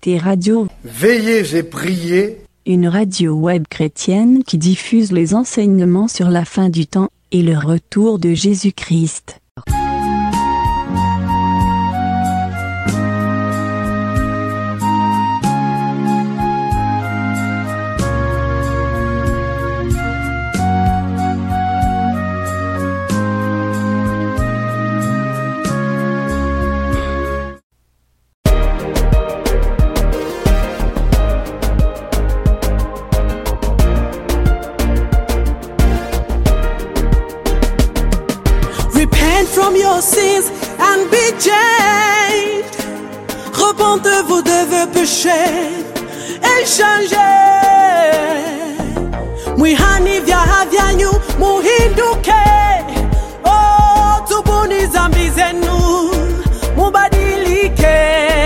écoutez Radio Veillez et priez, une radio web chrétienne qui diffuse les enseignements sur la fin du temps et le retour de Jésus-Christ. From your sins and be changed. Repentez-vous de vos péchés et changez. Mwihani vya havyanyu muhinduke. Oh, tubuni zambi zenu mubadilike.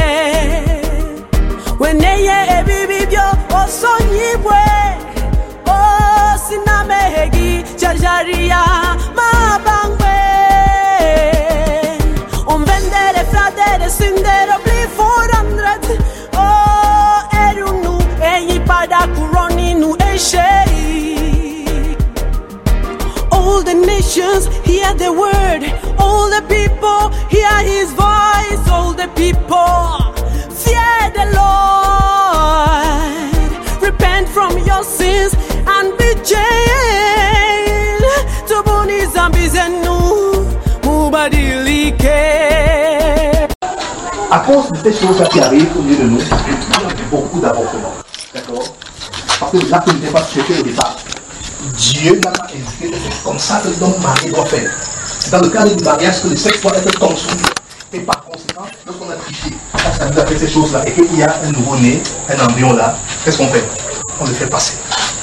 Weneye ebibibyo osonyibwe. Oh, sinamehegi jarjaria mabangwe. Synder och blir förandrat. Är du nu ej pada kuroni nu ej tjej. All the nations hear the word. All the people hear his voice. All the people fear the Lord. Repent from your sins and be jailed. Tubuni zambi zenu mubadilike. À cause de ces choses qui arrivent au milieu de nous, il y a beaucoup d'avortements. D'accord? Parce que là, tu n'étais pas traité au départ. Dieu n'a pas indiqué que c'est comme ça que l'homme marié doit faire. C'est dans le cadre du mariage que le sexe doit être consumé. Et par conséquent, lorsqu'on a triché, lorsqu'on a fait ces choses-là, et qu'il y a un nouveau-né, un embryon là, qu'est-ce qu'on fait? On le fait passer.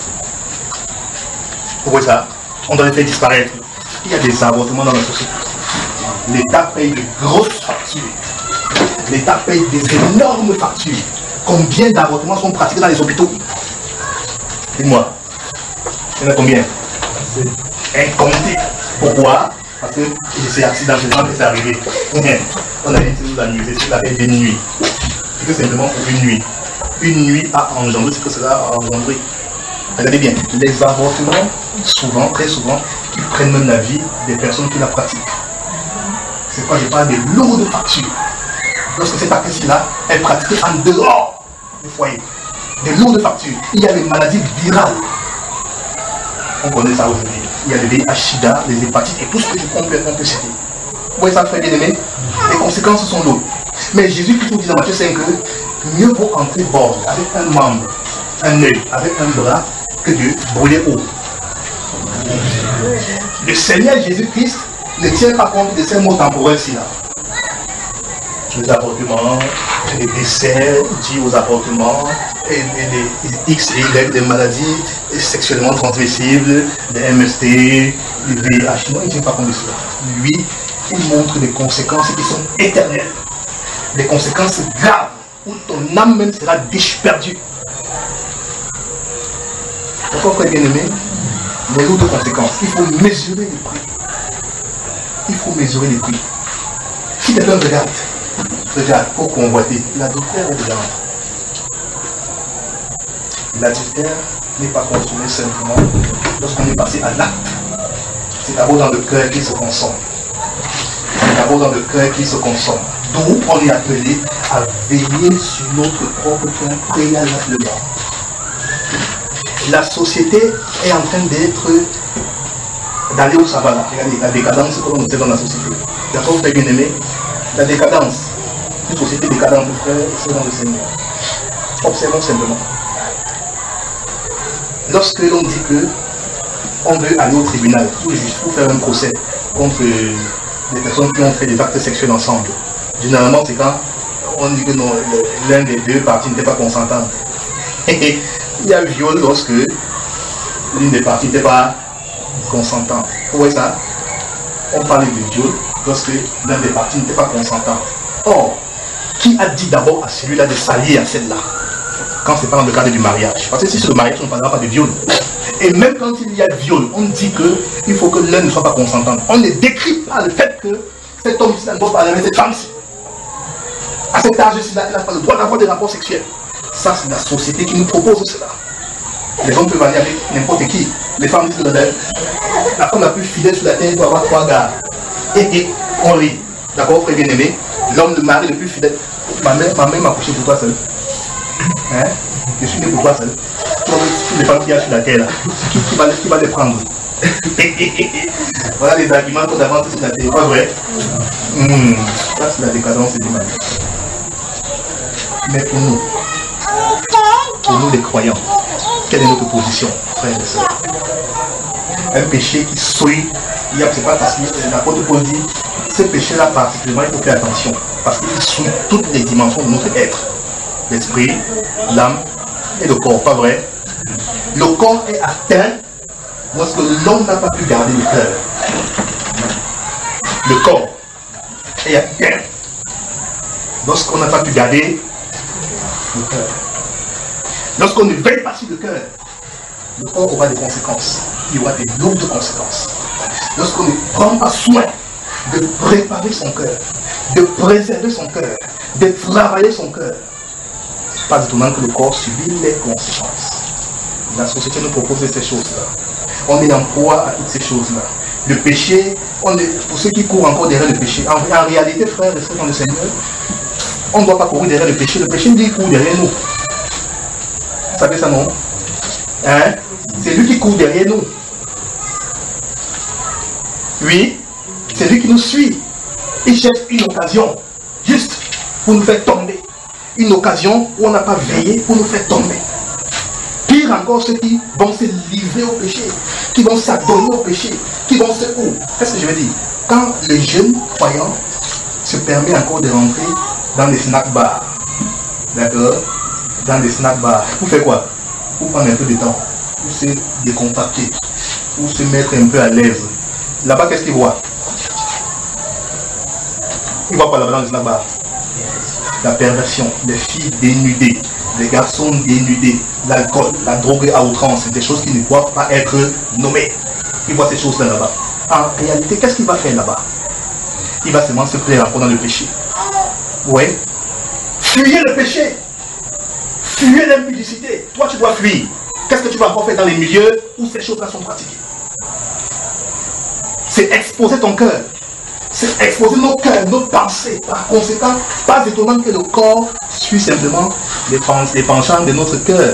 Vous voyez ça? On doit le faire disparaître. Il y a des avortements dans la société. L'État paye de grosses factures. L'État paye des énormes factures. Combien d'avortements sont pratiqués dans les hôpitaux? Dites-moi. Il y en a combien? Incompté. Pourquoi? Parce que c'est accidentellement que c'est arrivé. On a dit que nous amusons, c'est la peine d'une nuit. C'est que simplement pour une nuit. Une nuit a engendré ce que cela a engendré. Regardez bien, les avortements, souvent, très souvent, ils prennent même la vie des personnes qui la pratiquent. C'est quoi? Je parle des lourdes factures. Lorsque cette actrice-là est pratiquée en dehors du foyer, des lourdes factures. Il y a les maladies virales. On connaît ça aujourd'hui. Il y a le VIH/SIDA, les hépatites et tout ce que on peut citer. Vous voyez ça, frère bien-aimé? Les conséquences sont lourdes. Mais Jésus-Christ nous dit dans Matthieu 5 que mieux vaut entrer borgne avec un membre, un œil, avec un bras, que de brûler haut. Le Seigneur Jésus-Christ ne tient pas compte de ces mots temporels-ci là. Les avortements, les décès dus aux avortements, et les X et Y, des maladies sexuellement transmissibles, des MST, les VIH. Non, il ne tient pas compte de cela. Lui, il montre des conséquences qui sont éternelles. Des conséquences graves, où ton âme même sera perdue. Pourquoi, frère bien-aimé? Les autres conséquences, il faut mesurer les prix. Il faut mesurer les prix. Si quelqu'un regarde, pour convoiter, l'adultère est dedans. L'adultère n'est pas consommé simplement lorsqu'on est passé à l'acte. C'est d'abord dans le cœur qui se consomme. C'est d'abord dans le cœur qui se consomme. D'où on est appelé à veiller sur notre propre cœur préalablement. La société est en train d'aller où ça va là. Regardez, la décadence que l'on sait dans la société. D'accord, frère bien-aimé? La décadence. Une société décadente, frère, c'est dans le Seigneur. Observons simplement. Lorsque l'on dit que on veut aller au tribunal, tout juste pour faire un procès contre des personnes qui ont fait des actes sexuels ensemble, généralement c'est quand on dit que non, l'un des deux parties n'était pas consentante. Il y a viol lorsque l'une des parties n'était pas consentante. Vous voyez ça? On parle de viol lorsque l'un des parties n'était pas consentante. Or, qui a dit d'abord à celui-là de s'allier à celle-là quand c'est pas dans le cadre du mariage? Parce que si c'est le mariage, on ne parlera pas de viol. Et même quand il y a viol, on dit qu'il faut que l'un ne soit pas consentant. On ne décrit pas le fait que cet homme-ci ne doit pas aller avec cette femme-ci. À cet âge-ci, il n'a pas le droit d'avoir des rapports sexuels. Ça, c'est la société qui nous propose cela. Les hommes peuvent aller avec n'importe qui. Les femmes disent que la femme la plus fidèle sur la terre doit avoir 3 gars. Et on rit. D'accord, frère bien-aimé? L'homme, le mari le plus fidèle. Ma mère m'a couché pour toi seul. Hein? Je suis né pour toi seul. Toutes les femmes qu'il y a sur la terre, là, qui va les prendre? Voilà les arguments qu'on avance sur la terre. Pas vrai? Ça, c'est la décadence et du mal. Mais pour nous les croyants, quelle est notre position, frères et sœurs? Un péché qui souille, c'est pas parce que l'apôtre Paul dit, ce péché-là particulièrement, il faut faire attention, parce qu'il souille toutes les dimensions de notre être. L'esprit, l'âme et le corps, pas vrai? Le corps est atteint lorsque l'homme n'a pas pu garder le cœur. Le corps est atteint lorsqu'on n'a pas pu garder le cœur. Lorsqu'on ne veille pas sur le cœur, le corps aura des conséquences. Il y aura des lourdes conséquences. Lorsqu'on ne prend pas soin de préparer son cœur, de préserver son cœur, de travailler son cœur, pas étonnant que le corps subit les conséquences. La société nous propose ces choses-là. On est en proie à toutes ces choses-là. Le péché, pour ceux qui courent encore derrière le péché, en réalité, frères et sœurs dans le Seigneur, on ne doit pas courir derrière le péché. Le péché, il court derrière nous. Vous savez ça, non? Hein? C'est lui qui court derrière nous. Oui, c'est lui qui nous suit. Il cherche une occasion, juste pour nous faire tomber. Une occasion où on n'a pas veillé pour nous faire tomber. Pire encore, ceux qui vont se livrer au péché, qui vont s'adonner au péché, qui vont se... Qu'est-ce que je veux dire? Quand le jeune croyant se permet encore de rentrer dans les snack bars, d'accord? Dans les snack bars, pour faire quoi? Pour prendre un peu de temps, pour se décontracter, pour se mettre un peu à l'aise. Là-bas, qu'est-ce qu'il voit? Il voit quoi là-bas dans les snack bars? La perversion, les filles dénudées, les garçons dénudés, l'alcool, la drogue à outrance, c'est des choses qui ne doivent pas être nommées. Il voit ces choses-là là-bas. En réalité, qu'est-ce qu'il va faire là-bas? Il va seulement se plaire encore dans le péché. Oui. Fuyez le péché. Fuyez l'impudicité. Toi, tu dois fuir. Qu'est-ce que tu vas encore faire dans les milieux où ces choses-là sont pratiquées? C'est exposer ton cœur. C'est exposer nos cœurs, nos pensées. Par conséquent, pas étonnant que le corps suit simplement les penchants de notre cœur.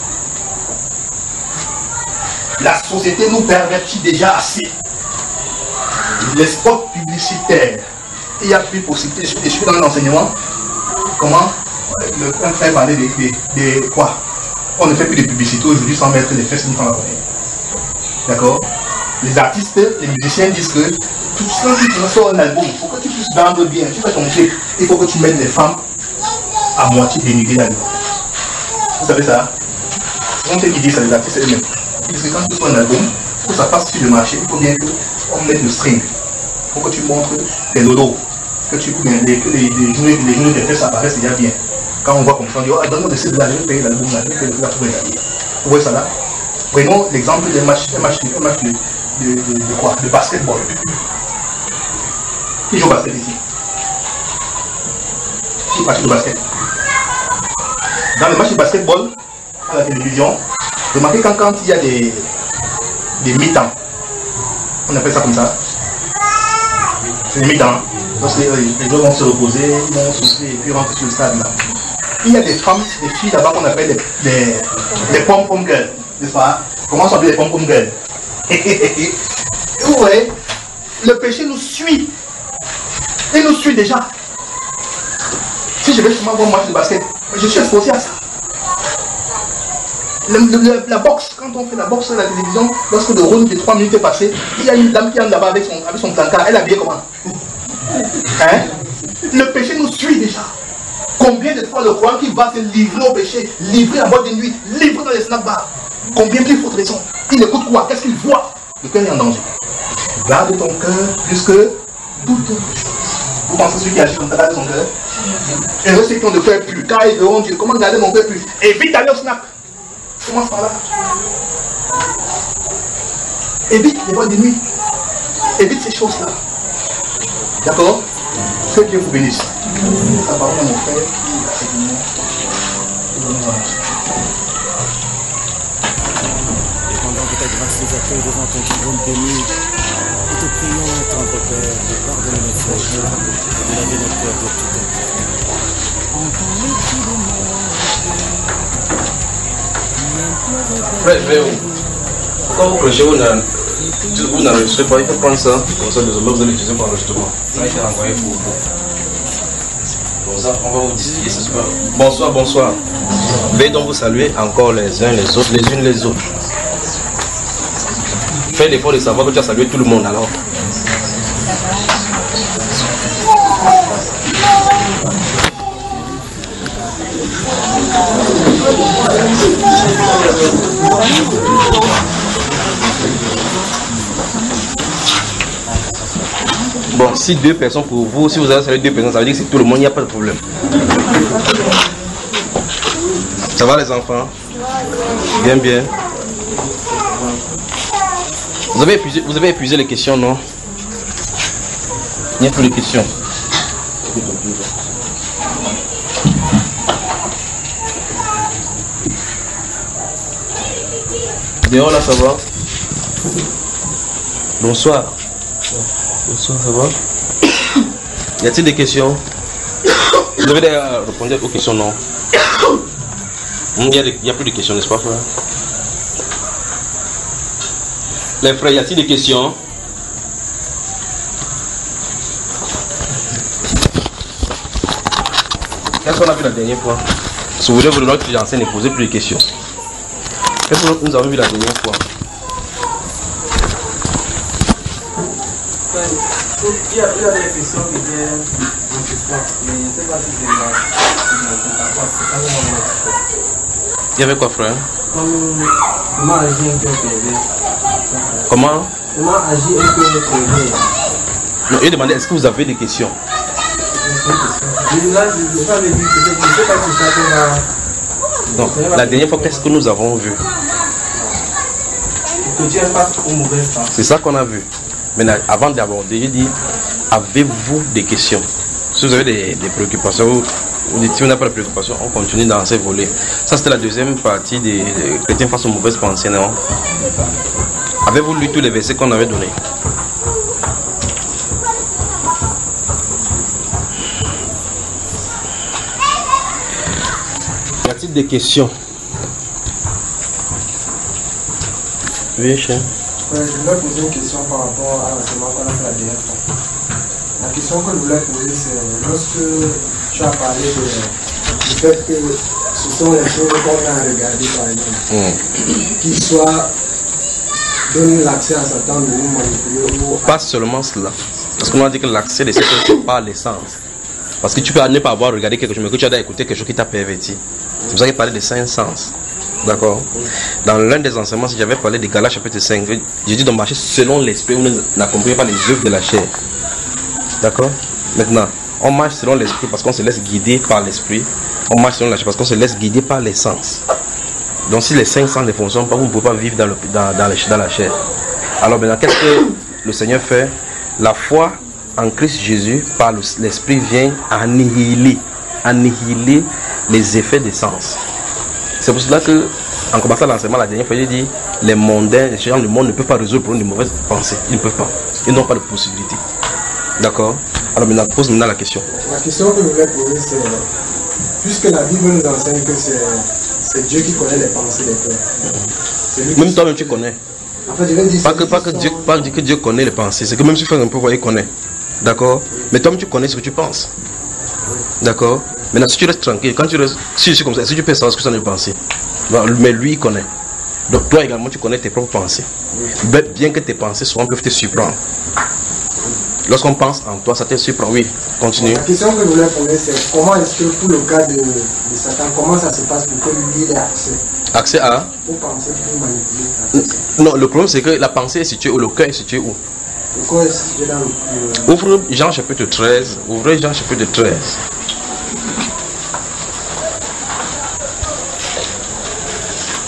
La société nous pervertit déjà assez. Les spots publicitaires. Il y a plus possibilité. Je suis dans l'enseignement. Comment un frère parlait de quoi? On ne fait plus de publicité aujourd'hui sans mettre les fesses ni sans la connaître. D'accord? Les artistes, les musiciens disent que quand tu sors un album, pour que tu puisses vendre bien, tu fais ton clip, il faut que tu mettes les femmes à moitié dénudées là-dedans. Vous savez ça? C'est ce qu'ils disent, ça, les artistes eux-mêmes. Ils disent que quand tu sors un album, pour que ça passe sur le marché, il faut bien qu'on mette le string. Il faut que tu montres tes lodos, que les genoux des fesses apparaissent déjà bien. Quand on voit comme ça, on dit, oh, donne-moi de ces là, je vais payer l'album là, je vais payer la tour là. Vous voyez ça là? Prenons l'exemple d'un match de quoi? De basketball. Qui joue au basket ici? Qui pratique le basket? Dans le match de basketball, à la télévision, remarquez quand il y a des mi-temps, on appelle ça comme ça. C'est des mi-temps. Lorsque les joueurs vont se reposer, ils vont souffler et puis rentrer sur le stade là. Il y a des femmes, des filles là-bas qu'on appelle les pom-pom girls, n'est-ce pas? Comment s'appelle les pom-pom girls? Vous voyez, le péché nous suit. Il nous suit déjà. Si je vais seulement voir un match de basket, je suis exposé à ça. La boxe, quand on fait la boxe à la télévision, lorsque le round de 3 minutes est passé, il y a une dame qui entre là-bas avec son placard. Elle est habillée comment? Hein? Le péché nous suit déjà. Combien de fois le croyant qui va se livrer au péché, livrer en boîte de nuit, livrer dans les snack bars? Combien plus faut de raison? Il écoute quoi? Qu'est-ce qu'il voit? Le cœur est en danger. Garde ton cœur plus que toute chose. Vous pensez ceux qui agissent comme ça, garde son cœur? Et ceux qui ont de cœur plus. Car ils verront Dieu. Comment garder mon cœur plus? Évite d'aller au snack. Commence par là. Évite les boîtes de nuit. Évite ces choses-là. D'accord? Que Dieu vous bénisse. La parole à mon frère. Et pendant que ta grâce nous accueille devant ton trône béni, nous te prions, tendre Père, de pardonner nos fautes et de laver nos cœurs de tout impur. Frère, quand vous prêchez, vous n'enregistrez pas, il faut prendre ça. Comme ça, désormais, vous allez utiliser pour enregistrement. Ça a été envoyé pour vous. Comme ça, on va vous discuter ce soir. Bonsoir, bonsoir. Veuillez donc vous saluer encore les uns les autres, les unes les autres. Fais l'effort de savoir que tu as salué tout le monde alors. Bon, si 2 personnes pour vous, si vous avez salué 2 personnes, ça veut dire que c'est tout le monde, il n'y a pas de problème. Ça va les enfants? Bien, bien. Vous avez épuisé les questions, non? Il n'y a plus de questions. Dehors là, ça va? Bonsoir. Bonsoir, ça va? Y a-t-il des questions? Vous avez répondu aux questions, non? Il n'y a plus de questions, n'est-ce pas, frère? Les frères, y a-t-il des questions? Qu'est-ce qu'on a vu la dernière fois? Si vous voulez, vous notre enseigne et poser plus de questions. Qu'est-ce que nous avons vu la dernière fois? Il y a des questions qui viennent en suspens, mais je ne sais pas si c'est là. Il y avait quoi, frère? Comment agir un peu privé? Comment agir un peu privé? Non, il demandait, est-ce que vous avez des questions? Non, la dernière fois, qu'est-ce que nous avons vu? C'est ça qu'on a vu. Maintenant, avant d'aborder, j'ai dit, avez-vous des questions? Si vous avez des préoccupations, ou si vous n'avez pas de préoccupations, on continue dans ces volets. Ça, c'était la deuxième partie des chrétiens face aux mauvaises pensées, non? Avez-vous lu tous les versets qu'on avait donnés? Y a-t-il des questions? Oui, cher. Je voulais poser une question par rapport à l'enseignement qu'on a fait la dernière fois. La question que je voulais poser, c'est lorsque tu as parlé du fait que ce sont les choses qu'on a regardées par exemple, qui soit donner l'accès à Satan de nous manipuler ou... Pas seulement cela. Parce qu'on a dit que l'accès de cette chose, c'est pas l'essence. Parce que tu peux ne pas avoir regardé quelque chose, mais que tu as écouté quelque chose qui t'a perverti. C'est pour ça qu'il parlait des 5 sens. D'accord? Dans l'un des enseignements, si j'avais parlé de Galates chapitre 5, j'ai dit de marcher selon l'esprit, on n'accomplit pas les œuvres de la chair. D'accord? Maintenant, on marche selon l'esprit parce qu'on se laisse guider par l'esprit. On marche selon la chair parce qu'on se laisse guider par les sens. Donc si les 5 sens ne fonctionnent pas, vous ne pouvez pas vivre dans la chair. Alors maintenant, qu'est-ce que le Seigneur fait? La foi en Christ Jésus, par l'esprit, vient annihiler les effets des sens. C'est pour cela que, en commençant l'enseignement la dernière fois, j'ai dit, les mondains, les gens du monde ne peuvent pas résoudre le problème de mauvaises pensées. Ils ne peuvent pas. Ils n'ont pas de possibilité. D'accord? Alors maintenant, pose maintenant la question. La question que je voulais poser, c'est, puisque la Bible nous enseigne que c'est Dieu qui connaît les pensées des cœurs. Même toi-même tu connais. En fait, je vais dire pas que Dieu connaît les pensées. C'est que même si tu fais un peu, il connaît. D'accord? Mais toi-même tu connais ce que tu penses. D'accord? Maintenant, si tu restes tranquille, quand tu restes, si je suis comme ça, si tu peux savoir ce que ça ne penser, mais lui il connaît. Donc toi également tu connais tes propres pensées. Bien que tes pensées souvent peuvent te surprendre. Lorsqu'on pense en toi, ça te surprend. Oui, continue. La question que je voulais poser, c'est comment est-ce que pour le cas de Satan, comment ça se passe pour que lui ait accès? Accès à? Pour penser, pour manipuler. Non, le problème c'est que la pensée est située où, le cœur est situé où? Le corps est situé dans le... Ouvre Jean chapitre 13. Ouvrez Jean chapitre 13.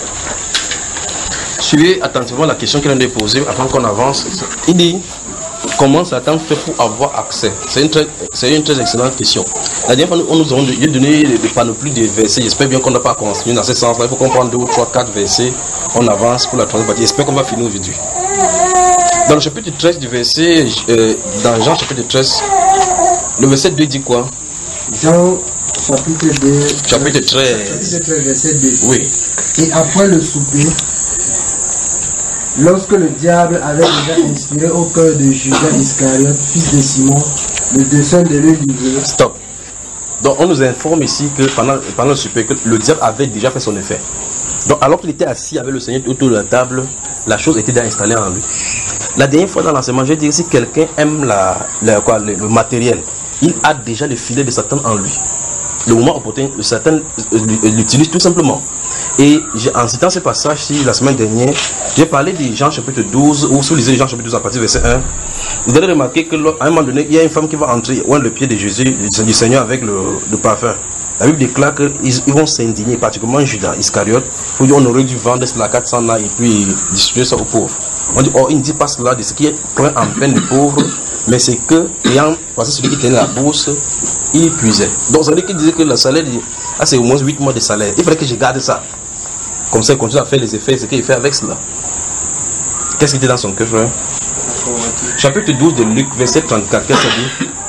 Suivez attentivement la question qu'il a posée avant qu'on avance. Il dit, comment Satan fait pour avoir accès? C'est une très excellente question. La dernière fois, on nous a donné des panoplies de versets. J'espère bien qu'on n'a pas continué dans ce sens-là. Il faut qu'on prenne 2 ou 3, 4 versets. On avance pour la troisième partie. J'espère qu'on va finir aujourd'hui. Dans le chapitre 13 du verset, dans Jean chapitre 13, le verset 2 dit quoi? Jean chapitre 2. Chapitre 13. Chapitre 13, verset 2. Oui. Et après le souper, lorsque le diable avait déjà inspiré au cœur de Judas Iscariote, fils de Simon, le dessein de le livrer. Stop. Donc on nous informe ici que pendant le souper, que le diable avait déjà fait son effet. Donc alors qu'il était assis avec le Seigneur autour de la table, la chose était déjà installée en lui. La dernière fois dans l'enseignement, j'ai dit que si quelqu'un aime le matériel, il a déjà le filet de Satan en lui. Le moment opportun, le Satan l'utilise tout simplement. Et en citant ce passage-ci, la semaine dernière, j'ai parlé de Jean chapitre 12, ou si vous lisez Jean chapitre 12 à partir du verset 1, vous allez remarquer qu'à un moment donné, il y a une femme qui va entrer oindre le pied de Jésus, du Seigneur avec le parfum. La Bible déclare qu'ils vont s'indigner, particulièrement Judas Iscariote, pour dire on aurait dû vendre cela à 400 là et puis distribuer ça aux pauvres. On dit, il ne dit pas cela de ce qui est plein en peine de pauvres, mais c'est que, parce que celui qui tenait la bourse, il puisait. Donc, ça veut dire qu'il disait que le salaire, c'est au moins 8 mois de salaire. Il fallait que je garde ça. Comme ça, il continue à faire les effets, ce qu'il fait avec cela. Qu'est-ce qui était dans son cœur, frère? Chapitre 12 de Luc, verset 34, qu'est-ce que ça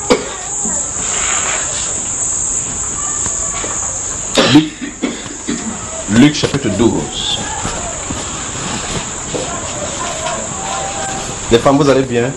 dit? Luc, chapitre 12. Les femmes, vous allez bien?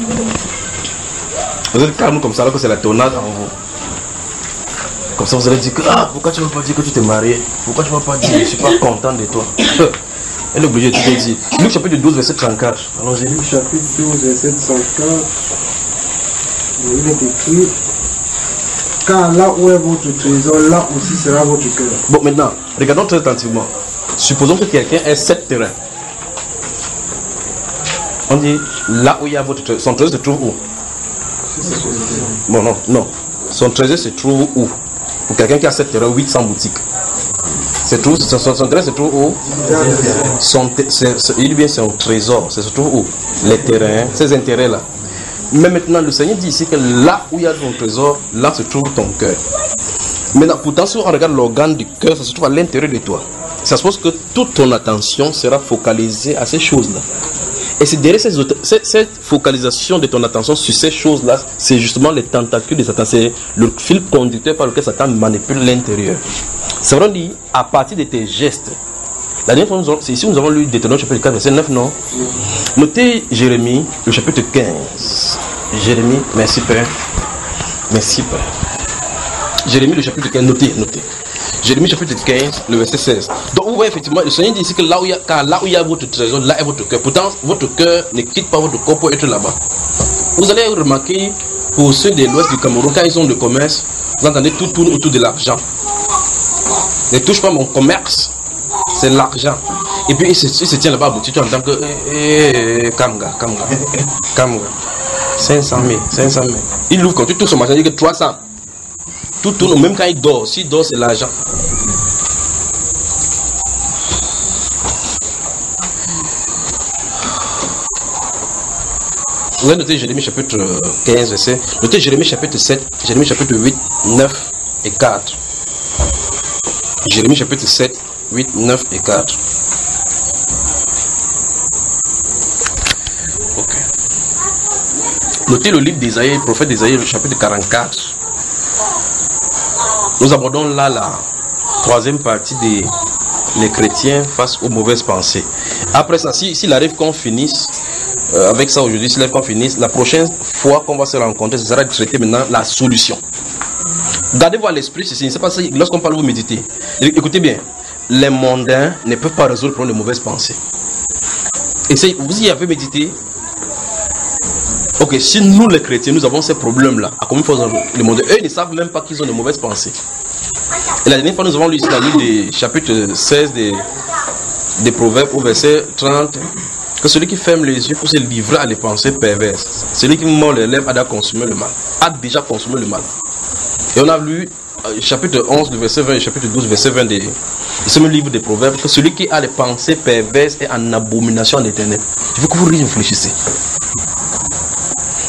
Vous êtes calme comme ça, alors que c'est la tornade en vous. Comme ça, vous allez dire que pourquoi tu ne vas pas dire que tu t'es marié? Pourquoi tu ne vas pas dire je ne suis pas content de toi? Elle est obligée de te dire. Luc chapitre 12, verset 34. Allons-y. Luc chapitre 12, verset 34. Il est écrit: car là où est votre trésor, là aussi sera votre cœur. Bon, maintenant, regardons très attentivement. Supposons que quelqu'un ait 7 terrains. On dit là où il y a votre trésor. Son trésor se trouve où? Bon, non. Son trésor se trouve où? Pour quelqu'un qui a 7 terrains, 800 boutiques. Son trésor se trouve où? Il dit bien son trésor. Ça se trouve où? Les terrains, ces intérêts-là. Mais maintenant, le Seigneur dit ici que là où il y a ton trésor, là se trouve ton cœur. Maintenant, pourtant, si on regarde l'organe du cœur, ça se trouve à l'intérieur de toi. Ça suppose que toute ton attention sera focalisée à ces choses-là. Et c'est derrière cette focalisation de ton attention sur ces choses-là, c'est justement les tentacules de Satan, c'est le fil conducteur par lequel Satan manipule l'intérieur. C'est vraiment dit, à partir de tes gestes. La dernière fois, c'est ici nous avons lu Deutéronome chapitre 4, verset 9, non? Notez Jérémie, le chapitre 15. Jérémie, merci Père. Merci Père. Jérémie, le chapitre 15, notez. Jérémie chapitre 15, le verset 16. Donc vous voyez effectivement, le Seigneur dit ici que là où il y a votre trésor, là est votre cœur. Pourtant, votre cœur ne quitte pas votre corps pour être là-bas. Vous allez remarquer, pour ceux de l'ouest du Cameroun, quand ils sont de commerce, vous entendez tout tourne autour de l'argent. Ne touche pas mon commerce, c'est l'argent. Et puis il se tient là-bas à boutique, tu entends que Kamga. 500 000. Il ouvre quand tu touches son marché, il dit que 300. Tout tourne, même quand il dort. S'il dort, c'est l'argent. Vous allez noter Jérémie chapitre 15, verset. Notez Jérémie chapitre 7, Jérémie chapitre 8, 9 et 4. Jérémie chapitre 7, 8, 9 et 4. Ok. Notez le livre d'Isaïe, le prophète d'Isaïe, le chapitre 44. Nous abordons là la troisième partie des chrétiens face aux mauvaises pensées. Après ça, s'il arrive qu'on finisse avec ça aujourd'hui, s'il arrive qu'on finisse, la prochaine fois qu'on va se rencontrer, ce sera de traiter maintenant la solution. Gardez-vous à l'esprit ceci, c'est pas ça, lorsqu'on parle, vous méditez. Écoutez bien, les mondains ne peuvent pas résoudre le problème de mauvaises pensées. Et vous y avez médité. Ok, si nous les chrétiens, nous avons ces problèmes-là, à combien de fois les mondains, eux ils ne savent même pas qu'ils ont de mauvaises pensées. Et la dernière fois, nous avons lu ici dans le livre des chapitres 16 des Proverbes au verset 30, que celui qui ferme les yeux pour se livrer à des pensées perverses, celui qui mord les lèvres a déjà consumé le mal. Et on a lu chapitre 11 du verset 20 et chapitre 12 verset 20 de ce même livre des Proverbes, que celui qui a des pensées perverses est en abomination à l'Éternel. Je veux que vous réfléchissez.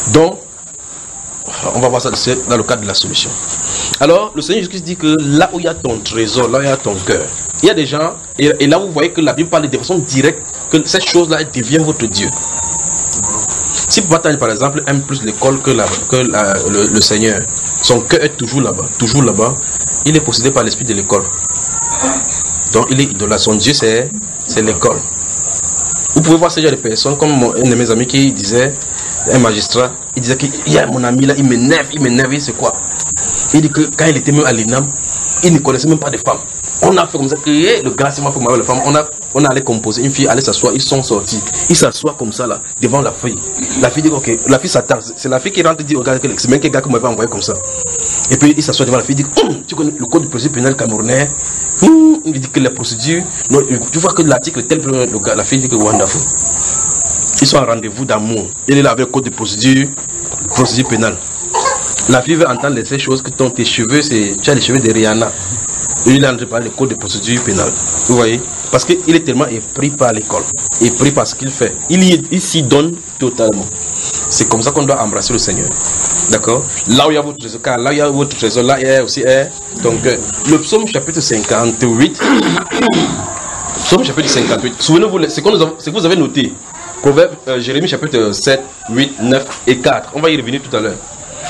Donc, on va voir ça dans le cadre de la solution. Alors, le Seigneur Jésus-Christ dit que là où il y a ton trésor, là où il y a ton cœur, il y a des gens, et là vous voyez que la Bible parle de façon directe, que cette chose-là devient votre Dieu. Si Papa, par exemple, aime plus l'école que le Seigneur, son cœur est toujours là-bas, il est possédé par l'esprit de l'école. Donc, il est idolâtre. Son Dieu, c'est l'école. Vous pouvez voir ce genre de personnes, comme un de mes amis qui disait, un magistrat, il disait qu'il y a mon ami là, il m'énerve, c'est quoi? Il dit que quand il était même à l'INAM, il ne connaissait même pas de femmes. On a fait comme ça, que le gars, c'est moi pour marier les femmes. On allait composer, une fille allait s'asseoir, ils sont sortis. Ils s'assoient comme ça là, devant la fille. La fille dit ok, la fille s'attend. C'est la fille qui rentre et dit, regarde, c'est même quel gars qui m'avait envoyé comme ça. Et puis il s'assoit devant la fille, il dit, tu connais le code de procédure pénale camerounais? Il dit que la procédure, non, tu vois que l'article tel, la fille dit que wonderful. Ils sont en rendez-vous d'amour. Il est là avec le code de procédure pénale. La fille veut entendre ces choses que tes cheveux, tu as les cheveux de Rihanna. Il est en train de parler du code de procédure pénale. Vous voyez? Parce qu'il est tellement épris par l'école, épris par ce qu'il fait. Il s'y donne totalement. C'est comme ça qu'on doit embrasser le Seigneur. D'accord? Là où il y a votre trésor, car là où il y a votre trésor, là il y a aussi donc le psaume chapitre 58. Psaume chapitre 58. Souvenez-vous, ce que vous avez noté. Proverbe, Jérémie chapitre 7, 8, 9 et 4. On va y revenir tout à l'heure.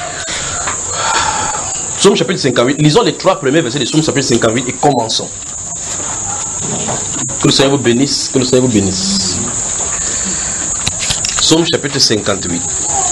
Psaume chapitre 58. Lisons les 3 premiers versets de Psaume chapitre 58 et commençons. Que le Seigneur vous bénisse. Que le Seigneur vous bénisse. Psaume chapitre 58.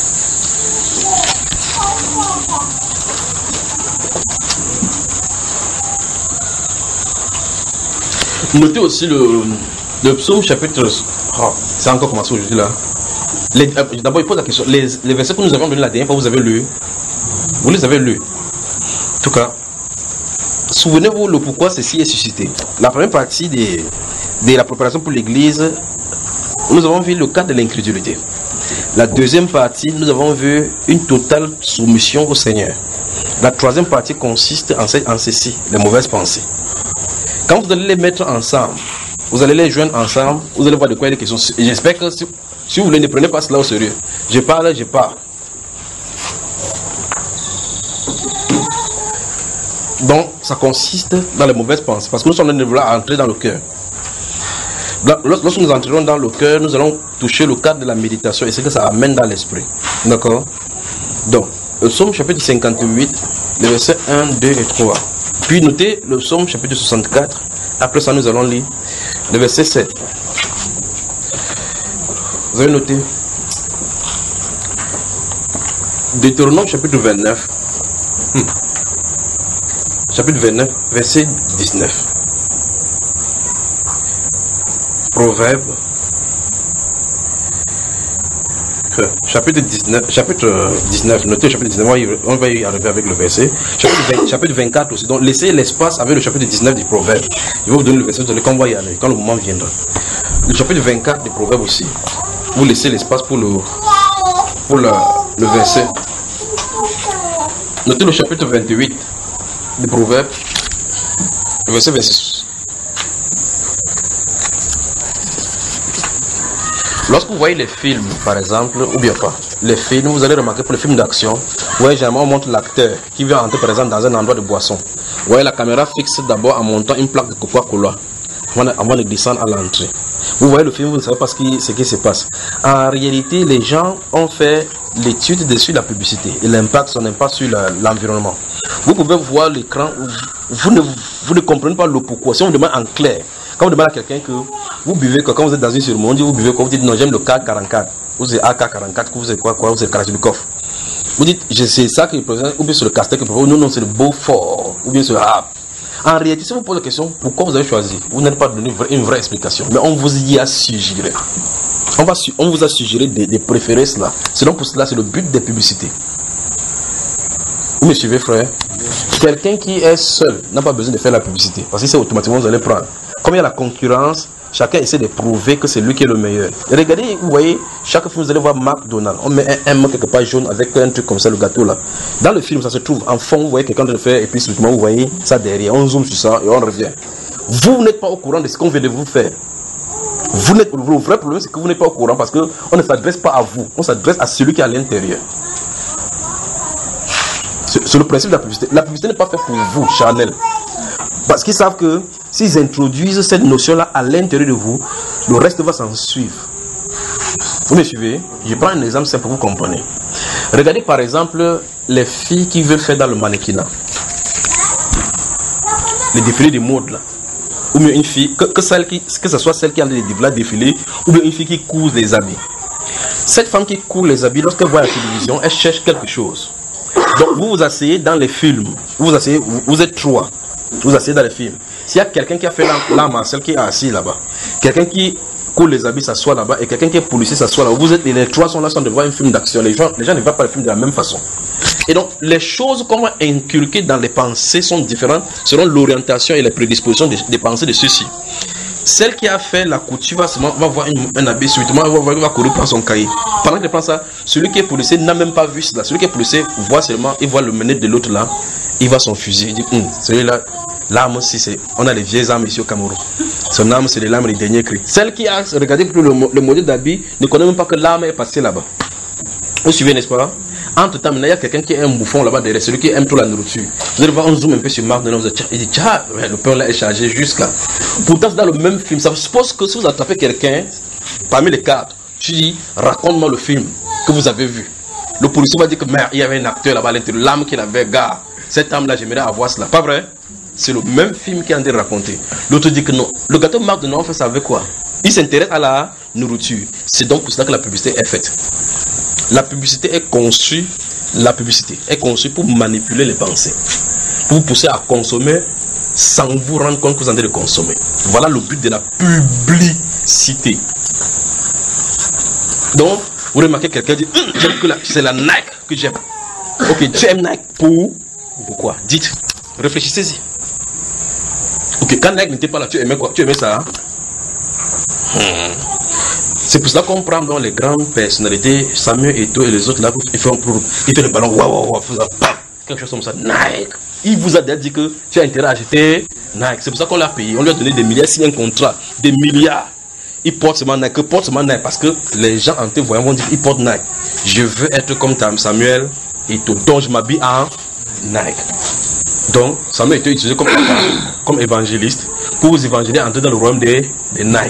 Notez aussi le psaume chapitre... Oh, c'est encore commencé aujourd'hui là. D'abord, il pose la question. Les versets que nous avons donnés la dernière fois, vous avez lu? Vous les avez lus? En tout cas, souvenez-vous le pourquoi ceci est suscité. La première partie de la préparation pour l'église, nous avons vu le cas de l'incrédulité. La deuxième partie, nous avons vu une totale soumission au Seigneur. La troisième partie consiste en ceci, les mauvaises pensées. Quand vous allez les mettre ensemble, vous allez les joindre ensemble, vous allez voir de quoi il est question. J'espère que si vous voulez, ne prenez pas cela au sérieux. Je parle. Donc, ça consiste dans les mauvaises pensées, parce que nous sommes en train de vouloir entrer dans le cœur. Lorsque nous entrerons dans le cœur, nous allons toucher le cadre de la méditation et c'est que ça amène dans l'esprit. D'accord? Donc, le psaume chapitre 58, les versets 1, 2 et 3. Puis notez le psaume chapitre 64. Après ça, nous allons lire le verset 7. Vous avez noté Deutéronome chapitre 29. Chapitre 29, verset 19. Proverbe. Chapitre 19, notez le chapitre 19, on va y arriver avec le verset. Chapitre 24 aussi. Donc laissez l'espace avec le chapitre 19 du Proverbe. Je vais vous donner le verset, vous allez quand on va y aller, quand le moment viendra. Le chapitre 24 du Proverbe aussi. Vous laissez l'espace pour le verset. Notez le chapitre 28 du Proverbe, le verset 26. Lorsque vous voyez les films, par exemple, ou bien pas, les films, vous allez remarquer pour les films d'action, vous voyez, généralement, on montre l'acteur qui vient entrer, par exemple, dans un endroit de boisson. Vous voyez, la caméra fixe d'abord en montant une plaque de Coca-Cola avant de descendre à l'entrée. Vous voyez le film, vous ne savez pas ce qui se passe. En réalité, les gens ont fait l'étude sur la publicité et son impact sur l'environnement. Vous pouvez voir l'écran, vous ne comprenez pas le pourquoi. Si on demande en clair, quand vous demandez à quelqu'un que vous buvez, quand vous êtes dans une cérémonie, vous buvez quoi? Vous dites non, j'aime le K44. Vous êtes AK44, vous êtes quoi? Vous êtes Kalachnikov. Vous dites, c'est ça qui est présent, ou bien c'est le Castel qui est présent, non, c'est le Beaufort, ou bien c'est le Hap. En réalité, si vous posez la question, pourquoi vous avez choisi, vous n'allez pas donner une vraie explication, mais on vous y a suggéré. On vous a suggéré de préférer cela. Sinon, pour cela, c'est le but des publicités. Vous me suivez, frère? Quelqu'un qui est seul n'a pas besoin de faire la publicité, parce que c'est automatiquement vous allez prendre. Comme il y a la concurrence, chacun essaie de prouver que c'est lui qui est le meilleur. Et regardez, vous voyez, chaque film, vous allez voir McDonald's. On met un mot quelque part jaune avec un truc comme ça, le gâteau là. Dans le film, ça se trouve en fond, vous voyez quelqu'un de faire, et puis subitement, vous voyez ça derrière. On zoome sur ça et on revient. Vous n'êtes pas au courant de ce qu'on vient de vous faire. Le vrai problème, c'est que vous n'êtes pas au courant parce qu'on ne s'adresse pas à vous, on s'adresse à celui qui est à l'intérieur. C'est le principe de la publicité. La publicité n'est pas faite pour vous, charnel. Parce qu'ils savent que s'ils introduisent cette notion-là à l'intérieur de vous, le reste va s'en suivre. Vous me suivez? Je prends un exemple simple pour vous comprendre. Regardez par exemple les filles qui veulent faire dans le mannequinat. Les défilés de mode là. Ou bien une fille, que ce soit celle qui a les défilés, ou bien une fille qui couse les habits. Cette femme qui court les habits, lorsqu'elle voit la télévision, elle cherche quelque chose. Donc vous vous asseyez dans les films, vous êtes trois, vous asseyez dans les films. S'il y a quelqu'un qui a fait l'art martial qui est assis là-bas, quelqu'un qui court les habits s'assoit là-bas, et quelqu'un qui est policier s'assoit là-bas, les trois sont là sans devoir un film d'action. Les gens ne voient pas le film de la même façon. Et donc, les choses qu'on va inculquer dans les pensées sont différentes selon l'orientation et les prédispositions des pensées de ceux-ci. Celle qui a fait la couture va voir un habit subitement, va courir prendre son cahier. Pendant qu'elle prend ça, celui qui est policier n'a même pas vu cela. Celui qui est policier voit seulement, il voit le mené de l'autre là, il voit son fusil, il dit, celui-là, l'arme, on a les vieilles armes ici au Cameroun. Son arme, c'est l'arme des derniers cris. Celle qui a regardé le modèle d'habit ne connaît même pas que l'arme est passée là-bas. Vous suivez, n'est-ce pas? Entre temps, il y a quelqu'un qui est un bouffon là-bas derrière, celui qui aime trop la nourriture. Vous allez voir, on zoome un peu sur Marc, il dit, tiens, le pain là est chargé jusqu'à. Pourtant, c'est dans le même film. Ça suppose que si vous attrapez quelqu'un, parmi les quatre, tu dis, raconte-moi le film que vous avez vu. Le policier va dire que, merde, il y avait un acteur là-bas à l'intérieur, l'âme qu'il avait, gars, cette âme-là, j'aimerais avoir cela. Pas vrai? C'est le même film qui est en train de raconter. L'autre dit que non. Le gâteau Marc de Noël fait ça avec quoi? Il s'intéresse à la nourriture. C'est donc pour cela que la publicité est faite. La publicité est conçue pour manipuler les pensées, pour vous pousser à consommer sans vous rendre compte que vous en train de consommer. Voilà le but de la publicité. Donc, vous remarquez quelqu'un dit, c'est la Nike que j'aime. Ok, tu aimes Nike pourquoi? Dites, réfléchissez-y. Ok, quand Nike n'était pas là, tu aimais quoi? Tu aimais ça? C'est pour cela qu'on prend dans les grandes personnalités, Samuel Eto'o et les autres là, ils font le ballon, waouh, quelque chose comme ça, Nike. Il vous a dit que tu as intérêt à acheter Nike. C'est pour ça qu'on l'a payé. On lui a donné des milliards, signé un contrat, des milliards. Il porte seulement Nike, parce que les gens en te voyant vont dire, il porte Nike. Je veux être comme Samuel Eto'o, donc je m'habille en Nike. Donc, Samuel Eto'o est utilisé comme évangéliste pour vous évangéliser, entrer dans le royaume des Nike.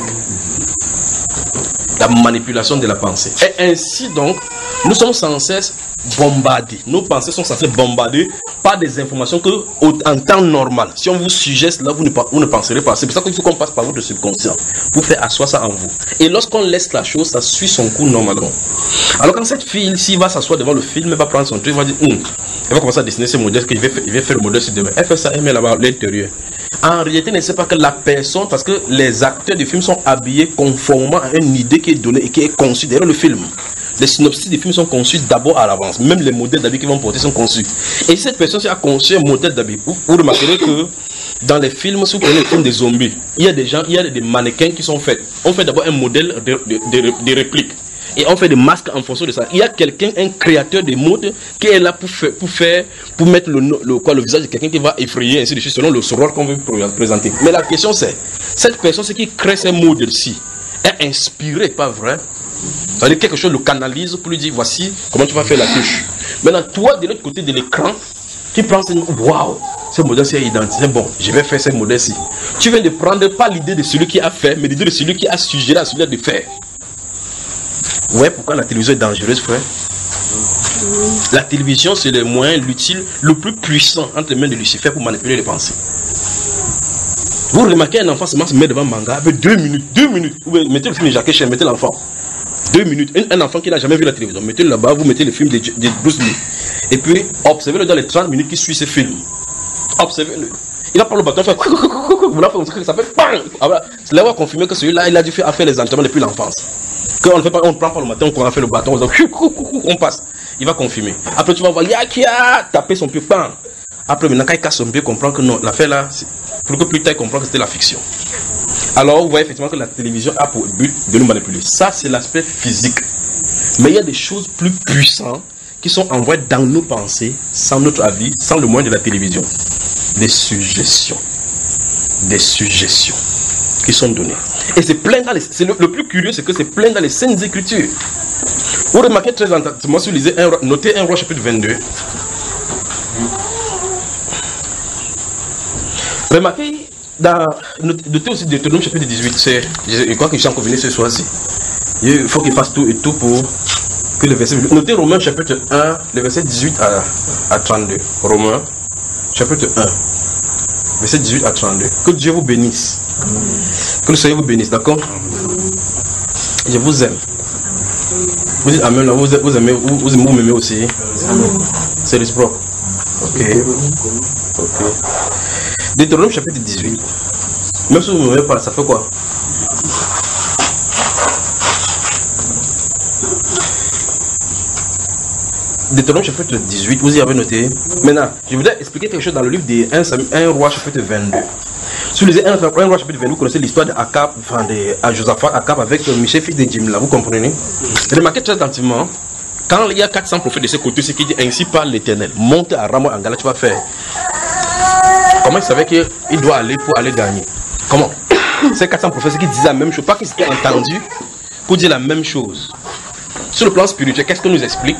La manipulation de la pensée. Et ainsi donc, nous sommes sans cesse bombardés. Nos pensées sont censées bombarder par des informations que, en temps normal, si on vous suggère cela, vous ne penserez pas. C'est pour ça qu'il faut qu'on passe par votre subconscient pour faire asseoir ça en vous. Et lorsqu'on laisse la chose, ça suit son cours normalement. Alors quand cette fille, s'il va s'asseoir devant le film, elle va prendre son truc, elle va dire, elle va commencer à dessiner ce modèle, qu'il va faire le modèle sur demain. Elle fait ça, elle met là-bas à l'intérieur. En réalité, ne sait pas que la personne, parce que les acteurs du film sont habillés conformément à une idée qui est donnée et qui est conçue derrière le film. Les synopsis des films sont conçus d'abord à l'avance. Même les modèles d'habits qu'ils vont porter sont conçus. Et si cette personne a conçu un modèle d'habit, vous remarquerez que dans les films, si vous prenez les films des zombies, il y a des mannequins qui sont faits. On fait d'abord un modèle de réplique. Et on fait des masques en fonction de ça. Il y a quelqu'un, un créateur de mode, qui est là pour mettre le visage de quelqu'un qui va effrayer, ainsi de suite, selon le rôle qu'on veut présenter. Mais la question c'est, cette personne, ce qui crée ces modèles-ci, est inspirée, pas vrai? C'est-à-dire quelque chose le canalise pour lui dire, voici comment tu vas faire la touche. Maintenant, toi, de l'autre côté de l'écran, tu prends waouh, ce modèle c'est identifié. Bon, je vais faire ce modèle-ci. Tu viens de prendre pas l'idée de celui qui a fait, mais l'idée de celui qui a suggéré à celui de faire. Ouais, pourquoi la télévision est dangereuse, frère? La télévision, c'est le moyen, l'utile, le plus puissant entre les mains de Lucifer pour manipuler les pensées. Vous remarquez un enfant se met devant un manga avec 2 minutes. Vous mettez le film de Jackie Chan, mettez l'enfant. 2 minutes. Un enfant qui n'a jamais vu la télévision, mettez-le là-bas, vous mettez le film de Bruce Lee. Et puis, observez-le dans les 30 minutes qui suivent ce film. Observez-le. Il va prendre le bâton, il fait vous l'avez fait, ça fait bang. C'est là où on va confirmer que celui-là, il a dû faire les entraînements depuis l'enfance. Quand on ne prend pas le matin, on va faire le bâton, on passe. Il va confirmer. Après, tu vas voir, il y a qui a tapé son pied. Bang. Après, maintenant, quand il casse son pied, il comprend que non, l'affaire là, pour que plus tard, il comprend que c'était la fiction. Alors, vous voyez effectivement que la télévision a pour but de nous manipuler. Ça, c'est l'aspect physique. Mais il y a des choses plus puissantes qui sont envoyées dans nos pensées, sans notre avis, sans le moyen de la télévision. Des suggestions. qui sont données. Et c'est plein dans les... le plus curieux, c'est que c'est plein dans les Saintes Écritures. Vous remarquez très attentivement, si vous lisez notez 1 Roi chapitre 22. Remarquez, notez aussi Deutéronome chapitre 18. Je crois que je suis en convenu ce soir-ci. Il faut qu'il fasse tout et tout pour que le verset... Notez Romains chapitre 1, le verset 18 à 32. Romains chapitre 1, verset 18 à 32. Que Dieu vous bénisse. Que le Seigneur vous bénisse, d'accord? Je vous aime. Vous dites Amen, là, vous aimez, vous m'aimez aussi. C'est réciproque. Ok. Deutéronome chapitre 18. Même si vous ne m'aimez pas, ça fait quoi? Deutéronome chapitre 18, vous y avez noté. Maintenant, je voudrais expliquer quelque chose dans le livre des 1 Roi chapitre 22. Si vous lisez 1 Roi chapitre 22, vous connaissez l'histoire d'Akab, de Josaphat, Akab avec Michel, fils de Jimla, vous comprenez? Remarquez très attentivement, quand il y a 400 prophètes de ce côté, c'est qui dit ainsi parle l'Éternel, monte à Ramoth en Galade, tu vas faire. Comment il savait qu'il doit aller pour aller gagner? Comment? Ces 400 prophètes qui disaient la même chose, pas qu'ils s'étaient entendus pour dire la même chose. Sur le plan spirituel, qu'est-ce que nous explique?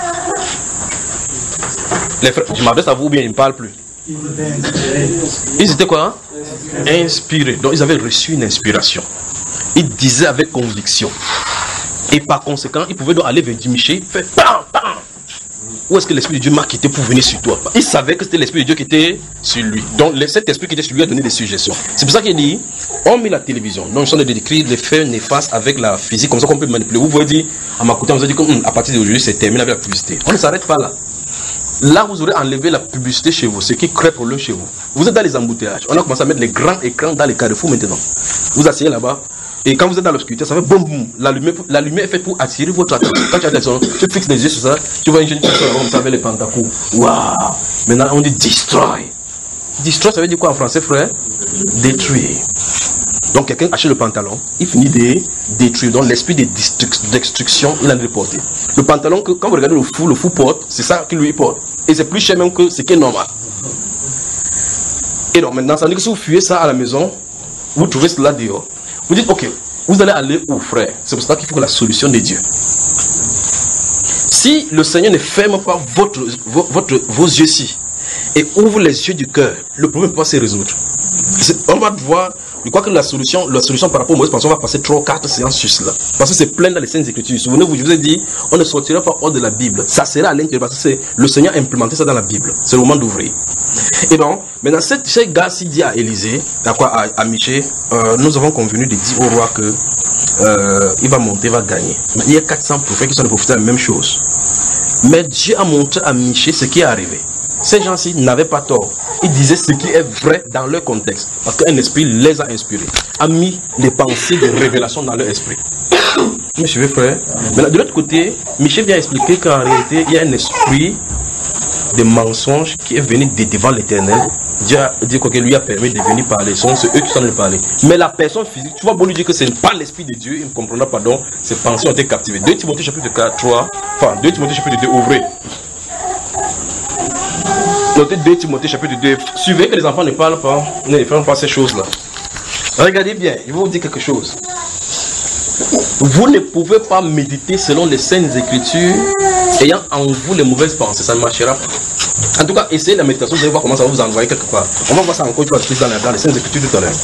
Les frères, je m'adresse à vous ou bien ils ne parlent plus? Ils étaient quoi? Inspirés. Donc ils avaient reçu une inspiration. Ils disaient avec conviction. Et par conséquent, ils pouvaient donc aller vers Michel, faire bam, bam. Où est-ce que l'Esprit de Dieu m'a quitté pour venir sur toi? Il savait que c'était l'Esprit de Dieu qui était sur lui. Donc cet Esprit qui était sur lui a donné des suggestions. C'est pour ça qu'il dit, on met la télévision. Donc ils sont de décrire les faits néfastes avec la physique, comme ça qu'on peut manipuler. Vous pouvez dire, à ma côté, on vous a dit qu'à partir d'aujourd'hui, c'est terminé avec la publicité. On ne s'arrête pas là. Là, vous aurez enlevé la publicité chez vous, ce qui crée pour le chez vous. Vous êtes dans les embouteillages. On a commencé à mettre les grands écrans dans les carrefours maintenant. Vous asseyez là-bas. Et quand vous êtes dans l'obscurité, ça fait boum boum. La lumière est faite pour attirer votre attention. Quand tu as attention, tu fixes les yeux sur ça, tu vois une jeune personne comme ça avec les pantacours. Waouh! Maintenant, on dit destroy. Destroy, ça veut dire quoi en français, frère? Détruire. Donc, quelqu'un achète le pantalon, il finit de détruire. Donc, l'esprit de destruction, il a reporté. Le pantalon, quand vous regardez le fou porte, c'est ça qu'il lui porte. Et c'est plus cher même que ce qui est normal. Et donc, maintenant, ça veut dire que si vous fuyez ça à la maison, vous trouvez cela dehors. Vous dites, ok, vous allez aller où, frère? C'est pour ça qu'il faut que la solution de Dieu. Si le Seigneur ne ferme pas vos yeux-ci et ouvre les yeux du cœur, le problème ne peut pas se résoudre. On va voir, je crois que la solution par rapport aux mauvaises pensées, on va passer 3 ou 4 séances sur cela. Parce que c'est plein dans les Saintes Écritures. Souvenez-vous, je vous ai dit, on ne sortira pas hors de la Bible. Ça sera à l'intérieur parce que c'est le Seigneur a implémenté ça dans la Bible. C'est le moment d'ouvrir. Et bon, maintenant, ce gars-ci dit à Élisée, à Michée, nous avons convenu de dire au roi que il va monter, il va gagner. Mais il y a 400 prophètes qui sont prophétisés la même chose. Mais Dieu a montré à Michée ce qui est arrivé. Ces gens-ci n'avaient pas tort. Ils disaient ce qui est vrai dans leur contexte. Parce qu'un esprit les a inspirés. A mis les pensées de révélation dans leur esprit. Vous me suivez, frère? Mais de l'autre côté, Michel vient expliquer qu'en réalité, il y a un esprit de mensonge qui est venu de devant l'Éternel. Dieu a dit qu'il lui a permis de venir parler. C'est eux qui sont venus parler. Mais la personne physique, tu vas bon lui dire que ce n'est pas l'esprit de Dieu, il ne comprendra pas. Donc, ses pensées ont été captivées. 2 Timothée chapitre 3, enfin 2 Timothée chapitre 2, ouvrez. Notez 2 Timothée chapitre 2. Suivez que les enfants ne parlent pas, ne font pas ces choses-là. Regardez bien, je vais vous dire quelque chose. Vous ne pouvez pas méditer selon les Saintes Écritures ayant en vous les mauvaises pensées, ça ne marchera pas. En tout cas, essayez la méditation, vous allez voir comment ça va vous envoyer quelque part. On va voir ça encore une fois dans les Saintes Écritures tout à l'heure.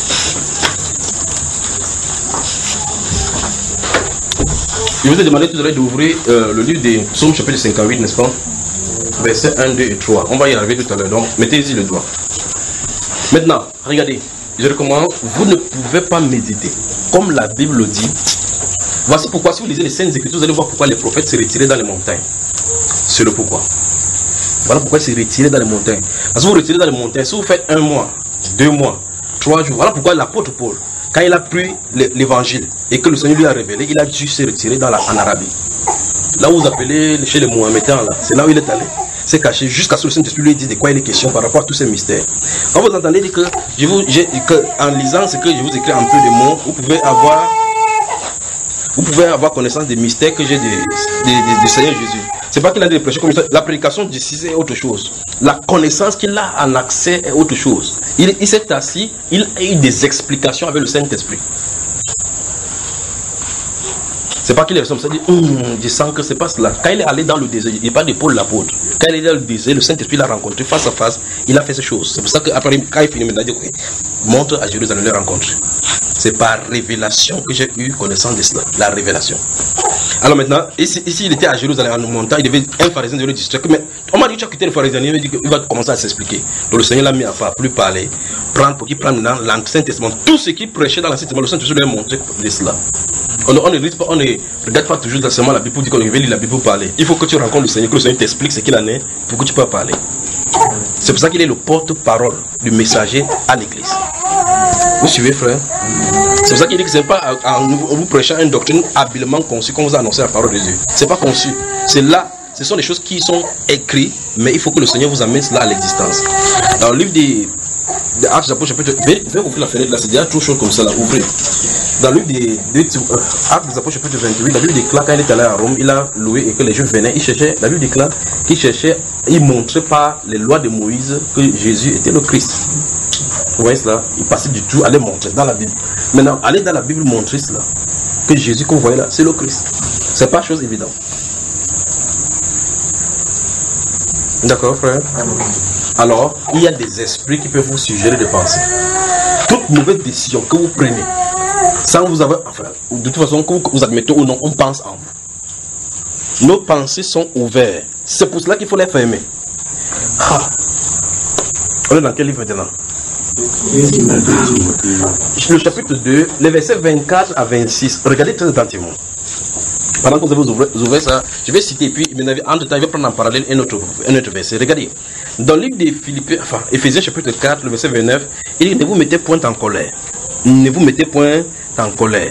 Je vous ai demandé tout à l'heure d'ouvrir le livre des Psaumes chapitre 58, n'est-ce pas? Versets 1, 2 et 3. On va y arriver tout à l'heure, donc mettez-y le doigt. Maintenant, regardez, je recommande, vous ne pouvez pas méditer. Comme la Bible le dit, voici pourquoi, si vous lisez les Saintes Écritures, vous allez voir pourquoi les prophètes se retiraient dans les montagnes. C'est le pourquoi. Voilà pourquoi ils se retiraient dans les montagnes. Parce que vous retirez dans les montagnes, si vous faites 1 mois, 2 mois, 3 jours, voilà pourquoi l'apôtre Paul, quand il a pris l'évangile et que le Seigneur lui a révélé, il a dû se retirer en Arabie. Là où vous appelez chez les Mohamédans, là, c'est là où il est allé. C'est caché jusqu'à ce que le Saint-Esprit lui dise de quoi il est question par rapport à tous ces mystères. Quand vous entendez dire que, en lisant ce que je vous écris en peu de mots, vous pouvez avoir connaissance des mystères que j'ai du Seigneur Jésus. C'est pas qu'il a des prêcher comme ça. La prédication d'ici c'est autre chose. La connaissance qu'il a en accès est autre chose. Il s'est assis, il a eu des explications avec le Saint-Esprit. C'est pas qu'il est comme ça, dit, je sens que c'est pas cela. Quand il est allé dans le désert, il n'est pas d'épaule l'apôtre. Quand il est dans le désert, le Saint-Esprit l'a rencontré face à face, il a fait ces choses. C'est pour ça qu'après, quand il finit, maintenant, il dit, okay, montre à Jérusalem les rencontres. C'est par révélation que j'ai eu connaissance de cela, la révélation. Alors maintenant, ici il était à Jérusalem en montant, il devait un pharisien de le distraire. Mais on m'a dit, tu as quitté le pharisien, il m'a dit qu'il va commencer à s'expliquer. Donc le Seigneur l'a mis à part, plus parler, prendre pour qu'il prenne dans l'Ancien Testament. Tout ce qu'il prêchait dans l'Ancien Testament, le Saint-Esprit lui a montré de cela. On ne regarde pas toujours seulement la Bible pour dire qu'on veut lire la Bible pour parler. Il faut que tu rencontres le Seigneur, que le Seigneur t'explique ce qu'il en est pour que tu puisses parler. C'est pour ça qu'il est le porte-parole du messager à l'église. Vous suivez, frère? C'est pour ça qu'il dit que ce n'est pas en vous prêchant une doctrine habilement conçue qu'on vous a annoncé la parole de Dieu. Ce n'est pas conçu. C'est là. Ce sont des choses qui sont écrites, mais il faut que le Seigneur vous amène cela à l'existence. Dans le livre des Actes des Apôtres, chapitre 2, vous ouvrir la fenêtre là, c'est déjà trop chaud comme ça là, ouvrez. Dans le livre des Actes des Apôtres, chapitre 28, la Bible déclare quand il est allé à Rome, il a loué et que les Juifs venaient, la Bible déclare qu'il cherchait, il montrait par les lois de Moïse que Jésus était le Christ. Vous voyez cela? Il passait du tout à les montrer dans la Bible. Maintenant, aller dans la Bible montrer cela, que Jésus qu'on voyait là, c'est le Christ. C'est pas chose évidente. D'accord, frère? Alors, il y a des esprits qui peuvent vous suggérer de penser. Toute mauvaise décision que vous prenez, sans vous avoir, enfin, de toute façon, que vous admettez ou non, on pense en vous. Nos pensées sont ouvertes. C'est pour cela qu'il faut les fermer. Ah. On est dans quel livre maintenant? Le chapitre 2, les versets 24 à 26. Regardez très attentivement. Pendant que vous avez ouvert ça, je vais citer, puis entre temps, je vais prendre en parallèle un autre verset. Regardez. Dans le livre des Philippiens, enfin, Éphésiens chapitre 4, le verset 29, il dit, ne vous mettez point en colère. Ne vous mettez point en colère.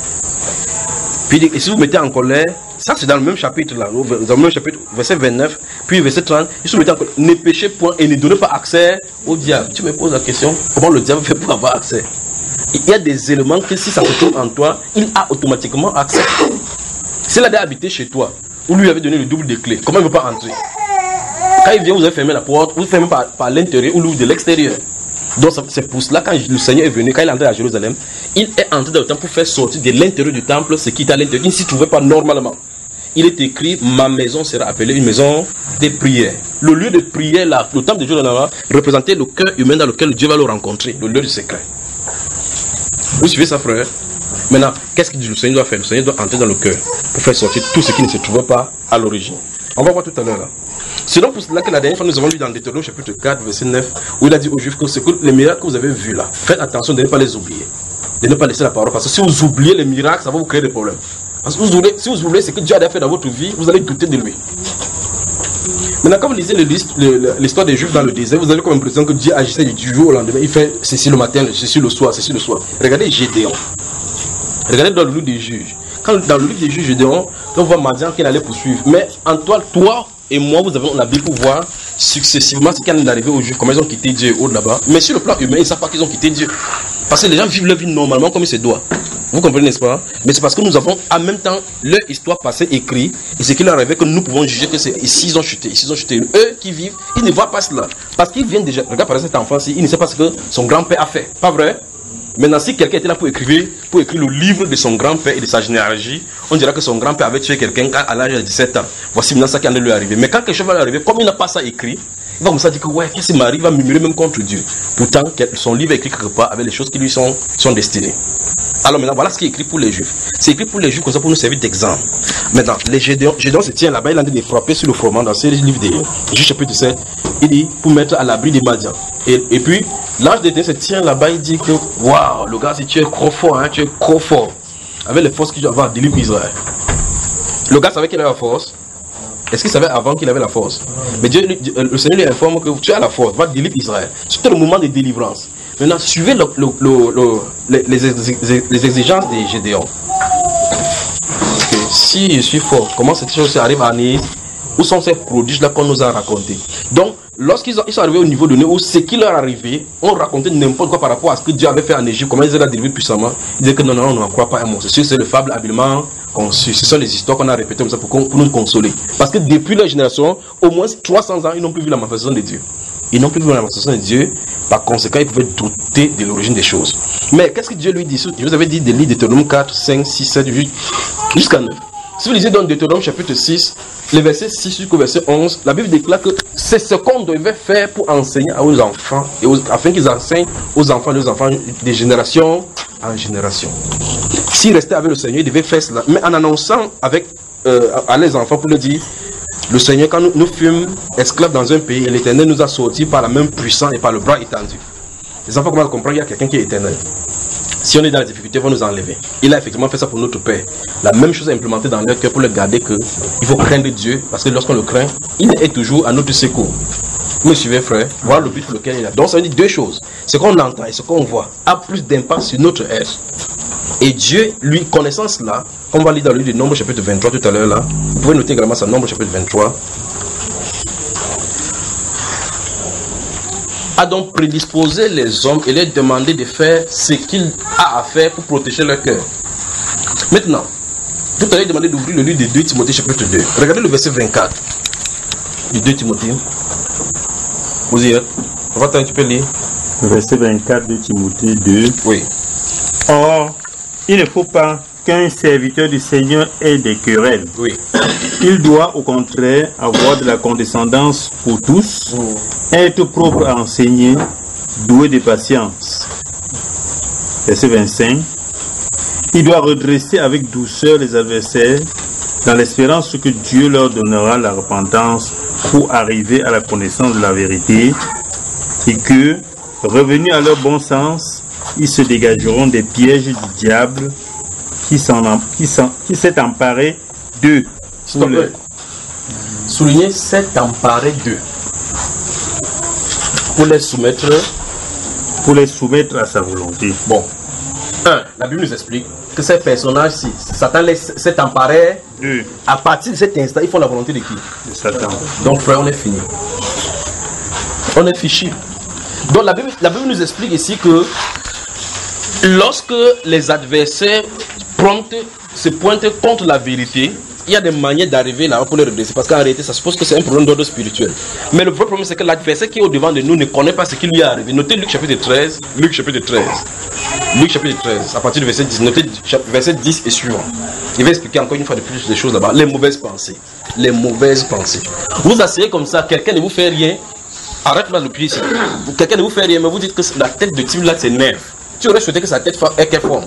Puis il dit, et si vous mettez en colère, ça c'est dans le même chapitre là, dans le même chapitre, verset 29, puis verset 30, il se met en colère, ne péchez point et ne donnez pas accès au diable. Tu me poses la question, comment le diable fait pour avoir accès? Il y a des éléments que si ça se trouve en toi, il a automatiquement accès. S'il avait habité chez toi, ou lui avait donné le double de clés, comment il ne veut pas entrer? Quand il vient, vous avez fermé la porte, vous fermez par l'intérieur ou de l'extérieur. Donc c'est pour cela, quand le Seigneur est venu, quand il est entré à Jérusalem, il est entré dans le temple pour faire sortir de l'intérieur du temple ce qui était à l'intérieur. Il ne s'y trouvait pas normalement. Il est écrit, ma maison sera appelée une maison de prière. Le lieu de prière, là, le temple de Dieu représentait le cœur humain dans lequel Dieu va le rencontrer, le lieu du secret. Vous suivez ça, frère? Maintenant, qu'est-ce que le Seigneur doit faire? Le Seigneur doit entrer dans le cœur pour faire sortir tout ce qui ne se trouvait pas à l'origine. On va voir tout à l'heure là. C'est donc pour cela que la dernière fois nous avons lu dans Deutéronome chapitre 4 verset 9 où il a dit aux Juifs que les miracles que vous avez vus là, faites attention de ne pas les oublier, de ne pas laisser la parole, parce que si vous oubliez les miracles, ça va vous créer des problèmes. Parce que si vous oubliez ce que Dieu a fait dans votre vie, vous allez douter de lui. Maintenant, quand vous lisez l'histoire des Juifs dans le désert, vous avez comme l'impression que Dieu agissait du jour au lendemain. Il fait ceci le matin, ceci le soir, ceci le soir. Regardez Gédéon. Regardez dans le livre des juges. Dans le livre des juges, Gédéon, on voit Madian qu'il allait poursuivre. Mais en toi et moi, vous avons la Bible pour voir successivement ce qui est arrivé aux Juifs, comment ils ont quitté Dieu haut là-bas. Mais sur le plan humain, ils ne savent pas qu'ils ont quitté Dieu. Parce que les gens vivent leur vie normalement comme il se doit. Vous comprenez, n'est-ce pas? Mais c'est parce que nous avons en même temps leur histoire passée écrite. Et ce qui leur arrivait que nous pouvons juger que c'est ici ils ont chuté, ici ils ont chuté. Eux qui vivent, ils ne voient pas cela. Parce qu'ils viennent déjà. Regarde par exemple cet enfant-ci, il ne sait pas ce que son grand-père a fait. Pas vrai? Maintenant, si quelqu'un était là pour écrire le livre de son grand-père et de sa généalogie, on dirait que son grand-père avait tué quelqu'un à l'âge de 17 ans. Voici maintenant ça qui allait lui arriver. Mais quand quelque chose va lui arriver, comme il n'a pas ça écrit, il va comme ça dire que ouais, qu'est-ce qui m'arrive, il va murmurer même contre Dieu. Pourtant, son livre est écrit quelque part avec les choses qui lui sont destinées. Alors maintenant, voilà ce qui est écrit pour les Juifs. C'est écrit pour les Juifs comme ça pour nous servir d'exemple. Maintenant, les Gédéon se tient là-bas, il est en train de frapper sur le froment dans ce livre des Juifs chapitre 7. Il dit pour mettre à l'abri des Madians. Et puis, l'ange d'Éternel se tient là-bas, il dit que waouh, le gars, si tu es trop fort, hein, tu es trop fort. Avec les forces qu'il doit avoir, délivre Israël. Le gars savait qu'il avait la force. Est-ce qu'il savait avant qu'il avait la force? Mais Dieu, le Seigneur lui informe que tu as la force, va délivrer Israël. C'était le moment de délivrance. Maintenant, suivez les exigences des Gédéon. Okay. Si je suis fort, comment cette chose arrive à Nice? Où sont ces prodiges-là qu'on nous a racontés? Donc, lorsqu'ils sont arrivés au niveau donné où ce qui leur arrivait, on racontait n'importe quoi par rapport à ce que Dieu avait fait en Égypte, comment ils avaient délivré puissamment. Ils disaient que non, on n'en croit pas un mot. C'est le fable habilement conçu. Ce sont les histoires qu'on a répétées comme ça pour nous consoler. Parce que depuis leur génération, au moins 300 ans, ils n'ont plus vu la manifestation de Dieu. Ils n'ont plus vu la manifestation de Dieu. Par conséquent, ils pouvaient douter de l'origine des choses. Mais qu'est-ce que Dieu lui dit? Je vous avais dit des livres Deutéronome 4, 5, 6, 7, jusqu'à 9. Si vous lisez dans Deutéronome chapitre 6, le verset 6 jusqu'au verset 11, la Bible déclare que c'est ce qu'on devait faire pour enseigner aux enfants, afin qu'ils enseignent aux enfants de génération en génération. S'ils restaient avec le Seigneur, ils devaient faire cela. Mais en annonçant à les enfants pour leur dire, le Seigneur, quand nous fûmes esclaves dans un pays, et l'Éternel nous a sortis par la main puissante et par le bras étendu. Les enfants commencent à comprendre qu'il y a quelqu'un qui est éternel. Si on est dans la difficulté, il va nous enlever. Il a effectivement fait ça pour notre Père. La même chose est implémentée dans leur cœur pour le garder qu'il faut craindre Dieu, parce que lorsqu'on le craint, il est toujours à notre secours. Vous me suivez, frère? Voilà le but pour lequel il est là. Donc ça veut dire deux choses. Ce qu'on entend et ce qu'on voit a plus d'impact sur notre être. Et Dieu, lui, connaissant cela, comme on va lire dans le livre de Nombre chapitre 23 tout à l'heure là, vous pouvez noter également ça, Nombre chapitre 23, a donc prédisposé les hommes et leur demandé de faire ce qu'il a à faire pour protéger leur cœur. Maintenant, tout à l'heure, il demandait d'ouvrir le livre de 2 Timothée chapitre 2. Regardez le verset 24 du 2 Timothée. Vous y êtes? Attends, tu peux lire. Le verset 24 de Timothée 2. Oui. Or, il ne faut pas qu'un serviteur du Seigneur ait des querelles. Oui. Il doit au contraire avoir de la condescendance pour tous, être propre à enseigner, doué de patience. Verset 25. Il doit redresser avec douceur les adversaires, dans l'espérance que Dieu leur donnera la repentance pour arriver à la connaissance de la vérité, et que, revenus à leur bon sens, ils se dégageront des pièges du diable qui s'est emparé d'eux. Souligner s'est emparé d'eux. Pour les soumettre à sa volonté. Bon. La Bible nous explique que ces personnages-ci, Satan s'est emparé d'eux. À partir de cet instant, ils font la volonté de qui? De Satan. Donc frère, on est fini. On est fichu. Donc la Bible nous explique ici que lorsque les adversaires se pointent contre la vérité, il y a des manières d'arriver là pour les redresser. Parce qu'en réalité, ça suppose que c'est un problème d'ordre spirituel. Mais le vrai problème, c'est que l'adversaire qui est au-devant de nous ne connaît pas ce qui lui est arrivé. Notez Luc chapitre 13. Luc chapitre 13, à partir du verset 10. Notez verset 10 et suivant. Il va expliquer encore une fois de plus des choses là-bas. Les mauvaises pensées. Les mauvaises pensées. Vous asseyez comme ça, quelqu'un ne vous fait rien. Arrête-moi le pied ici. Quelqu'un ne vous fait rien, mais vous dites que la tête de type là, c'est nerf. Tu aurais souhaité que sa tête ait quelle forme?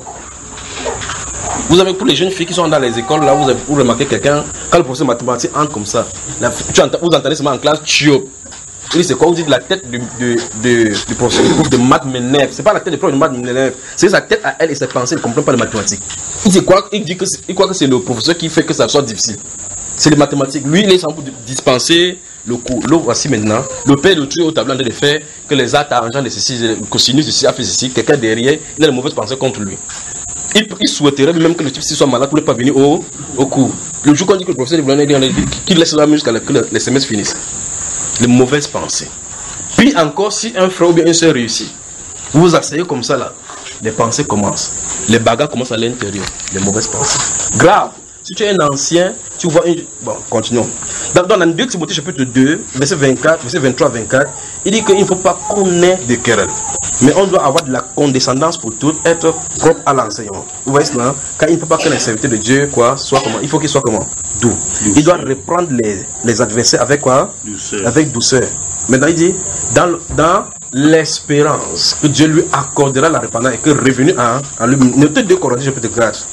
Vous avez pour les jeunes filles qui sont dans les écoles, là, vous remarquez quelqu'un, quand le professeur de mathématiques entre comme ça, vous entendez seulement en classe, tchio. Il dit c'est quoi? Vous dites la tête du professeur de maths m'énerve. C'est pas la tête du prof de maths m'énerve. C'est sa tête à elle et ses pensées, elle ne comprend pas les mathématiques. Il dit quoi? Il croit que c'est le professeur qui fait que ça soit difficile. C'est les mathématiques. Lui, il est sans pour dispenser le cours. Là, voici maintenant. Le père de tuer au tableau de faire que les arts arrangeants de ceci, le cosinus ceci, a fait ceci. Quelqu'un derrière, il a de mauvaises pensées contre lui. Il souhaiterait même que le type soit malade pour ne pas venir au cours. Le jour qu'on dit que le professeur voulait dire qu'il laisse la jusqu'à que les semestres finissent. Les mauvaises pensées. Puis encore, si un frère ou bien une soeur réussit, vous vous asseyez comme ça là, les pensées commencent. Les bagarres commencent à l'intérieur. Les mauvaises pensées. Grave. Si tu es un ancien, tu vois une... Bon, continuons. Dans 2 Timothée chapitre 2, verset 24, verset 23-24, il dit qu'il ne faut pas qu'on ait de querelles. Mais on doit avoir de la condescendance pour tout, être propre à l'enseignement. Vous voyez cela? Car il ne faut pas que les serviteurs de Dieu soit comment? Il faut qu'il soit comment? Doux. Il doit reprendre les adversaires avec quoi? Douceur. Avec douceur. Maintenant il dit, dans l'espérance que Dieu lui accordera la repentance et que revenu en lui. Notez 2 Corinthiens chapitre 4.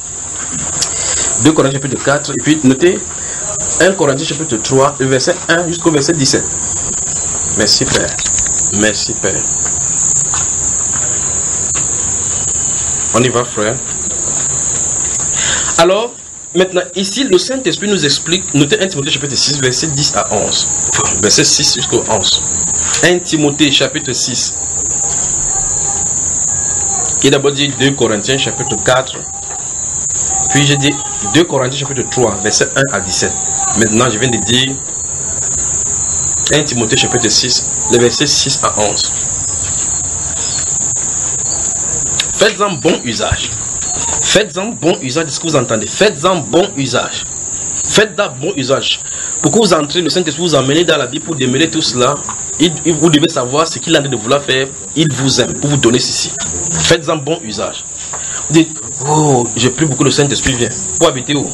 2 Corinthiens chapitre 4 et puis notez 1 Corinthiens chapitre 3, le verset 1 jusqu'au verset 17. Merci Père. Merci Père. On y va frère. Alors, maintenant ici le Saint-Esprit nous explique, notez 1 Timothée chapitre 6, verset 10 à 11. Verset 6 jusqu'au 11. 1 Timothée chapitre 6. Qui d'abord dit 2 Corinthiens chapitre 4. Puis j'ai dit 2 Corinthiens chapitre 3, verset 1 à 17. Maintenant, je viens de dire 1 Timothée chapitre 6, les versets 6 à 11. Faites-en bon usage. Faites-en bon usage de ce que vous entendez. Faites-en bon usage. Faites-en bon usage. Pour que vous entrez, le Saint-Esprit vous emmène dans la Bible pour démêler tout cela. Vous devez savoir ce qu'il a de vouloir faire. Il vous aime pour vous donner ceci. Faites-en bon usage. Vous dites, oh, j'ai plus beaucoup, le Saint-Esprit vient. Pour habiter où?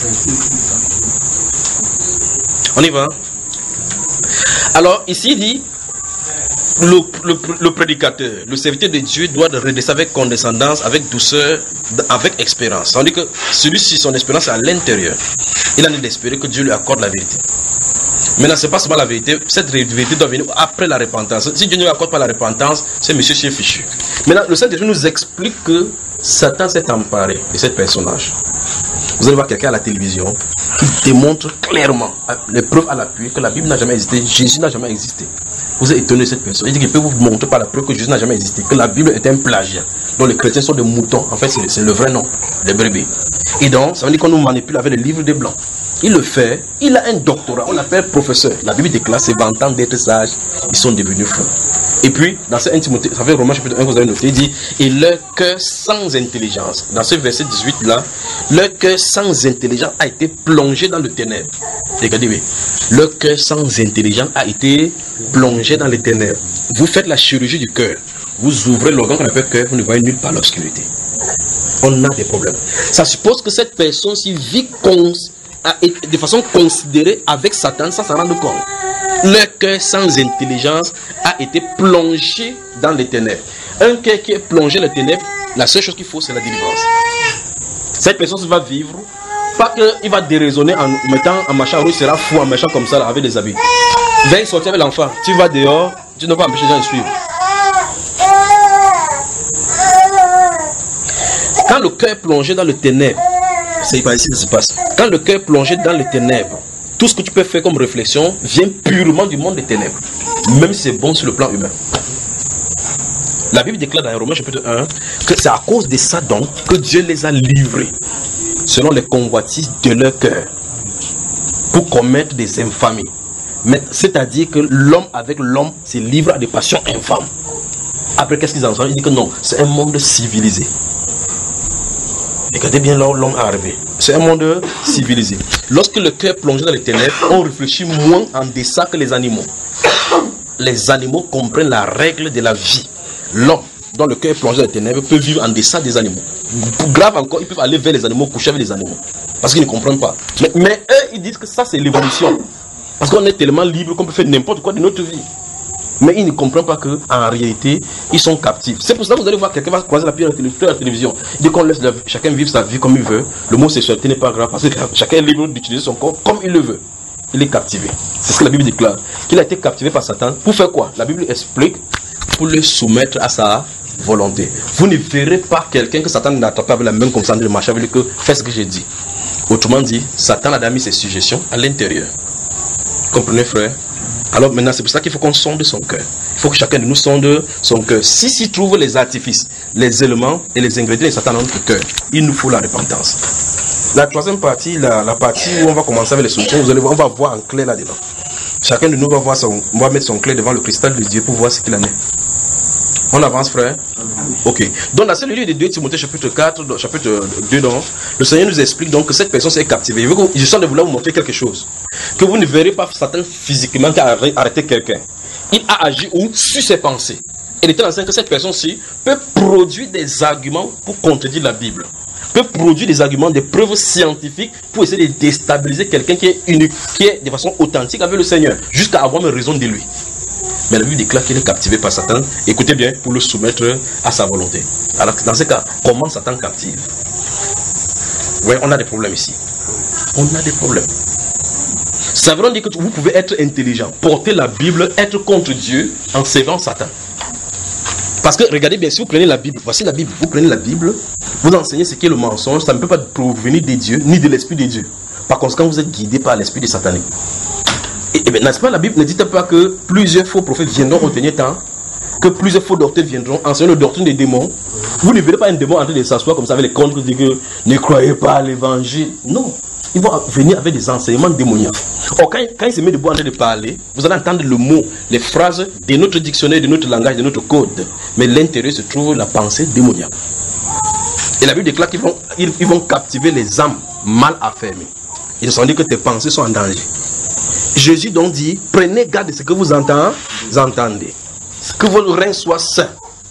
On y va. Alors, ici, il dit, le prédicateur, le serviteur de Dieu doit redresser avec condescendance, avec douceur, avec expérience. On dit que celui-ci, son expérience est à l'intérieur. Il en est d'espérer que Dieu lui accorde la vérité. Maintenant, ce n'est pas seulement la vérité, cette vérité doit venir après la repentance. Si Dieu ne lui accorde pas la repentance, c'est monsieur chien fichu. Maintenant, le Saint-Esprit nous explique que Satan s'est emparé de ce personnage. Vous allez voir quelqu'un à la télévision qui démontre clairement, les preuves à l'appui, que la Bible n'a jamais existé, Jésus n'a jamais existé. Vous êtes étonné de cette personne. Il dit qu'il peut vous montrer par la preuve que Jésus n'a jamais existé, que la Bible est un plagiat, dont les chrétiens sont des moutons. En fait, c'est le vrai nom, des brebis. Et donc, ça veut dire qu'on nous manipule avec les livres des blancs. Il le fait, il a un doctorat, on l'appelle professeur. La Bible déclare, c'est vantant d'être sage, ils sont devenus fous. Et puis, dans ce 1 Timothée, ça fait Romains chapitre 1, vous avez noté, il dit, et leur cœur sans intelligence. Dans ce verset 18 là, leur cœur sans intelligence a été plongé dans le ténèbre. Regardez bien, leur cœur sans intelligence a été plongé dans les ténèbres. Vous faites la chirurgie du cœur, vous ouvrez l'organe qu'on appelle cœur, vous ne voyez nulle part l'obscurité. On a des problèmes. Ça suppose que cette personne-ci vit de façon considérée avec Satan sans s'en rendre compte. Leur cœur sans intelligence a été plongé dans les ténèbres. Un cœur qui est plongé dans les ténèbres, la seule chose qu'il faut, c'est la délivrance. Cette personne va vivre, pas qu'il va déraisonner en marchant, il sera fou en marchant comme ça, là, avec des habits. Viens sortir avec l'enfant, tu vas dehors, tu ne vas pas empêcher les gens de suivre. Quand le cœur est plongé dans les ténèbres, c'est pas ici que ça se passe. Quand le cœur est plongé dans les ténèbres, tout ce que tu peux faire comme réflexion vient purement du monde des ténèbres, même si c'est bon sur le plan humain. La Bible déclare dans Romains chapitre 1 que c'est à cause de ça donc que Dieu les a livrés selon les convoitises de leur cœur pour commettre des infamies. C'est-à-dire que l'homme avec l'homme se livre à des passions infâmes. Après, qu'est-ce qu'ils en sont? Il dit que non, c'est un monde civilisé. Regardez bien là où l'homme est arrivé. C'est un monde civilisé. Lorsque le cœur est plongé dans les ténèbres, on réfléchit moins en deçà que les animaux. Les animaux comprennent la règle de la vie. L'homme, dont le cœur est plongé dans les ténèbres, peut vivre en deçà des animaux. Grave encore, ils peuvent aller vers les animaux, coucher avec les animaux. Parce qu'ils ne comprennent pas. Mais eux, ils disent que ça, c'est l'évolution. Parce qu'on est tellement libre qu'on peut faire n'importe quoi de notre vie. Mais ils ne comprennent pas qu'en réalité, ils sont captifs. C'est pour ça que vous allez voir quelqu'un va croiser la pierre à la télévision. Dès qu'on laisse chacun vivre sa vie comme il veut, le mot sexualité n'est pas grave parce que chacun est libre d'utiliser son corps comme il le veut. Il est captivé. C'est ce que la Bible déclare. Qu'il a été captivé par Satan. Pour faire quoi? La Bible explique pour le soumettre à sa volonté. Vous ne verrez pas quelqu'un que Satan n'attrape avec la main comme ça de marcher avec lui que fais ce que j'ai dit. Autrement dit, Satan a mis ses suggestions à l'intérieur. Comprenez, frère? Alors maintenant, c'est pour ça qu'il faut qu'on sonde son cœur. Il faut que chacun de nous sonde son cœur. S'il trouve les artifices, les éléments et les ingrédients de Satan dans notre cœur, il nous faut la repentance. La troisième partie, la partie où on va commencer avec les solutions, vous allez voir, on va voir en clair là-dedans. Chacun de nous va mettre son clé devant le cristal de Dieu pour voir ce qu'il en est. On avance, frère? Ok. Donc, dans ce livre de 2 Timothée, chapitre 4, chapitre 2, donc, le Seigneur nous explique donc que cette personne s'est captivée. Je sens de vouloir vous montrer quelque chose. Que vous ne verrez pas Satan physiquement qui a arrêté quelqu'un. Il a agi sur ses pensées. Il était en train que cette personne-ci peut produire des arguments pour contredire la Bible. Peut produire des arguments, des preuves scientifiques pour essayer de déstabiliser quelqu'un qui est unique, qui est de façon authentique avec le Seigneur, jusqu'à avoir une raison de lui. Mais la Bible déclare qu'il est captivé par Satan. Écoutez bien, pour le soumettre à sa volonté. Alors, dans ce cas, comment Satan captive? Oui, on a des problèmes ici. On a des problèmes. Ça veut dire que vous pouvez être intelligent, porter la Bible, être contre Dieu en servant Satan. Parce que, regardez bien, si vous prenez la Bible, voici la Bible, vous prenez la Bible, vous enseignez ce qu'est le mensonge, ça ne peut pas provenir de Dieu, ni de l'Esprit de Dieu. Par conséquent, vous êtes guidé par l'Esprit de Satan. Et bien, n'est-ce pas, la Bible ne dit pas que plusieurs faux prophètes viendront au dernier temps, que plusieurs faux docteurs viendront enseigner la doctrine des démons. Vous ne verrez pas un démon en train de s'asseoir comme ça avec les contre, dire que ne croyez pas à l'évangile. Non. ils vont venir avec des enseignements démoniaques. Or, quand ils se mettent debout en train de parler, vous allez entendre le mot, les phrases de notre dictionnaire, de notre langage, de notre code. Mais l'intérieur se trouve la pensée démoniaque. Et la Bible déclare qu'ils vont captiver les âmes mal affermées. Ils ont dit que tes pensées sont en danger. Jésus donc dit, prenez garde de ce que vous entendez. Que vos reins soient sains.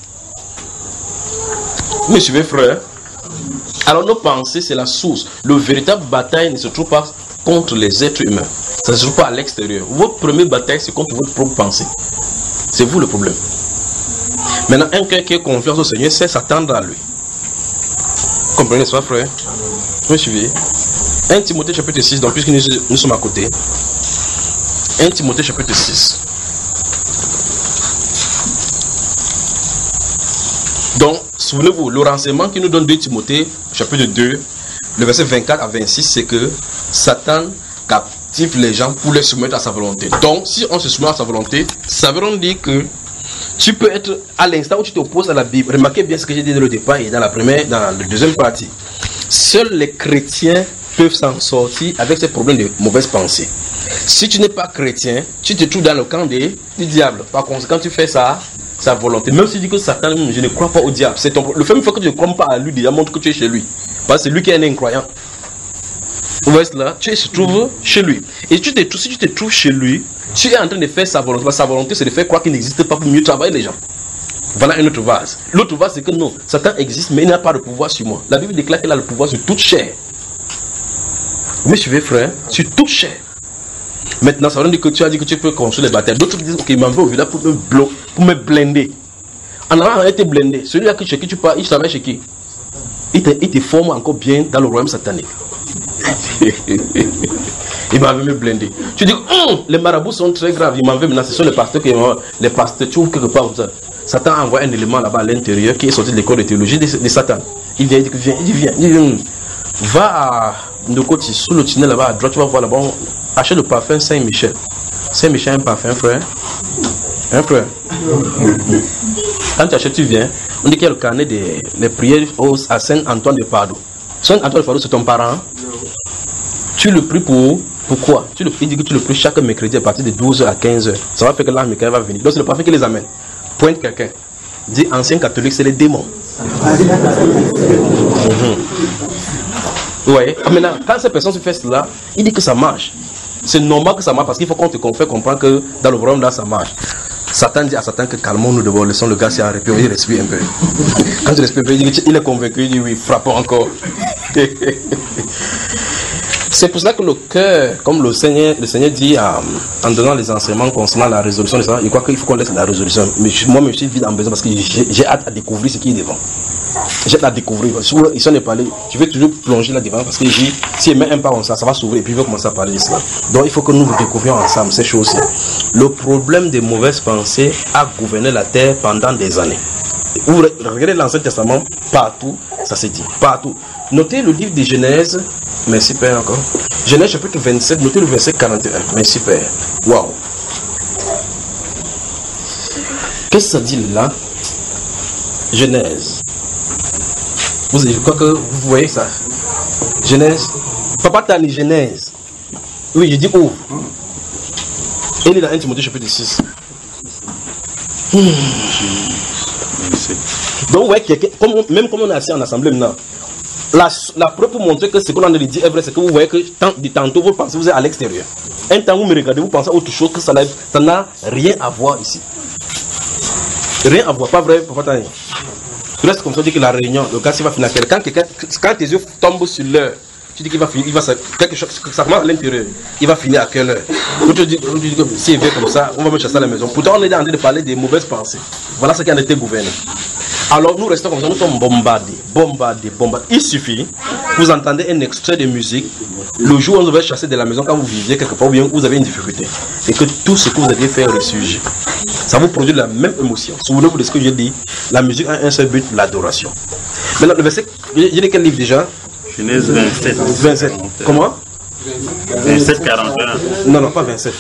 Vous me suivez, frère? Alors nos pensées, c'est la source. Le véritable bataille ne se trouve pas contre les êtres humains. Ça ne se trouve pas à l'extérieur. Votre première bataille, c'est contre votre propre pensée. C'est vous le problème. Maintenant, un cœur qui a confiance au Seigneur, c'est s'attendre à lui. Comprenez ça, frère? Vous me suivez? 1 Timothée chapitre 6, donc puisque nous sommes à côté. 1 Timothée chapitre 6. Donc, souvenez-vous, le renseignement qui nous donne 2 Timothée chapitre 2, le verset 24 à 26, c'est que Satan captive les gens pour les soumettre à sa volonté. Donc, si on se soumet à sa volonté, ça veut dire que tu peux être à l'instant où tu t'opposes à la Bible. Remarquez bien ce que j'ai dit dans le départ et dans la deuxième partie. Seuls les chrétiens peuvent s'en sortir avec ces problèmes de mauvaise pensée. Si tu n'es pas chrétien, tu te trouves dans le camp du diable. Par conséquent, tu fais sa volonté. Même si tu dis que Satan, je ne crois pas au diable. C'est le fait que tu ne crois pas à lui, déjà montre que tu es chez lui. Parce que c'est lui qui est un incroyant. Vous voyez cela? Tu se trouves chez lui. Et si tu te trouves chez lui, tu es en train de faire sa volonté. Sa volonté, c'est de faire croire qu'il n'existe pas pour mieux travailler les gens. Voilà un autre vase. L'autre vase, c'est que non, Satan existe, mais il n'a pas de pouvoir sur moi. La Bible déclare qu'il a le pouvoir sur toute chair. Vous me suivez, frère? Sur toute chair. Maintenant, ça veut dire que tu as dit que tu peux construire les batailles. D'autres disent, ok, il m'en veut au village pour me blinder. En allant été blindé, celui-là chez qui tu pars, il travaille chez qui? Il te forme encore bien dans le royaume satanique. Il m'avait me blindé. Tu dis, les marabouts sont très graves, il m'avait menacé. Ce sont les pasteurs qui m'ont. Les pasteurs, tu ouvres quelque part comme ça. Satan envoie un élément là-bas à l'intérieur qui est sorti de l'école de théologie de Satan. Il vient, il dit, viens. Va à Ndokoti, sous le tunnel là-bas à droite, tu vas voir là-bas. Achète le parfum Saint-Michel. Saint-Michel, un parfum, frère. Un frère. Quand tu achètes, tu viens. On dit qu'il y a le carnet des prières à Saint-Antoine de Padoue. Saint-Antoine de Padoue, c'est ton parent. Tu le pries pourquoi? Il dit que tu le pries chaque mercredi à partir de 12h à 15h. Ça va faire que l'âme Michael va venir. Donc c'est le parfum qui les amène. Pointe quelqu'un. Dit ancien catholique, c'est les démons. Ouais. Maintenant, quand cette personne se fait cela, il dit que ça marche. C'est normal que ça marche parce qu'il faut qu'on te fait comprendre que dans le royaume là ça marche. Satan dit à Satan que calmons-nous d'abord, laissons le gars s'y arrêter, il respire un peu. Quand il respire un peu, il est convaincu, il dit oui, frappons encore. C'est pour cela que le cœur, comme le Seigneur dit en donnant les enseignements concernant la résolution de ça, il croit qu'il faut qu'on laisse la résolution. Mais moi, je suis vide en besoin parce que j'ai hâte à découvrir ce qui est devant. J'ai hâte à découvrir. Si on est parlé, je vais toujours plonger là-devant parce que si il met un pas comme ça va s'ouvrir et puis il va commencer à parler de cela. Donc il faut que nous découvrions ensemble ces choses-ci. Le problème des mauvaises pensées a gouverné la terre pendant des années. Vous regardez l'Ancien Testament, partout, ça s'est dit, partout. Notez le livre de Genèse. Merci Père encore. Genèse chapitre 27, notez le verset 41. Merci Père. Waouh. Qu'est-ce que ça dit là? Genèse. Je crois que vous voyez ça. Genèse. Papa t'a dit Genèse. Oui, je dis ouvre. Il est dans 1 Timothée chapitre 6. Donc, ouais, même comme on est assis en assemblée maintenant, la preuve pour montrer que ce qu'on a dit est vrai, c'est que vous voyez que tantôt vous pensez que vous êtes à l'extérieur. Un temps vous me regardez, vous pensez à autre chose que ça n'a rien à voir ici. Rien à voir, pas vrai, papa Tani. Tu restes comme ça, tu dis que la réunion, le gars, s'il va finir à quel. Quand tes yeux tombent sur l'heure, tu dis qu'il va finir, quelque chose, ça commence à l'intérieur, il va finir à quelle heure. Tu te dis que s'il vient comme ça, on va me chasser à la maison. Pourtant, on est en train de parler des mauvaises pensées. Voilà ce qui a été gouverné. Alors nous restons comme ça, nous sommes bombardés. Il suffit, vous entendez un extrait de musique, le jour où vous avez chassé de la maison quand vous viviez quelque part, ou bien vous avez une difficulté, et que tout ce que vous aviez fait ressurgit. Ça vous produit la même émotion. Souvenez-vous de ce que j'ai dit, la musique a un seul but, l'adoration. Maintenant, le verset, j'ai dit quel livre déjà? Genèse 27. 27. Comment? 27, 41. Non, pas 27.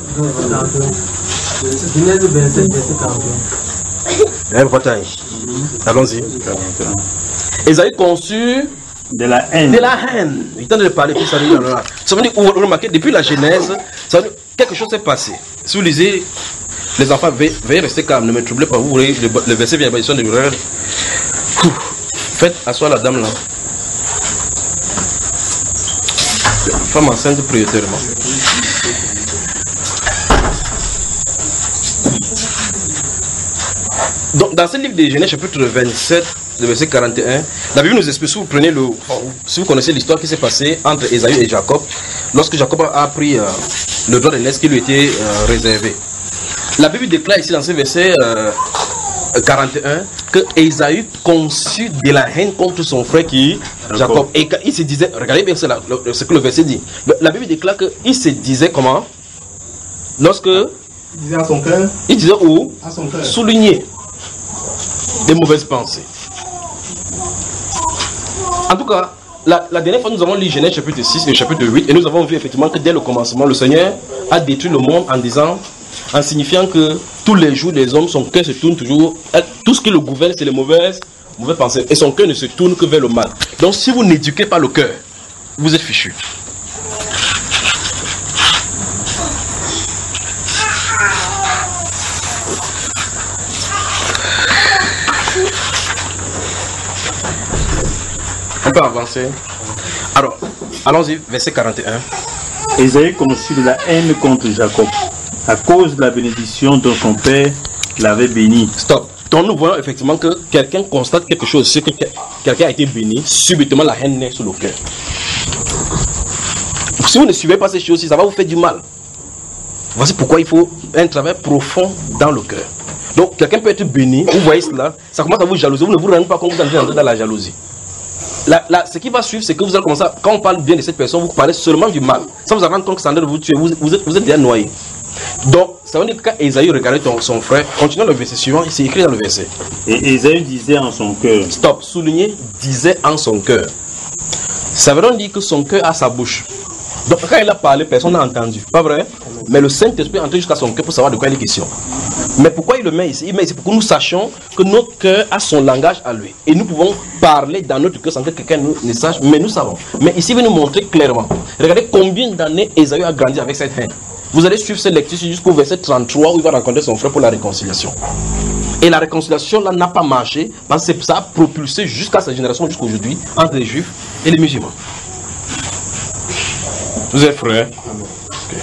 Genèse 27, verset 41. Allons-y. Esaïe conçut De la haine. De la haine. Il est en train de parler, puis ça veut dire, ça veut dire, vous remarquez, depuis la Genèse, ça veut dire, quelque chose s'est passé. Si vous lisez, les enfants, veuillez rester calmes, ne me troublez pas. Vous voyez, le verset vient de l'erreur. Faites asseoir la dame là. Femme enceinte prioritairement. Donc, dans ce livre de Genèse, chapitre 27, le verset 41, la Bible nous explique, si vous prenez si vous connaissez l'histoire qui s'est passée entre Ésaü et Jacob, lorsque Jacob a pris le droit de naissance qui lui était réservé. La Bible déclare ici dans ce verset 41 que Ésaü conçut de la haine contre son frère qui Jacob. Et il se disait, regardez bien ce que le verset dit. La Bible déclare qu'il se disait comment? Lorsque Il disait à son cœur. il disait où? À son cœur. Souligner des mauvaises pensées. En tout cas, la dernière fois nous avons lu Genèse chapitre 6 et chapitre 8 et nous avons vu effectivement que dès le commencement, le Seigneur a détruit le monde en signifiant que tous les jours les hommes, son cœur se tourne toujours, tout ce qui le gouverne c'est les mauvaises pensées et son cœur ne se tourne que vers le mal. Donc si vous n'éduquez pas le cœur, vous êtes fichu. On peut avancer. Alors, allons-y, verset 41. Ésaü conçut de la haine contre Jacob, à cause de la bénédiction dont son père l'avait béni. Stop. Donc nous voyons effectivement que quelqu'un constate quelque chose, c'est que quelqu'un a été béni, subitement la haine naît sur le cœur. Si vous ne suivez pas ces choses-ci, ça va vous faire du mal. Voici pourquoi il faut un travail profond dans le cœur. Donc quelqu'un peut être béni, vous voyez cela, ça commence à vous jalouser, vous ne vous rendez pas compte que vous entrez dans la jalousie. Ce qui va suivre, c'est que vous allez commencer à, quand on parle bien de cette personne, vous parlez seulement du mal. Ça vous rendre compte que ça de vous tuer, vous êtes déjà noyé. Donc, ça veut dire que quand Ésaü regardait son frère, continuons le verset suivant, c'est écrit dans le verset. Et Ésaü disait en son cœur. Stop, souligner, disait en son cœur. Ça veut donc dire que son cœur a sa bouche. Donc, quand il a parlé, personne n'a entendu. Pas vrai? Mais le Saint-Esprit est entré jusqu'à son cœur pour savoir de quoi il est question. Mais pourquoi il le met ici? Il met ici pour que nous sachions que notre cœur a son langage à lui. Et nous pouvons parler dans notre cœur sans que quelqu'un ne sache, mais nous savons. Mais ici, il veut nous montrer clairement. Regardez combien d'années Ésaü a grandi avec cette haine. Vous allez suivre cette lecture jusqu'au verset 33 où il va rencontrer son frère pour la réconciliation. Et la réconciliation là n'a pas marché parce que ça a propulsé jusqu'à sa génération, jusqu'à aujourd'hui, entre les Juifs et les musulmans. Vous êtes frères? Okay.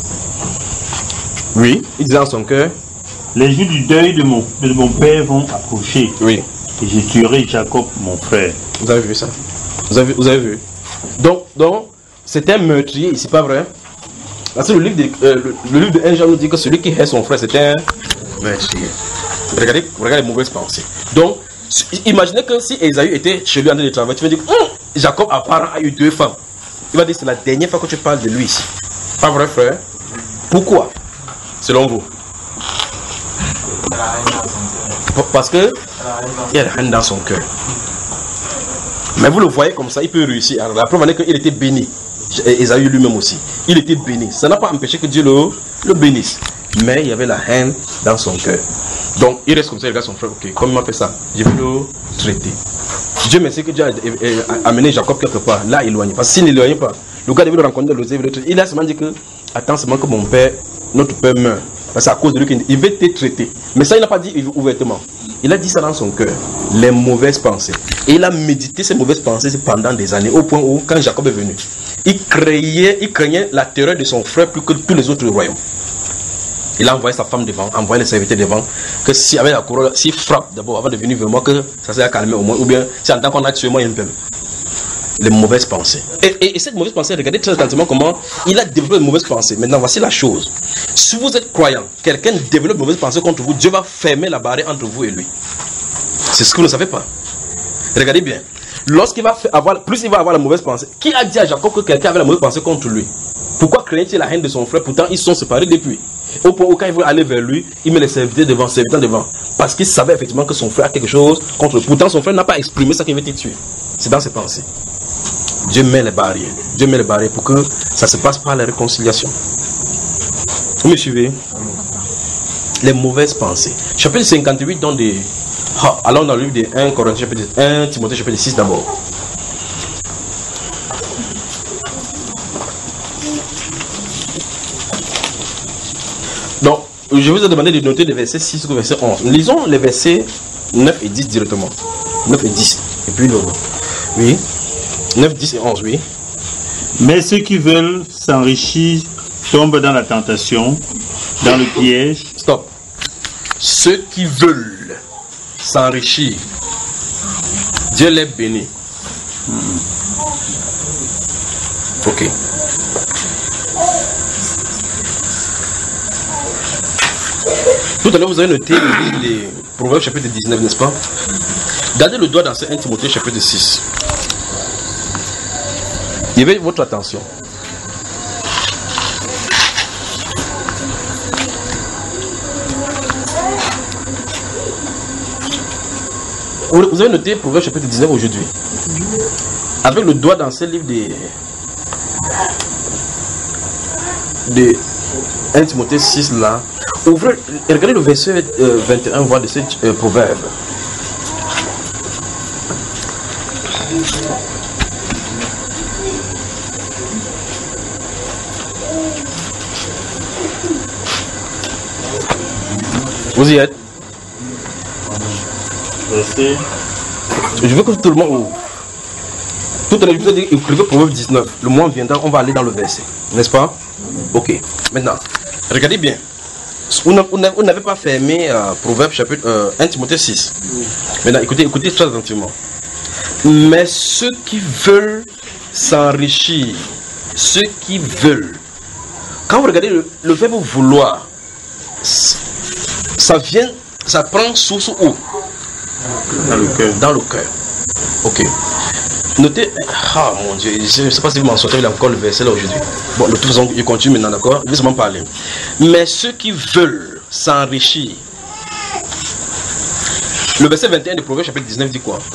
Oui, il disait en son cœur. Les jours du deuil de mon père vont approcher. Oui. Et je tuerai Jacob, mon frère. Vous avez vu ça? Vous avez vu? Donc c'est un meurtrier ici, pas vrai? Parce que le livre de 1 Jean nous dit que celui qui hait son frère, c'est un meurtrier. Regardez les mauvaises pensées. Donc, imaginez que si Ésaü était chez lui en train de travailler, tu vas dire, Jacob apparemment a eu 2 femmes. Il va dire, c'est la dernière fois que tu parles de lui ici. Pas vrai, frère? Pourquoi? Selon vous? Parce que il y a la haine dans son cœur. Mais vous le voyez comme ça, il peut réussir. Alors, la preuve est qu'il était béni. Ésaü lui-même aussi. Il était béni. Ça n'a pas empêché que Dieu le bénisse. Mais il y avait la haine dans son cœur. Donc il reste comme ça, il regarde son frère. Ok, comme il m'a fait ça, je vais le traiter. Dieu merci que Dieu a amené Jacob quelque part, là éloigné. Parce que s'il n'éloignait pas, le gars devait le rencontrer, il a seulement dit que attends seulement que notre père meurt. Parce que c'est à cause de lui qu'il veut te traiter. Mais ça il n'a pas dit ouvertement. Il a dit ça dans son cœur, les mauvaises pensées. Et il a médité ces mauvaises pensées pendant des années, au point où quand Jacob est venu, il craignait la terreur de son frère plus que tous les autres royaumes. Il a envoyé sa femme devant, envoyé les serviteurs devant, que si avec la couronne, s'il frappe d'abord avant de venir vers moi, que ça s'est calmé au moins, ou bien si en tant qu'on a tué moi, il me les mauvaises pensées. Et cette mauvaise pensée, regardez très attentivement comment il a développé de mauvaises pensées. Maintenant, voici la chose. Si vous êtes croyant, quelqu'un développe de mauvaises pensées contre vous, Dieu va fermer la barrière entre vous et lui. C'est ce que vous ne savez pas. Regardez bien. Lorsqu'il va avoir, plus il va avoir la mauvaise pensée, qui a dit à Jacob que quelqu'un avait la mauvaise pensée contre lui? Pourquoi craignait-il la haine de son frère? Pourtant, ils sont séparés depuis. Au point où quand il veut aller vers lui, il met les serviteurs devant. Parce qu'il savait effectivement que son frère a quelque chose contre lui. Pourtant, son frère n'a pas exprimé ça qu'il veut te tuer. C'est dans ses pensées. Dieu met les barrières. Dieu met les barrières pour que ça se passe par la réconciliation. Vous me suivez? Les mauvaises pensées. Chapitre 58 dans des... allons dans le livre de 1 Corinthiens, 1 Timothée chapitre 6 d'abord. je vous ai demandé de noter les versets 6 au verset 11. Lisons les versets 9 et 10 directement. 9 et 10. Et puis le... Oui. 9, 10 et 11, oui. Mais ceux qui veulent s'enrichir tombent dans la tentation, dans le piège. Stop. Ceux qui veulent s'enrichir, Dieu les bénit. Ok. Tout à l'heure, vous avez noté les Proverbes chapitre 19, n'est-ce pas? Gardez le doigt dans 1 Timothée chapitre 6. Éveillez votre attention. Vous avez noté Proverbes chapitre 19 aujourd'hui. Avec le doigt dans ce livre de 1 Timothée 6 là. Ouvrez, regardez le verset 21 voire de ce proverbe. Vous y êtes? Je veux que tout le monde ouvre. Tout à l'heure, je vous ai dit, écrivez Proverbe 19. Le moment viendra, on va aller dans le verset. N'est-ce pas? Ok. Maintenant, regardez bien. Vous n'avez pas fermé Proverbe chapitre 1 Timothée 6. Maintenant, écoutez très attentivement. Mais ceux qui veulent s'enrichir, ceux qui veulent. Quand vous regardez le verbe vouloir, ça vient, ça prend source où? Dans le cœur. Dans le cœur. Ok. Notez. Ah mon Dieu, je ne sais pas si vous m'en sortez encore le verset là aujourd'hui. Bon, de toute façon, je continue maintenant, d'accord? Je vais seulement parler. Mais ceux qui veulent s'enrichir. Le verset 21 de Proverbe chapitre 19 dit quoi?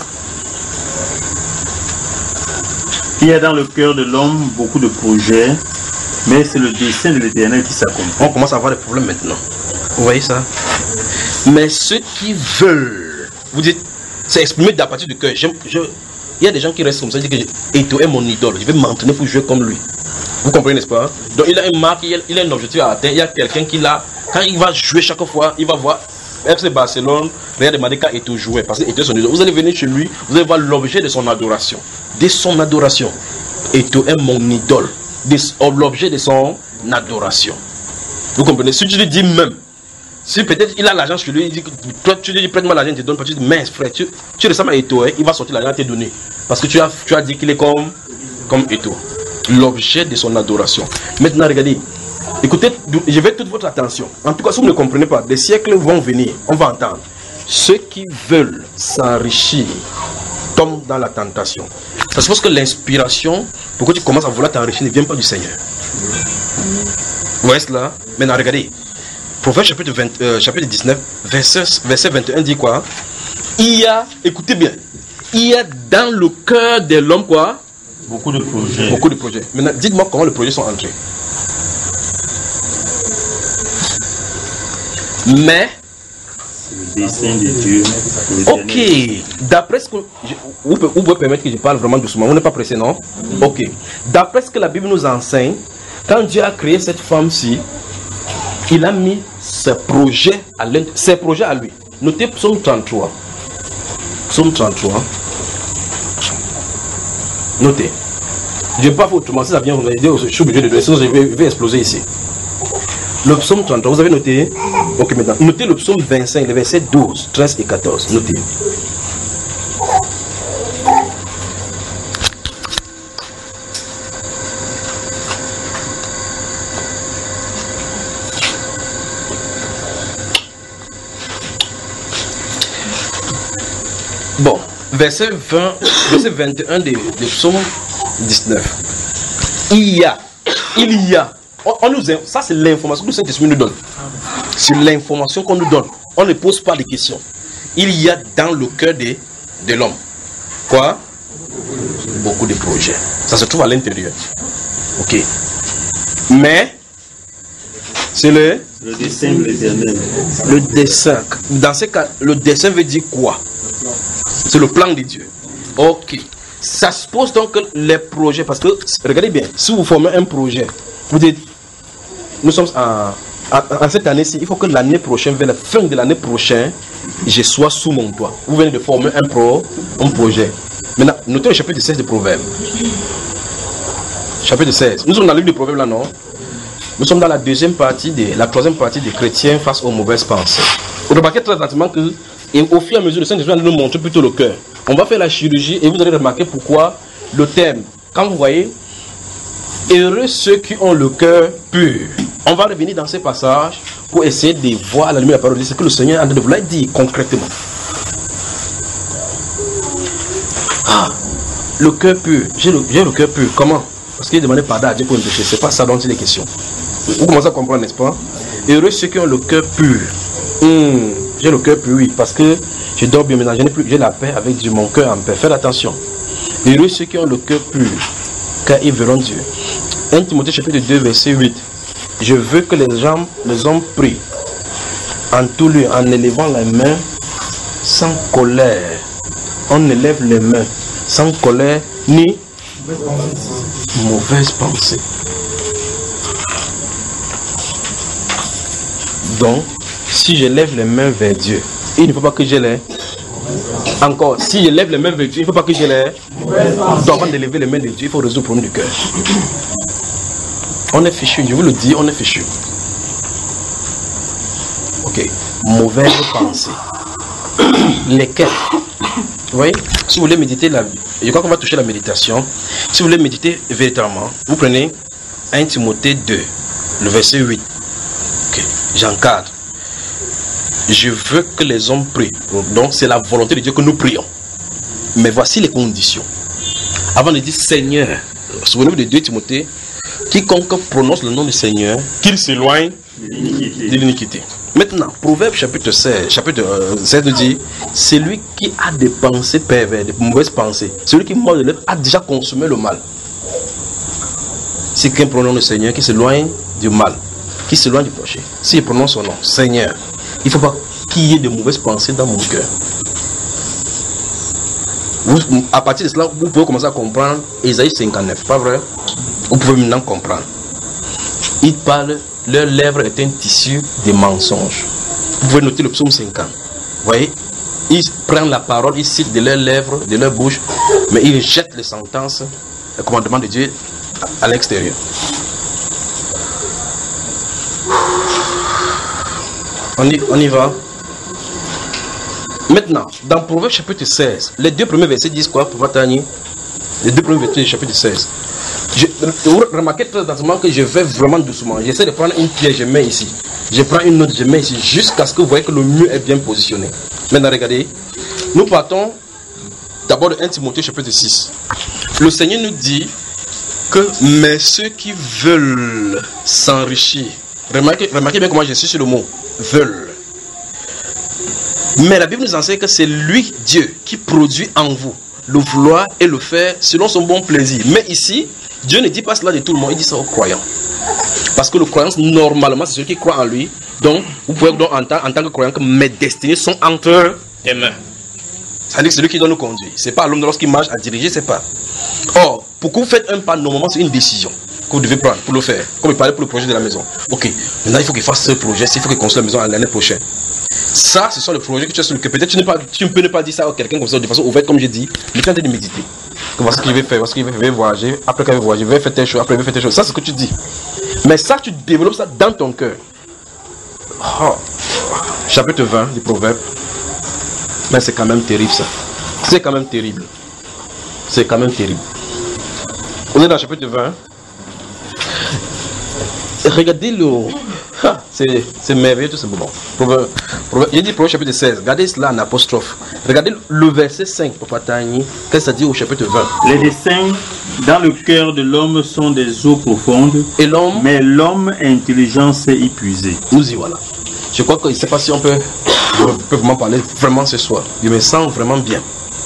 Il y a dans le cœur de l'homme beaucoup de projets, mais c'est le dessein de l'Éternel qui s'accomplit. On commence à avoir des problèmes maintenant. Vous voyez ça? Mais ceux qui veulent, vous dites, c'est exprimé à partir du cœur. Il y a des gens qui restent comme ça, ils disent que Eto est mon idole, je vais m'entraîner pour jouer comme lui. Vous comprenez, n'est-ce pas? Donc il a une marque, il a un objectif à atteindre. Il y a quelqu'un qui l'a, quand il va jouer chaque fois, il va voir FC Barcelone, Real Madrid quand Eto jouait, parce que Eto est son idole. Vous allez venir chez lui, vous allez voir l'objet de son adoration. De son adoration. Eto est mon idole. L'objet de son adoration. Vous comprenez? Si tu lui dis même, si peut-être il a l'argent sur lui, il dit, toi tu lui dis prête-moi l'argent, il te donne, tu dis mince frère, tu ressembles à Eto, il va sortir l'argent à te donner. Parce que tu as dit qu'il est comme Eto. L'objet de son adoration. Maintenant regardez, écoutez, je vais toute votre attention. En tout cas, si vous ne comprenez pas, des siècles vont venir, on va entendre. Ceux qui veulent s'enrichir tombent dans la tentation. Ça suppose que l'inspiration, pour que tu commences à vouloir t'enrichir, ne vient pas du Seigneur. Vous voyez cela? Maintenant regardez. Proverbe chapitre 19, verset 21 dit quoi? Il y a, écoutez bien, il y a dans le cœur de l'homme quoi? Beaucoup de projets. Beaucoup de projets. Maintenant, dites-moi comment les projets sont entrés. Mais, le dessein de Dieu. Ok, d'après ce que... Vous pouvez permettre que je parle vraiment doucement, vous n'êtes pas pressé, non? Ok, d'après ce que la Bible nous enseigne, quand Dieu a créé cette femme-ci, il a mis ses projets à lui. Notez Psaume 33. Psaume 33. Notez. Je ne vais pas vous autrement, si ça vient vous aider, je suis obligé de donner, sinon je vais exploser ici. Le psaume 33, vous avez noté? Ok, maintenant, notez le psaume 25, les versets 12, 13 et 14. Notez. Bon, verset 21 de psaume 19. Il y a. Ça c'est l'information que le Saint-Esprit nous donne. C'est l'information qu'on nous donne. On ne pose pas de questions. Il y a dans le cœur de l'homme. Quoi? Beaucoup de projets. Ça se trouve à l'intérieur. Ok. Mais, c'est le dessein de l'Éternel. Le dessein. Dans ce cas, le dessein veut dire quoi? C'est le plan de Dieu. Ok. Ça suppose donc que les projets, parce que, regardez bien, si vous formez un projet, vous dites, nous sommes en cette année-ci, il faut que l'année prochaine, vers la fin de l'année prochaine, je sois sous mon toit. Vous venez de former un projet. Maintenant, notez le chapitre 16 de Proverbes. Chapitre 16. Nous sommes dans le livre de Proverbes là, non? Nous sommes dans la troisième partie des chrétiens face aux mauvaises pensées. Vous remarquez très attentivement que, et au fur et à mesure, le Saint-Esprit va nous montrer plutôt le cœur. On va faire la chirurgie et vous allez remarquer pourquoi le thème. Quand vous voyez, heureux ceux qui ont le cœur pur. On va revenir dans ces passages pour essayer de voir à la lumière de la parole de Dieu ce que le Seigneur a en train de vouloir dire concrètement. Le cœur pur. J'ai le cœur pur. Comment? Parce qu'il demandait pardon à Dieu pour me pécher. C'est pas ça dont il est question. Vous commencez à comprendre, n'est-ce pas? Heureux ceux qui ont le cœur pur. J'ai le cœur pur, oui, parce que je dors bien maintenant. J'ai la paix avec Dieu, mon cœur en paix. Faites attention. Heureux ceux qui ont le cœur pur, car ils verront Dieu. 1 Timothée chapitre 2, verset 8. Je veux que les hommes prient en tout lieu, en élevant les mains sans colère. On élève les mains sans colère ni mauvaise pensée. Donc, si je lève les mains vers Dieu, il ne faut pas que je les... Encore, si je lève les mains vers Dieu, il ne faut pas que je les... Donc, avant de lever les mains de Dieu, il faut résoudre le problème du cœur. On est fichu, je vous le dis, on est fichu. Ok, mauvaise pensée. Lesquelles? Vous voyez, si vous voulez méditer la vie, je crois qu'on va toucher la méditation. Si vous voulez méditer véritablement, vous prenez 1 Timothée 2, le verset 8. Ok, j'encadre. Je veux que les hommes prient. Donc c'est la volonté de Dieu que nous prions. Mais voici les conditions. Avant de dire Seigneur, souvenez-vous de 2 Timothée, quiconque prononce le nom du Seigneur, qu'il s'éloigne de l'iniquité. Maintenant, Proverbe chapitre 16 nous dit, celui qui a des pensées perverses, des mauvaises pensées, celui qui mord de l'œuf a déjà consommé le mal. Si quelqu'un prononce le Seigneur, qui s'éloigne du mal, qui s'éloigne du péché, s'il prononce son nom, Seigneur, il ne faut pas qu'il y ait de mauvaises pensées dans mon cœur. À partir de cela, vous pouvez commencer à comprendre Ésaïe 59, pas vrai? Vous pouvez maintenant comprendre. Il parle, leur lèvre est un tissu de mensonges. Vous pouvez noter le psaume 50. Vous voyez, ils prennent la parole, ils citent de leurs lèvres, de leur bouche, mais ils jettent les sentences, le commandement de Dieu à l'extérieur. On y va. Maintenant, dans Proverbe chapitre 16, les deux premiers versets disent quoi, pour Tani? Les deux premiers versets du chapitre 16. Vous remarquez très attentivement que je vais vraiment doucement. J'essaie de prendre une pierre, je mets ici. Je prends une autre, je mets ici, jusqu'à ce que vous voyez que le mur est bien positionné. Maintenant, regardez. Nous partons d'abord de 1 Timothée chapitre 6. Le Seigneur nous dit que, mais ceux qui veulent s'enrichir, remarquez bien comment j'insiste sur le mot, veulent. Mais la Bible nous enseigne que c'est lui, Dieu, qui produit en vous le vouloir et le faire selon son bon plaisir. Mais ici, Dieu ne dit pas cela de tout le monde, il dit ça aux croyants. Parce que le croyant, normalement, c'est celui qui croit en lui. Donc, vous pouvez donc en tant que croyant que mes destinées sont entre tes mains. C'est-à-dire que c'est lui qui doit nous conduire. C'est pas l'homme lorsqu'il marche à diriger, c'est pas. Or, pour que vous faites un pas, normalement, c'est une décision que vous devez prendre pour le faire. Comme il parlait pour le projet de la maison. Ok, maintenant il faut qu'il fasse ce projet, il faut qu'il construise la maison l'année prochaine. Ça, ce sont les projets que tu as sur le cœur. Peut-être tu ne peux ne pas dire ça à quelqu'un comme ça de façon ouverte, comme j'ai dit, mais tu es en train de méditer. Voici ce qu'il veut faire, voici ce qu'il veut faire, il va voyager, après qu'il va voyager, il va faire telle chose, après il va faire telle chose. Ça, c'est ce que tu dis. Mais ça, tu développes ça dans ton cœur. Oh. Chapitre 20 du Proverbe. Mais c'est quand même terrible ça. C'est quand même terrible. C'est quand même terrible. On est dans le chapitre 20. Regardez le... C'est merveilleux tout simplement. Il dit Proverbe chapitre 16. Regardez cela en apostrophe. Regardez le verset 5 pour Patani. Qu'est-ce que ça dit au chapitre 20? Les desseins dans le cœur de l'homme sont des eaux profondes. Et l'homme? Mais l'homme intelligent s'est épuisé. Nous y voilà. Je crois que je ne sais pas si on peut vraiment parler vraiment ce soir. Je me sens vraiment bien.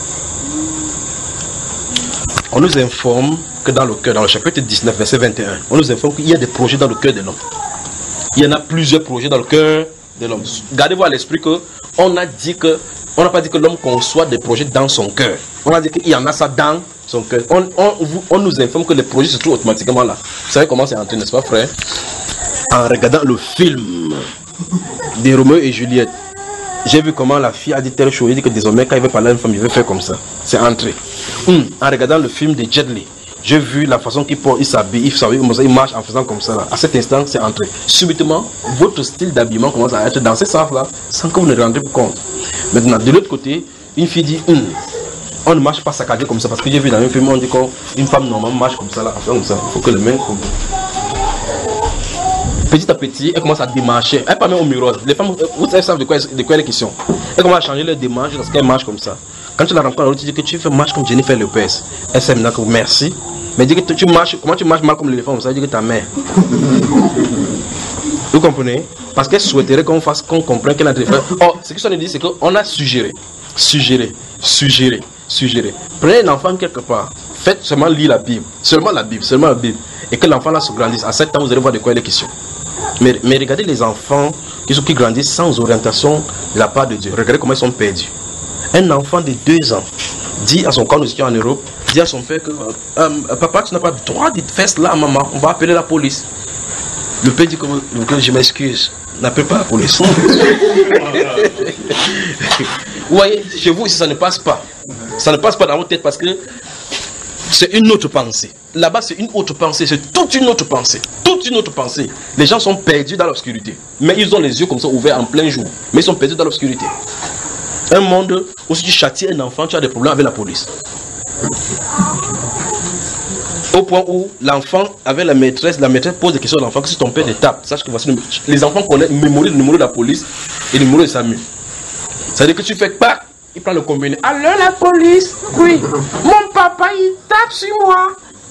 On nous informe que dans le cœur, dans le chapitre 19, verset 21, on nous informe qu'il y a des projets dans le cœur de l'homme. Il y en a plusieurs projets dans le cœur de l'homme. Gardez-vous à l'esprit que on n'a pas dit que l'homme conçoit des projets dans son cœur. On a dit qu'il y en a ça dans son cœur. On nous informe que les projets se trouvent automatiquement là. Vous savez comment c'est entré, n'est-ce pas, frère? En regardant le film de Roméo et Juliette, j'ai vu comment la fille a dit telle chose. Il dit que désormais, quand il veut parler à une femme, il veut faire comme ça. C'est entré. En regardant le film de Jet Li, j'ai vu la façon qu'il porte, il s'habille, il marche en faisant comme ça. Là. À cet instant, c'est entré. Subitement, votre style d'habillement commence à être dans ce sens-là, sans que vous ne rendez compte. Maintenant, de l'autre côté, une fille dit on ne marche pas saccadé comme ça. Parce que j'ai vu dans un film, on dit qu'une femme normalement marche comme ça. Là, comme ça. Il faut que les mains. Petit à petit, elle commence à démarcher. Elle parle même au miroir. Les femmes, vous savez de quoi est la question. Elle commence à changer leur démarche parce qu'elle marche comme ça. Quand tu la rencontres, tu dis que tu fais marche comme Jennifer Lopez. Elle sait maintenant que merci. Mais dis que tu marches, comment tu marches mal comme l'éléphant, ça veut dire que ta mère. Vous comprenez? Parce qu'elle souhaiterait qu'on comprenne qu'elle a des frères. Or, ce que ça nous dit, c'est qu'on a suggéré. Prenez un enfant quelque part. Faites seulement lire la Bible. Seulement la Bible. Et que l'enfant là se grandisse. À 7 ans, vous allez voir de quoi il est question. Mais regardez les enfants qui grandissent sans orientation de la part de Dieu. Regardez comment ils sont perdus. Un enfant de 2 ans dit à son camp en Europe, dit à son père que papa, tu n'as pas le droit de faire cela à maman, on va appeler la police. Le père dit que je m'excuse, n'appelle pas la police. Vous voyez, chez vous, ça ne passe pas. Ça ne passe pas dans votre tête parce que c'est une autre pensée. Là-bas, c'est une autre pensée, c'est toute une autre pensée. Les gens sont perdus dans l'obscurité. Mais ils ont les yeux comme ça ouverts en plein jour. Mais ils sont perdus dans l'obscurité. Un monde où si tu châties un enfant, tu as des problèmes avec la police. Au point où l'enfant, avec la maîtresse pose des questions à l'enfant que si ton père te tape, sache que voici les enfants connaissent, mémorisent le numéro de la police et le numéro de SAMU. C'est-à-dire que tu fais pas, il prend le combiné. Alors la police, oui, mon papa il tape sur moi.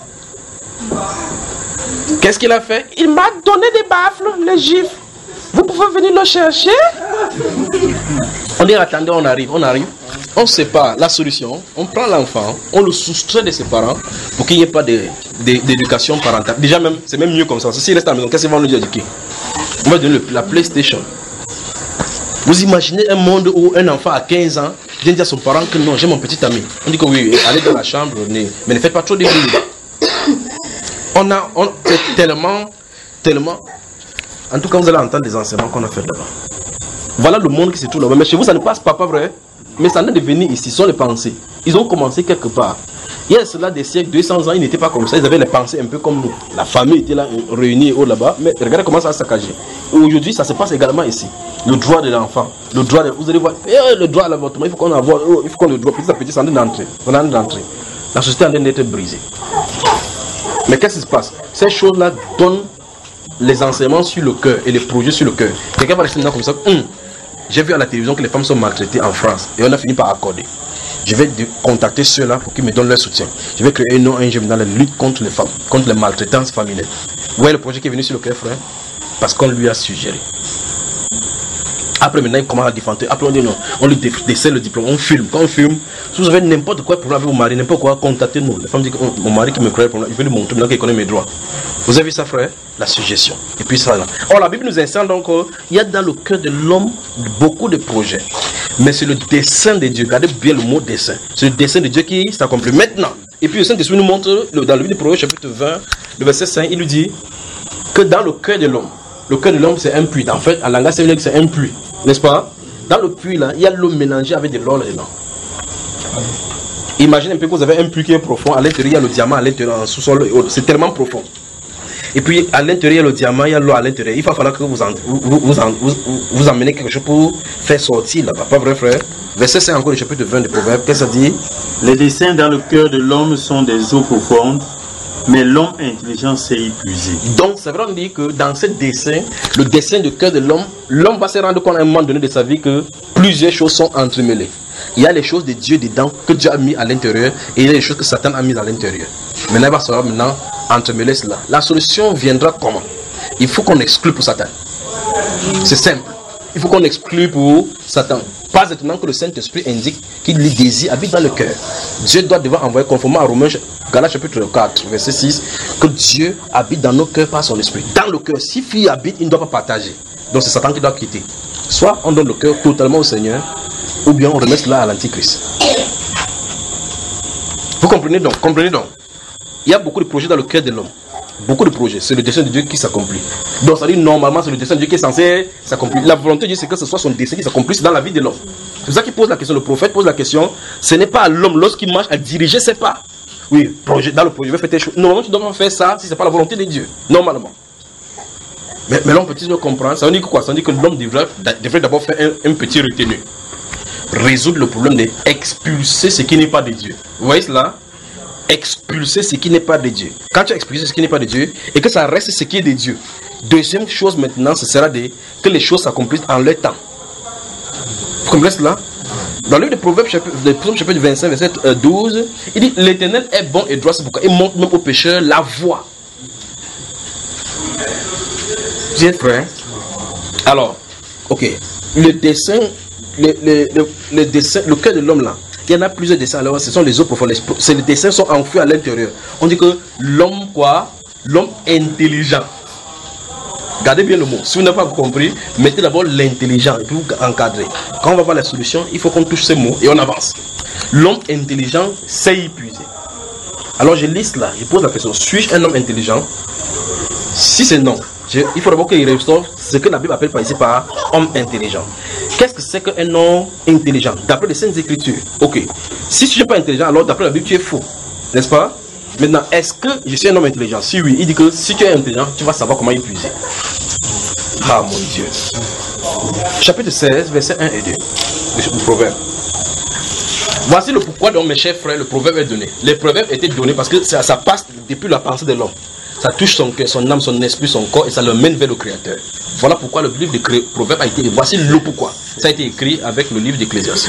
Qu'est-ce qu'il a fait? Il m'a donné des baffles, les gifles. Vous pouvez venir le chercher? On dit attendez, on arrive. On sépare la solution, on prend l'enfant, on le soustrait de ses parents pour qu'il n'y ait pas d'éducation parentale. Déjà même, c'est même mieux comme ça. S'il reste à la maison, qu'est-ce qu'ils vont nous éduquer? On va donner la PlayStation. Vous imaginez un monde où un enfant à 15 ans vient dire à son parent que non, j'ai mon petit ami. On dit que oui, allez dans la chambre, mais ne faites pas trop de bruit. C'est tellement. En tout cas, vous allez entendre des enseignements qu'on a fait là-bas. Voilà le monde qui se trouve là-bas. Mais chez vous, ça ne passe pas vrai. Mais ça n'est de venir ici, ce sont les pensées. Ils ont commencé quelque part. Il y a cela des siècles, 200 ans, ils n'étaient pas comme ça. Ils avaient les pensées un peu comme nous. La famille était là, réunie là-bas. Mais regardez comment ça a saccagé. Aujourd'hui, ça se passe également ici. Le droit de l'enfant. Vous allez voir, le droit à l'avortement, il faut qu'on le droit. Petit à petit, ça en est d'entrer. La société est en train d'être brisée. Mais qu'est-ce qui se passe? Ces choses-là donnent les enseignements sur le cœur et les projets sur le cœur. Quelqu'un va rester là comme ça. J'ai vu à la télévision que les femmes sont maltraitées en France et on a fini par accorder. Je vais contacter ceux-là pour qu'ils me donnent leur soutien. Je vais créer un ONG dans la lutte contre les femmes, contre les maltraitances familiales. Vous voyez le projet qui est venu sur le cœur, frère? Parce qu'on lui a suggéré. Après maintenant il commence à défendre. Après on dit non, on lui décèle le diplôme, on filme. Quand on filme, si vous avez n'importe quoi problème avec vos maris, n'importe quoi, contactez-nous. La femme dit que mon mari qui me croit pour il veut lui montrer maintenant qu'il connaît mes droits. Vous avez vu ça, frère? La suggestion. Et puis ça là. Or la Bible nous enseigne donc il y a dans le cœur de l'homme beaucoup de projets. Mais c'est le dessein de Dieu. Regardez bien le mot dessein. C'est le dessein de Dieu qui s'accomplit maintenant. Et puis le Saint-Esprit nous montre dans le livre de Proverbes chapitre 20, le verset 5, il nous dit que dans le cœur de l'homme, c'est un puits. En fait, en langage, c'est un puits. N'est-ce pas? Dans le puits là, il y a l'eau mélangée avec de l'or dedans. Imaginez un peu que vous avez un puits qui est profond. À l'intérieur, il y a le diamant à l'intérieur, en sous-sol. C'est tellement profond. Et puis à l'intérieur, il y a le diamant, il y a l'eau à l'intérieur. Il va falloir que vous emmenez quelque chose pour faire sortir là-bas. Pas vrai, frère? Verset 5 encore du chapitre 20 de Proverbes. Qu'est-ce que ça dit? Les desseins dans le cœur de l'homme sont des eaux profondes, mais l'homme intelligent sait y puiser. Donc, c'est vrai, on dit que dans ce dessein, le dessein du cœur de l'homme va se rendre compte à un moment donné de sa vie que plusieurs choses sont entremêlées. Il y a les choses de Dieu dedans que Dieu a mis à l'intérieur et il y a les choses que Satan a mis à l'intérieur. Maintenant, il va savoir entremêler cela. La solution viendra comment? Il faut qu'on exclue pour Satan. C'est simple. Il faut qu'on exclue pour Satan. Pas étonnant que le Saint-Esprit indique qu'il les désire habite dans le cœur. Dieu doit devoir envoyer conformément à Romains, Galates chapitre 4, verset 6, que Dieu habite dans nos cœurs par son esprit. Dans le cœur, si fille habite, il ne doit pas partager. Donc c'est Satan qui doit quitter. Soit on donne le cœur totalement au Seigneur, ou bien on remet cela à l'Antichrist. Vous comprenez donc? Il y a beaucoup de projets dans le cœur de l'homme. Beaucoup de projets, c'est le dessein de Dieu qui s'accomplit. Donc ça dit normalement c'est le dessein de Dieu qui est censé s'accomplir. La volonté de Dieu c'est que ce soit son dessein qui s'accomplisse dans la vie de l'homme. C'est ça qu'il pose la question, le prophète pose la question, ce n'est pas à l'homme lorsqu'il marche à diriger ses pas. Oui, projet, dans le projet, je vais faire telle chose. Normalement tu dois pas faire ça si ce n'est pas la volonté de Dieu, normalement. Mais l'homme peut-il comprendre, ça veut dire quoi? Ça veut dire que l'homme devrait d'abord faire un petit retenu. Résoudre le problème d'expulser ce qui n'est pas de Dieu. Vous voyez cela? Expulser ce qui n'est pas de Dieu. Quand tu as expulsé ce qui n'est pas de Dieu et que ça reste ce qui est de Dieu, deuxième chose maintenant, ce sera que les choses s'accomplissent en leur temps. Vous comprenez cela? Dans le livre de Proverbes, chapitre 25, verset 12, il dit l'Éternel est bon et droit, c'est pourquoi il montre même aux pécheurs la voie. Vous êtes prêts? Alors, ok, le dessein, le cœur de l'homme là, il y en a plusieurs dessins. Alors, ce sont les eaux profondes. Les dessins sont enfouis à l'intérieur. On dit que l'homme quoi? L'homme intelligent. Gardez bien le mot. Si vous n'avez pas compris, mettez d'abord l'intelligent et puis vous encadrez. Quand on va voir la solution, il faut qu'on touche ces mots et on avance. L'homme intelligent sait y puiser. Alors je liste là, je pose la question, suis-je un homme intelligent? Si c'est non, il faut d'abord qu'il restaure ce que la Bible appelle par ici par homme intelligent. Qu'est-ce que c'est qu'un homme intelligent? D'après les Saintes Écritures. Ok. Si tu n'es pas intelligent, alors d'après la Bible, tu es faux. N'est-ce pas? Maintenant, est-ce que je suis un homme intelligent? Si oui, il dit que si tu es intelligent, tu vas savoir comment y puiser. Ah mon Dieu. Chapitre 16, versets 1 et 2. Le proverbe. Voici le pourquoi, donc, mes chers frères, le proverbe est donné. Les proverbes étaient donnés parce que ça passe depuis la pensée de l'homme. Ça touche son cœur, son âme, son esprit, son corps et ça le mène vers le Créateur. Voilà pourquoi le livre de Proverbes a été écrit. Voici le pourquoi. Ça a été écrit avec le livre d'Ecclésiaste.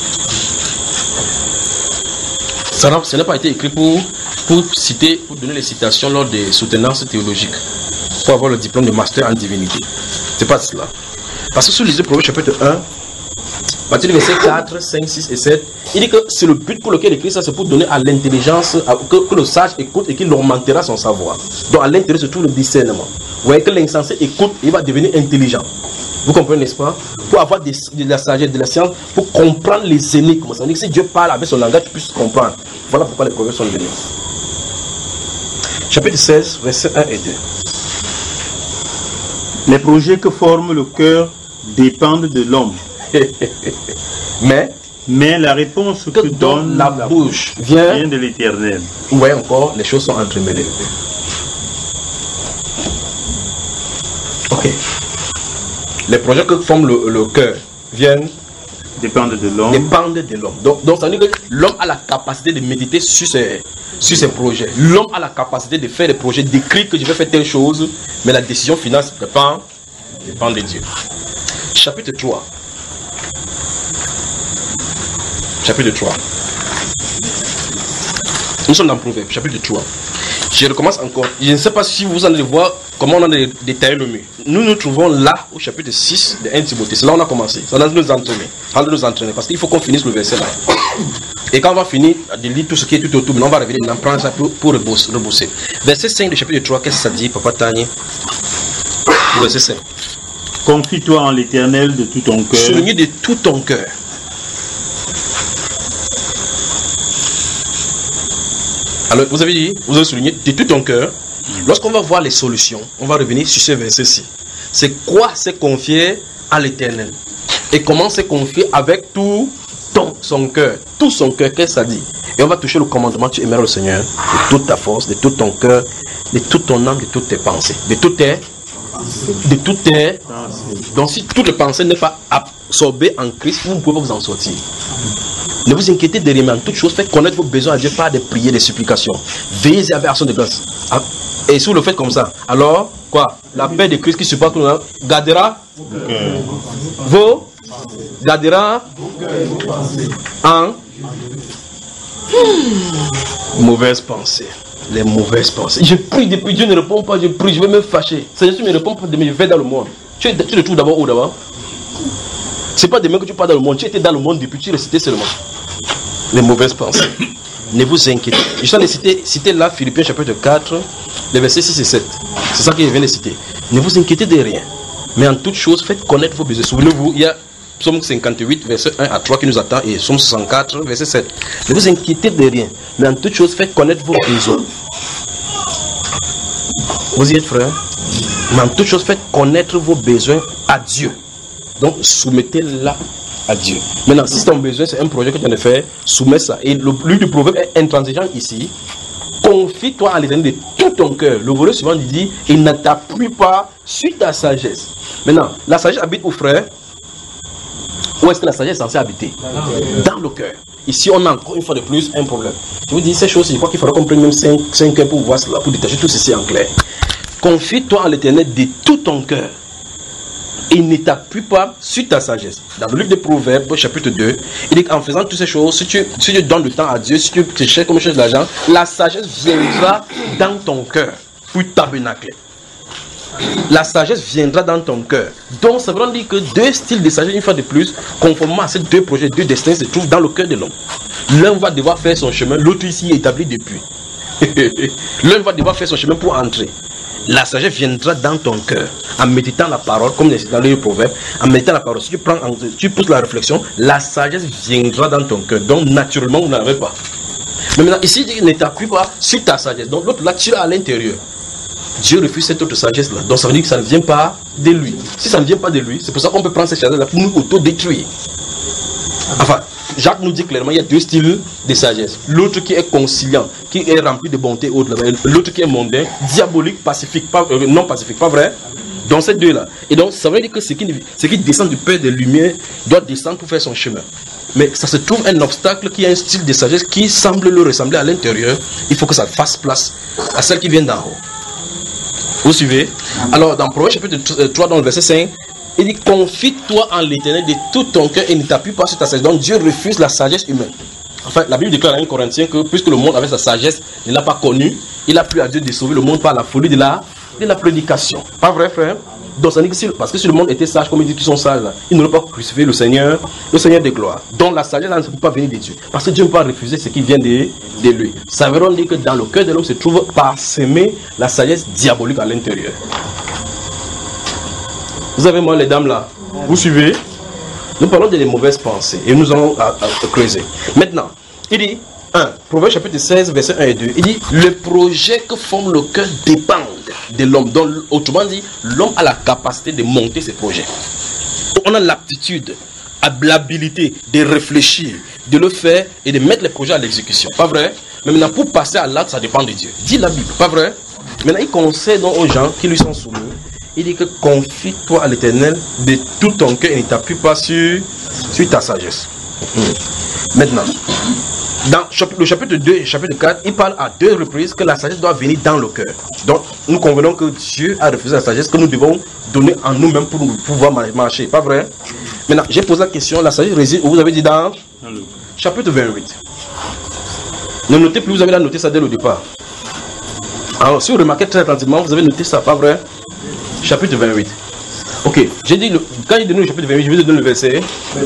Ça n'a pas été écrit pour donner les citations lors des soutenances théologiques, pour avoir le diplôme de master en divinité. C'est pas cela. Parce que sur les Proverbes chapitre 1, partir du verset 4, 5, 6 et 7, il dit que c'est le but pour lequel il écrit ça, c'est pour donner à l'intelligence, que le sage écoute et qu'il augmentera son savoir. Donc à l'intérieur se trouve le discernement. Vous voyez que l'insensé écoute et il va devenir intelligent. Vous comprenez, n'est-ce pas? Pour avoir de la sagesse, de la science, pour comprendre les énigmes. Ça veut dire que si Dieu parle avec son langage, tu puisses comprendre. Voilà pourquoi les proverbes sont venus. Chapitre 16, versets 1 et 2. Les projets que forme le cœur dépendent de l'homme. Mais la réponse que donne la bouche vient de l'Éternel. Vous voyez encore, les choses sont entremêlées. Ok. Les projets que forme le cœur dépendent de l'homme. Donc ça veut dire que l'homme a la capacité de méditer sur ses projets. L'homme a la capacité de faire des projets, d'écrire que je vais faire telle chose, mais la décision finale dépend de Dieu. Chapitre 3. Chapitre 3. Nous sommes dans Proverbe, chapitre 3. Je recommence encore. Je ne sais pas si vous allez voir comment on a détaillé le mur. Nous nous trouvons là au chapitre 6 de 1 Timothée. C'est là où on a commencé. Ça doit nous entraîner. Parce qu'il faut qu'on finisse le verset là. Et quand on va finir de lire tout ce qui est tout autour, on va revenir, on prend ça pour rebosser. Verset 5 du chapitre 3, qu'est-ce que ça dit, Papa Tani? Verset 5. Confie-toi en l'Éternel de tout ton cœur. Soulignez de tout ton cœur. Alors, vous avez souligné de tout ton cœur. Lorsqu'on va voir les solutions, on va revenir sur ce verset-ci. C'est quoi c'est confier à l'Éternel? Et comment c'est confier avec tout son cœur? Tout son cœur, qu'est-ce que ça dit? Et on va toucher le commandement, tu aimeras le Seigneur de toute ta force, de tout ton cœur, de toute ton âme, de toutes tes pensées, de toutes tes... Donc si toutes les pensées n'est pas absorbées en Christ, vous ne pouvez pas vous en sortir. Ne vous inquiétez de rien, mais en toute chose, faites connaître vos besoins à Dieu par des prières, des supplications. Veillez avec action de grâce. Et si vous le faites comme ça, alors, quoi? La paix de Christ qui supporte tout le monde gardera vos en mauvaises pensées. Les mauvaises pensées. Je prie depuis Dieu ne répond pas, je prie, je vais me fâcher. Seigneur, tu ne me réponds pas demain, je vais dans le monde. Tu le trouves d'abord où d'abord? C'est pas demain que tu pars dans le monde, tu étais dans le monde depuis, tu récitais seulement. Les mauvaises pensées. Ne vous inquiétez. Je suis en train de citer là Philippiens chapitre 4, les versets 6 et 7. C'est ça que je viens de citer. Ne vous inquiétez de rien. Mais en toute chose, faites connaître vos besoins. Souvenez-vous, il y a Psaume 58, verset 1 à 3 qui nous attend et Psaume 64, verset 7. Ne vous inquiétez de rien. Mais en toute chose, faites connaître vos besoins. Vous y êtes, frère? Mais en toute chose, faites connaître vos besoins à Dieu. Donc, soumettez-la à Dieu. Maintenant, si ton besoin, c'est un projet que tu as fait, soumets ça. Et lui du proverbe est intransigeant ici. Confie-toi à l'Éternel de tout ton cœur. Le volet suivant dit, il ne t'appuie pas sur ta sagesse. Maintenant, la sagesse habite où, frère? Où est-ce que la sagesse est censée habiter? Dans le cœur. Ici, on a encore une fois de plus un problème. Je vous dis ces choses, je crois qu'il faudra qu'on prenne même 5 heures pour voir cela, pour détacher tout ceci en clair. Confie-toi à l'Éternel de tout ton cœur. Il ne t'appuie pas sur ta sagesse. Dans le livre des Proverbes, chapitre 2, il dit qu'en faisant toutes ces choses, si tu donnes le temps à Dieu, si tu te cherches comme cherche de l'argent, la sagesse viendra dans ton cœur pour tabernacler. La sagesse viendra dans ton cœur. Donc ça veut dire que deux styles de sagesse, une fois de plus, conformément à ces deux projets, deux destins se trouvent dans le cœur de l'homme. L'un va devoir faire son chemin, l'autre ici est établi depuis. L'un va devoir faire son chemin pour entrer. La sagesse viendra dans ton cœur en méditant la parole, comme dans le proverbe, en méditant la parole. Si tu pousses la réflexion, la sagesse viendra dans ton cœur. Donc naturellement, vous n'avez pas. Mais maintenant, ici, il ne t'appuie pas sur ta sagesse. Donc l'autre là, tu l'as à l'intérieur. Dieu refuse cette autre sagesse là. Donc ça veut dire que ça ne vient pas de lui. Si ça ne vient pas de lui, c'est pour ça qu'on peut prendre cette sagesse là pour nous auto-détruire. Enfin, Jacques nous dit clairement, il y a deux styles de sagesse. L'autre qui est conciliant, qui est rempli de bonté, l'autre qui est mondain, diabolique, pacifique, non pacifique, pas vrai? Dans ces deux-là. Et donc, ça veut dire que ce qui descend du Père des Lumières doit descendre pour faire son chemin. Mais ça se trouve un obstacle qui a un style de sagesse qui semble le ressembler à l'intérieur. Il faut que ça fasse place à celle qui vient d'en haut. Vous suivez? Alors, dans Proverbe chapitre 3, dans le verset 5, il dit, confie-toi en l'Éternel de tout ton cœur et ne t'appuie pas sur ta sagesse. Donc Dieu refuse la sagesse humaine. Enfin, la Bible déclare à 1 Corinthiens que puisque le monde avec sa sagesse ne l'a pas connu, il a plu à Dieu de sauver le monde par la folie de la prédication. Pas vrai, frère? Donc ça dit que parce que si le monde était sage, comme il dit qu'ils sont sages, là, ils n'auraient pas crucifié le Seigneur de gloire. Donc la sagesse, ça ne peut pas venir de Dieu. Parce que Dieu ne peut pas refuser ce qui vient de lui. Ça veut dire que dans le cœur de l'homme se trouve parsemé la sagesse diabolique à l'intérieur. Vous avez moi les dames là? Vous suivez? Nous parlons des mauvaises pensées et nous allons creuser. Maintenant, il dit, Proverbe chapitre 16, verset 1 et 2, il dit, le projet que forme le cœur dépend de l'homme. Donc, autrement dit, l'homme a la capacité de monter ses projets. On a l'aptitude, l'habilité de réfléchir, de le faire et de mettre les projets à l'exécution. Pas vrai? Mais maintenant, pour passer à l'acte, ça dépend de Dieu. Dit la Bible, pas vrai? Maintenant, il conseille donc aux gens qui lui sont soumis. Il dit que confie-toi à l'Éternel de tout ton cœur et ne t'appuie pas sur ta sagesse. Maintenant, dans le chapitre 2 et le chapitre 4, il parle à deux reprises que la sagesse doit venir dans le cœur. Donc, nous convenons que Dieu a refusé la sagesse que nous devons donner en nous-mêmes pour pouvoir marcher. Pas vrai? Maintenant, j'ai posé la question, la sagesse réside où vous avez dit dans chapitre 28. Ne notez plus, vous avez noté ça dès le départ. Alors, si vous remarquez très attentivement, vous avez noté ça, pas vrai? Chapitre 28. Ok, j'ai dit, quand il donne le chapitre 28, je vais te donner le verset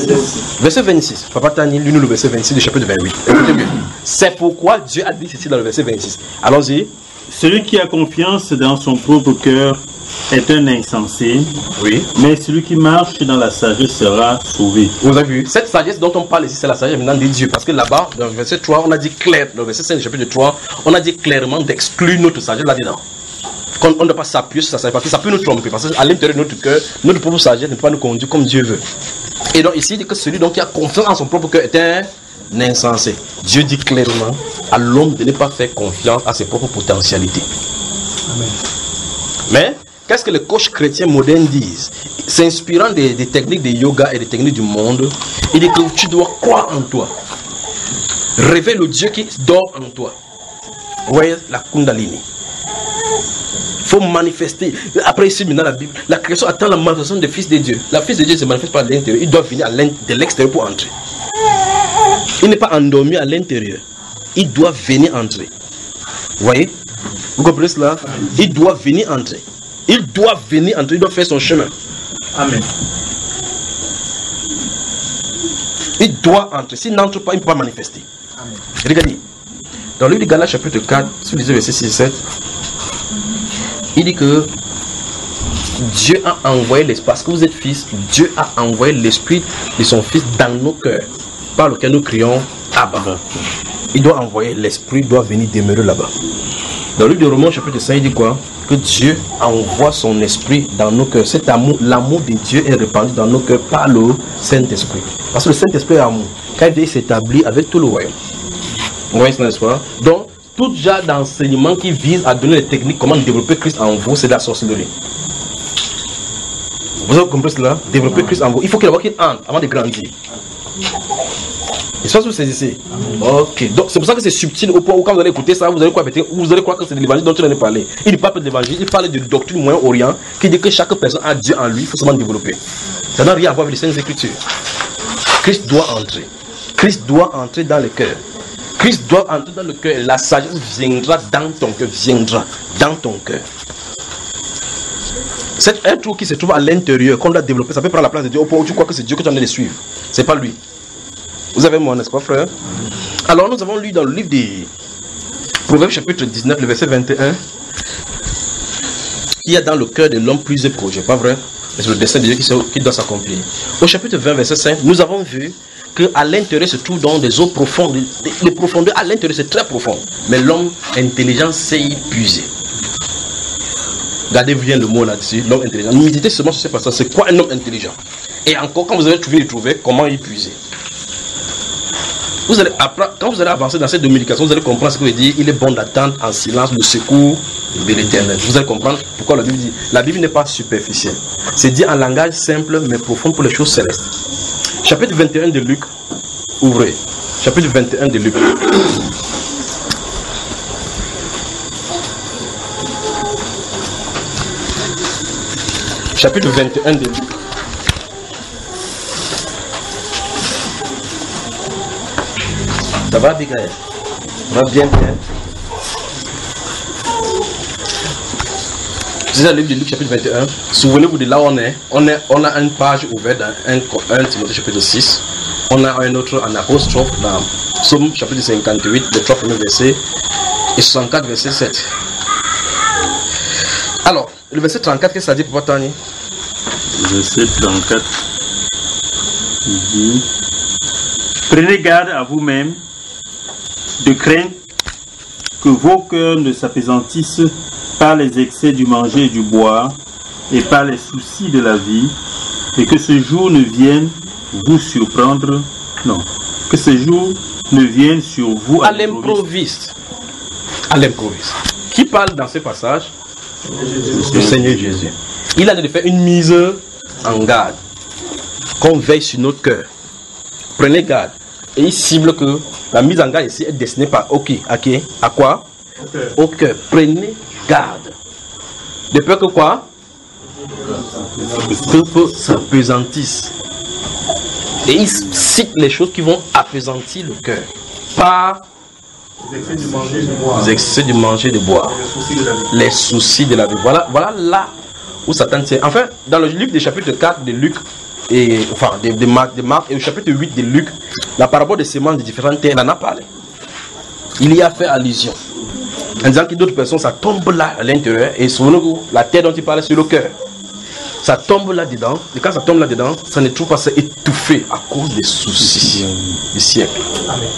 26. Papa Tani, lui, nous le verset 26 du chapitre 28. Écoutez bien. C'est pourquoi Dieu a dit ceci dans le verset 26. Allons-y. Celui qui a confiance dans son propre cœur est un insensé. Oui. Mais celui qui marche dans la sagesse sera sauvé. Vous avez vu, cette sagesse dont on parle ici, c'est la sagesse maintenant de Dieu. Parce que là-bas, dans le verset 3, on a dit clair, dans le verset 5 du chapitre 3, on a dit clairement d'exclure notre sagesse là-dedans. On ne doit pas s'appuyer sur sa sagesse parce que ça peut nous tromper. Parce qu'à l'intérieur de notre cœur, notre propre sagesse ne peut pas nous conduire comme Dieu veut. Et donc ici, il dit que celui donc qui a confiance en son propre cœur est un insensé. Dieu dit clairement à l'homme de ne pas faire confiance à ses propres potentialités. Amen. Mais qu'est-ce que les coachs chrétiens modernes disent? S'inspirant des techniques de yoga et des techniques du monde, il dit que tu dois croire en toi. Réveille le Dieu qui dort en toi. Vous voyez la Kundalini. Il faut manifester. Après ici, maintenant la Bible, la création attend la manifestation des fils de Dieu. La fils de Dieu se manifeste pas à l'intérieur. Il doit venir de l'extérieur pour entrer. Il n'est pas endormi à l'intérieur. Il doit venir entrer. Vous voyez? Vous comprenez cela? Il doit venir entrer. Il doit venir entrer. Il doit faire son chemin. Amen. Il doit entrer. S'il n'entre pas, il ne peut pas manifester. Amen. Regardez. Dans le livre de Galates chapitre 4, si vous lisez verset 6 et 7, il dit que Dieu a envoyé l'esprit, parce que vous êtes fils, Dieu a envoyé l'esprit de son fils dans nos cœurs, par lequel nous crions Abba. Il doit envoyer l'esprit, doit venir demeurer là-bas. Dans le livre de Romains, chapitre 5, il dit quoi? Que Dieu envoie son esprit dans nos cœurs. Cet amour, l'amour de Dieu est répandu dans nos cœurs par le Saint-Esprit. Parce que le Saint-Esprit est amour. Quand il s'établit avec tout le royaume. Vous voyez, n'est-ce pas? Donc, tout genre d'enseignement qui vise à donner les techniques, comment développer Christ en vous, c'est de la sorcellerie. Vous avez compris cela? Développer Christ en vous. Il faut qu'il entre avant de grandir. Et ça, vous saisissez. Ok. Donc, c'est pour ça que c'est subtil au point où, quand vous allez écouter ça, vous allez croire que c'est de l'évangile dont tu en as parlé. Il ne parle pas de l'évangile, il parle de doctrine Moyen-Orient qui dit que chaque personne a Dieu en lui, il faut seulement développer. Ça n'a rien à voir avec les Saintes Écritures. Christ doit entrer. Christ doit entrer dans le cœur. Christ doit entrer dans le cœur. La sagesse viendra dans ton cœur. Viendra dans ton cœur. C'est un truc qui se trouve à l'intérieur, qu'on doit développer. Ça peut prendre la place de Dieu au point où tu crois que c'est Dieu que tu en as de suivre. C'est pas lui. Vous avez moi, n'est-ce pas, frère? Alors, nous avons lu dans le livre des Proverbes, chapitre 19, le verset 21, qu'il y a dans le cœur de l'homme plusieurs projets, pas vrai? C'est le destin de Dieu qui doit s'accomplir. Au chapitre 20, verset 5, nous avons vu qu'à l'intérieur se trouve dans des eaux profondes. Les profondeurs à l'intérieur, c'est très profond. Mais l'homme intelligent sait y puiser. Regardez bien le mot là-dessus, l'homme intelligent. Méditez seulement sur ce passage. C'est quoi un homme intelligent? Et encore, quand vous allez trouver, comment y puiser? Vous allez, après, quand vous allez avancer dans cette dominication, vous allez comprendre ce que veut dire. Il est bon d'attendre en silence le secours de l'Éternel. Vous allez comprendre pourquoi la Bible dit. La Bible n'est pas superficielle. C'est dit en langage simple mais profond pour les choses célestes. Chapitre 21 de Luc. Ouvrez. Chapitre 21 de Luc. Chapitre 21 de Luc. Ça va, Abigail? Ça va bien, bien. C'est le livre de Luc, chapitre 21. Souvenez-vous de là où on est. On a une page ouverte dans 1 Timothée, chapitre 6. On a un autre en apostrophe dans Psaume, chapitre 58, les 3 premiers versets, et 64, verset 7. Alors, le verset 34, qu'est-ce que ça dit pour Tani? Verset 34. Il dit: prenez garde à vous-même de craindre que vos cœurs ne s'apaisantissent par les excès du manger et du boire et par les soucis de la vie, et que ce jour ne vienne vous surprendre, non, que ce jour ne vienne sur vous à l'improviste. À l'improviste. Qui parle dans ce passage? Le Seigneur Jésus. Il a de faire une mise en garde, qu'on veille sur notre cœur. Prenez garde. Et il cible que la mise en garde ici est destinée à quoi? Au cœur. Prenez garde. De peur que quoi? Que s'apesantisse. Et il cite les choses qui vont apaisantir le cœur. Par les excès du manger et du boire. Les soucis de la vie. Voilà là où Satan tient. Enfin, dans le livre des chapitres 4 de Luc, et enfin de Marc, et au chapitre 8 de Luc, la parabole des semences de différentes terres, il en a parlé. Il y a fait allusion. En disant que d'autres personnes, ça tombe là à l'intérieur, et souvenez-vous, la terre dont il parlait, c'est le cœur. Ça tombe là-dedans, et quand ça tombe là-dedans, ça ne trouve pas ça étouffé à cause des soucis du siècle. Amen.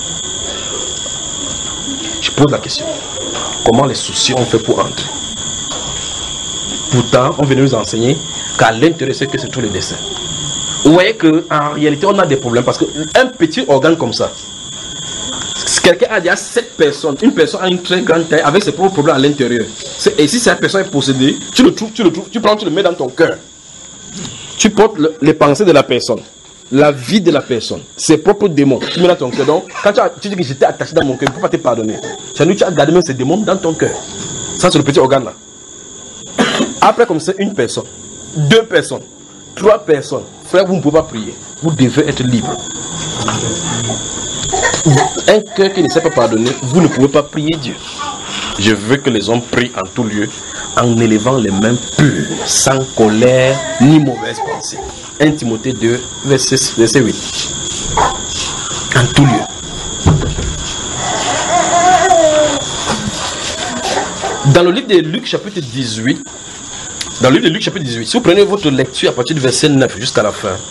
Je pose la question. Comment les soucis ont fait pour entrer? Pourtant, on vient nous enseigner qu'à l'intérieur, c'est que c'est tout le dessin. Vous voyez qu'en réalité, on a des problèmes parce qu'un petit organe comme ça, quelqu'un a déjà 7 personnes, une personne a une très grande taille avec ses propres problèmes à l'intérieur. Et si cette personne est possédée, tu le mets dans ton cœur. Tu portes les pensées de la personne, la vie de la personne, ses propres démons. Tu mets dans ton cœur. Donc, quand tu dis que j'étais attaché dans mon cœur, je ne peux pas te pardonner. Tu as gardé même ces démons dans ton cœur. Ça, c'est le petit organe là. Après, comme c'est une personne, 2 personnes, 3 personnes, frère, vous ne pouvez pas prier. Vous devez être libre. Un cœur qui ne sait pas pardonner, vous ne pouvez pas prier Dieu. Je veux que les hommes prient en tout lieu, en élevant les mains pures, sans colère ni mauvaise pensée. 1 Timothée 2, verset 8. En tout lieu. Dans le livre de Luc, chapitre 18, si vous prenez votre lecture à partir du verset 9 jusqu'à la fin,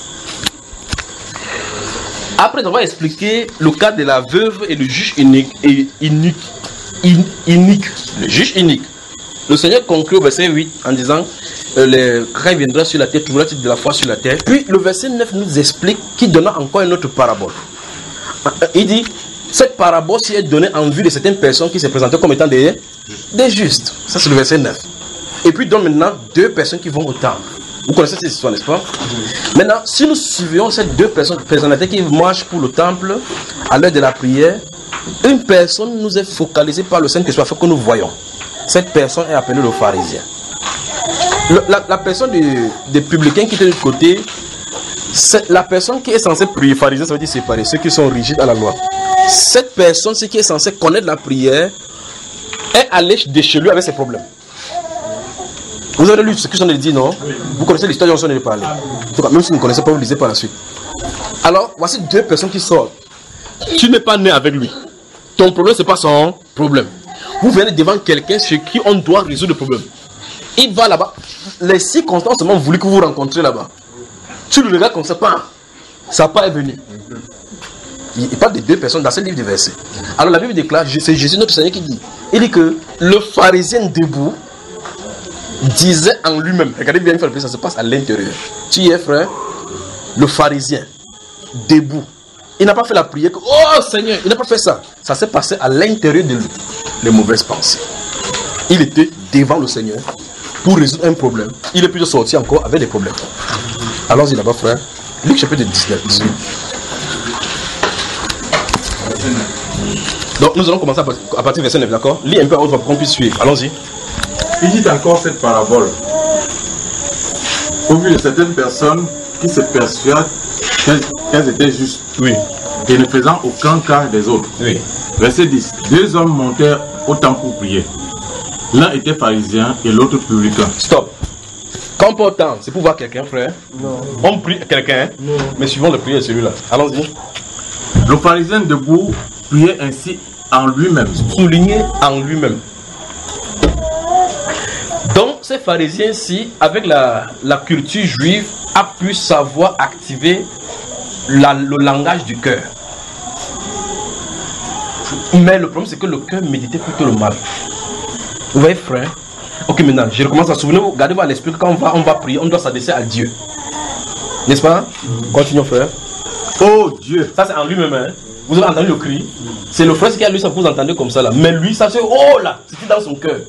après avoir expliqué le cas de la veuve et le juge inique, le juge unique. Le Seigneur conclut au verset 8 en disant quand il viendra sur la terre, trouvera de la foi sur la terre. Puis le verset 9 nous explique qu'il donna encore une autre parabole. Il dit, cette parabole est donnée en vue de certaines personnes qui se présentaient comme étant des justes. Ça c'est le verset 9. Et puis donc maintenant, deux personnes qui vont au temple. Vous connaissez cette histoire, n'est-ce pas? Maintenant, si nous suivions ces deux personnalités qui marchent pour le temple à l'heure de la prière, une personne nous est focalisée par le Saint-Esprit afin que nous voyons. Cette personne est appelée le pharisien. La personne des publicains qui était de l'autre côté, c'est la personne qui est censée prier. Pharisien, ça veut dire séparer, ceux qui sont rigides à la loi. Cette personne, qui est censée connaître la prière, est allée de chez lui avec ses problèmes. Vous avez lu ce que j'en ai dit, non? Vous connaissez l'histoire dont j'en ai parlé. En tout cas, même si vous ne connaissez pas, vous lisez par la suite. Alors, voici deux personnes qui sortent. Tu n'es pas né avec lui. Ton problème, ce n'est pas son problème. Vous venez devant quelqu'un chez qui on doit résoudre le problème. Il va là-bas. Les circonstances seulement voulu que vous vous rencontrez là-bas. Tu le regardes comme ça, pas. Ça n'a pas est venu. Il parle de deux personnes dans ce livre de versets. Alors la Bible déclare, c'est Jésus notre Seigneur qui dit. Il dit que le pharisien debout disait en lui-même. Regardez bien, ça se passe à l'intérieur. Tu y es, frère? Le pharisien debout. Il n'a pas fait la prière que, oh Seigneur, il n'a pas fait ça. Ça s'est passé à l'intérieur de lui. Les mauvaises pensées. Il était devant le Seigneur pour résoudre un problème. Il est plutôt sorti encore avec des problèmes. Allons-y là-bas, frère. Luc chapitre 19, 18. Donc nous allons commencer à partir du verset 9, d'accord? Lis un peu à haute voix pour qu'on puisse suivre. Allons-y. Il dit encore cette parabole au vu de certaines personnes qui se persuadent qu'elles étaient justes. Oui. Et ne faisant aucun cas des autres. Oui. Verset 10. Deux hommes montèrent au temple pour prier. L'un était pharisien et l'autre publicain. Stop. Quand on peut au temple, c'est pour voir quelqu'un, frère? Non. On prie quelqu'un, Non. mais suivons le prière celui-là. Allons-y. Le pharisien debout priait ainsi en lui-même. Souligné en lui-même. Donc, ces pharisiens-ci, avec la culture juive, a pu savoir activer le langage du cœur. Mais le problème, c'est que le cœur méditait plutôt le mal. Vous voyez, frère? Ok, maintenant, je recommence à souvenir-vous, gardez-vous à l'esprit que quand on va prier, on doit s'adresser à Dieu. N'est-ce pas? Continuons, frère. Oh Dieu! Ça, c'est en lui-même, hein? Vous avez entendu le cri? C'est le frère qui a lu ça, vous entendez comme ça là. Mais lui, ça c'est oh là, c'était dans son cœur.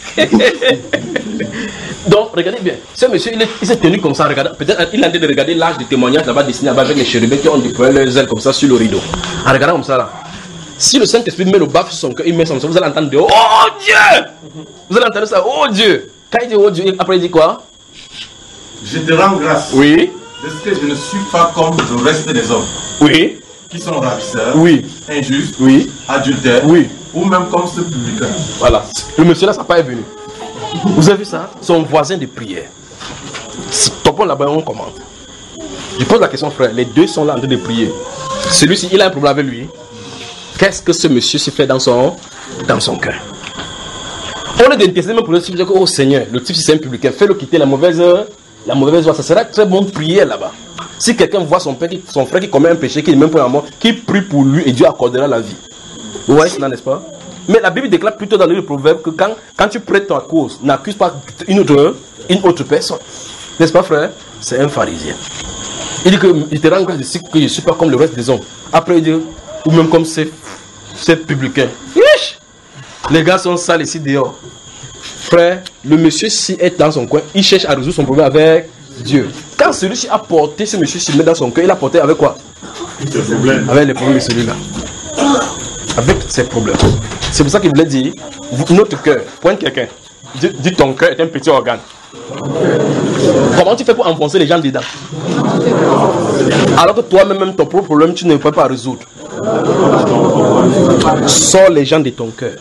Donc, regardez bien. Ce monsieur, il s'est tenu comme ça. Regardez, peut-être il a en train de regarder l'âge de témoignage là-bas dessiné là-bas avec les chérubins qui ont déployé leurs ailes comme ça sur le rideau. En regardant comme ça là. Si le Saint-Esprit met le baffe sur son cœur, il met son sang, vous allez entendre oh Dieu! Vous allez entendre ça, oh Dieu! Quand il dit oh Dieu, après il dit quoi? Je te rends grâce. Oui. De ce que je ne suis pas comme le reste des hommes. Oui. Qui sont ravisseurs. Oui. Injustes. Oui. Adultères. Oui. Ou même comme ce publicain. Voilà. Le monsieur là, ça n'a pas est venu. Vous avez vu ça? Son voisin de prière. Topons là-bas, on commente. Je pose la question, frère. Les deux sont là en train de prier. Celui-ci, il a un problème avec lui. Qu'est-ce que ce monsieur s'est fait dans son cœur? On est d'intercéder même pour le type de dire, oh Seigneur, le type si c'est un publicain, fais-le quitter la mauvaise voie. Ça sera très bon de prier là-bas. Si quelqu'un voit son frère qui commet un péché, qui est même pour la mort, qui prie pour lui et Dieu accordera la vie. Vous voyez cela, n'est-ce pas? Mais la Bible déclare plutôt dans le proverbe que quand tu prêtes ta cause, n'accuse pas une autre personne. N'est-ce pas, frère? C'est un pharisien. Il dit que il te rend grâce de ce que je ne suis pas comme le reste des hommes. Après, il dit, ou même comme ces publicains. Les gars sont sales ici dehors. Frère, le monsieur ci est dans son coin, il cherche à résoudre son problème avec Dieu. Quand celui-ci a porté ce monsieur ci met dans son cœur, il a porté avec quoi? Avec les problèmes de celui-là. Avec ses problèmes. C'est pour ça qu'il voulait dire, notre cœur, pointe quelqu'un. Dis ton cœur est un petit organe. Comment tu fais pour enfoncer les gens dedans? Alors que toi-même, ton propre problème, tu ne peux pas résoudre. Sors les gens de ton cœur.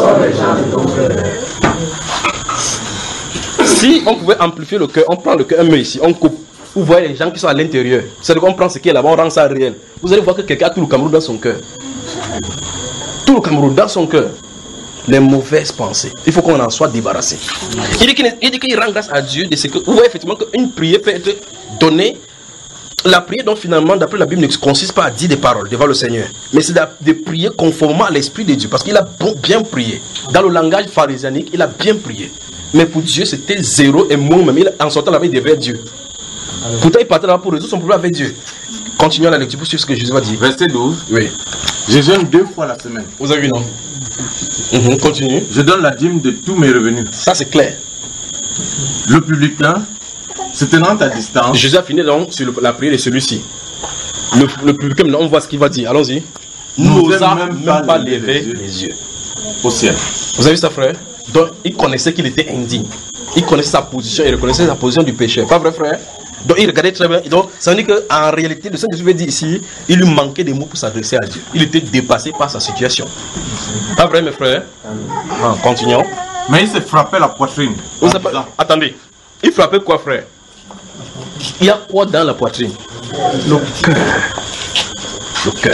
Si on pouvait amplifier le cœur, on prend le cœur, on met ici, on coupe. Vous voyez les gens qui sont à l'intérieur. C'est-à-dire qu'on prend ce qui est là-bas, on rend ça réel. Vous allez voir que quelqu'un a tout le Cameroun dans son cœur. Tout le Cameroun dans son cœur. Les mauvaises pensées. Il faut qu'on en soit débarrassé. Il dit qu'il rend grâce à Dieu de ce que. Vous voyez effectivement qu'une prière peut être donnée La prière, donc, finalement, d'après la Bible, ne consiste pas à dire des paroles devant le Seigneur, mais c'est de prier conformément à l'Esprit de Dieu, parce qu'il a bien prié. Dans le langage pharisianique, il a bien prié. Mais pour Dieu, c'était zéro et mot même. En sortant là-bas, il devait être Dieu. Pourtant, il partait là pour résoudre son problème avec Dieu. Continuons la lecture pour suivre ce que Jésus va dire. Verset 12. Oui. Je jeûne 2 fois la semaine. Vous avez vu, non? Continue. Je donne la dîme de tous mes revenus. Ça, c'est clair. Le publicain, se tenant à distance. Jésus a fini donc sur la prière de celui-ci. Le publicain, on voit ce qu'il va dire. Allons-y. N'osa même pas lever les yeux au ciel. Vous avez vu ça, frère? Donc, il connaissait qu'il était indigne. Il connaissait sa position, il reconnaissait sa position du pécheur. Pas vrai, frère? Donc, il regardait très bien. Donc, ça veut dire qu'en réalité, le Saint-Jésus veut dire ici, il lui manquait des mots pour s'adresser à Dieu. Il était dépassé par sa situation. Pas vrai, mes frères? Continuons. Mais il se frappait la poitrine. Attendez. Il frappait quoi, frère? Il y a quoi dans la poitrine? Le cœur. Le cœur.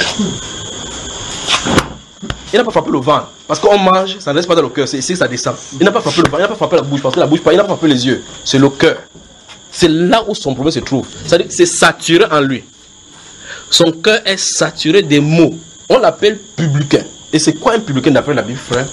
Il n'a pas frappé le ventre. Parce qu'on mange, ça ne reste pas dans le cœur. C'est ici que ça descend. Il n'a pas frappé le ventre, il n'a pas frappé la bouche. Parce que la bouche, il n'a pas frappé les yeux. C'est le cœur. C'est là où son problème se trouve. C'est-à-dire que c'est saturé en lui. Son cœur est saturé des mots. On l'appelle publicain. Et c'est quoi un publicain d'après la Bible, frère?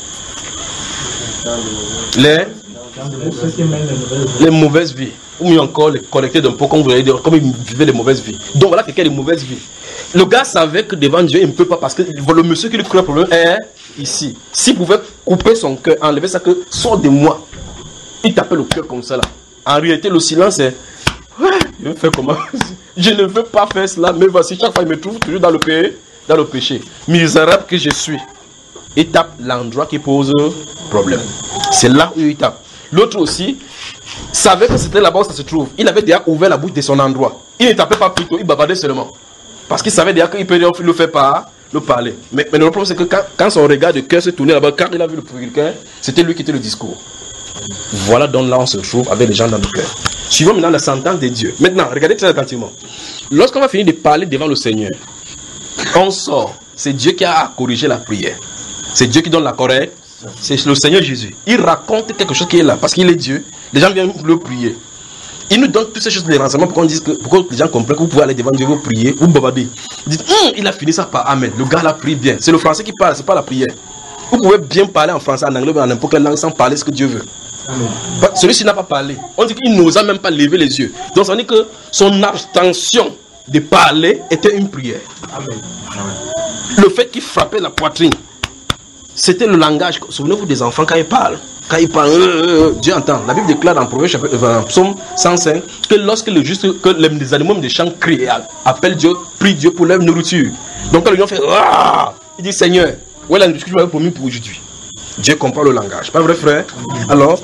Les mauvaises vies. Ou mieux encore, les connectés d'un peu, comme vous allez dire, comme ils vivaient les mauvaises vies. Donc voilà quelqu'un de mauvaises vies. Le gars savait que devant Dieu, il ne peut pas, parce que le monsieur qui lui crée le problème est ici. S'il pouvait couper son cœur, enlever ça, que sort de moi, il tapait le cœur comme ça là. En réalité, le silence est, ouais, je vais faire comment? Je ne veux pas faire cela, mais voici, chaque fois, il me trouve toujours dans le péché. Misérable que je suis. Il tape l'endroit qui pose problème. C'est là où il tape. L'autre aussi savait que c'était là-bas où ça se trouve. Il avait déjà ouvert la bouche de son endroit. Il ne tapait pas plutôt, il bavardait seulement. Parce qu'il savait déjà qu'il peut le faire par le parler. Mais le problème, c'est que quand son regard de cœur se tournait là-bas, quand il a vu le publicain, c'était lui qui était le discours. Voilà donc là on se trouve avec les gens dans le cœur. Suivons maintenant la sentence de Dieu. Maintenant, regardez très attentivement. Lorsqu'on va finir de parler devant le Seigneur, on sort. C'est Dieu qui a corrigé la prière. C'est Dieu qui donne la correcte. C'est le Seigneur Jésus. Il raconte quelque chose qui est là. Parce qu'il est Dieu. Les gens viennent le prier. Il nous donne toutes ces choses de renseignements pour qu'on dise que, pour que les gens comprennent que vous pouvez aller devant Dieu, vous prier, vous bavarder. Vous dites, il a fini ça par Amen. Le gars l'a pris bien. C'est le français qui parle, c'est pas la prière. Vous pouvez bien parler en français, en anglais, en n'importe quelle langue sans parler ce que Dieu veut. Amen. Celui-ci n'a pas parlé. On dit qu'il n'osa même pas lever les yeux. Donc ça veut dire que son abstention de parler était une prière. Amen. Le fait qu'il frappait la poitrine, c'était le langage. Souvenez-vous des enfants quand ils parlent. Quand ils parlent, Dieu entend. La Bible déclare dans Psaume 105 que lorsque les animaux des champs crient, appellent Dieu, prient Dieu pour leur nourriture. Donc quand le lion fait, il dit Seigneur, où est la nourriture que tu m'avais promis pour aujourd'hui? Dieu comprend le langage. Pas vrai, frère? Alors,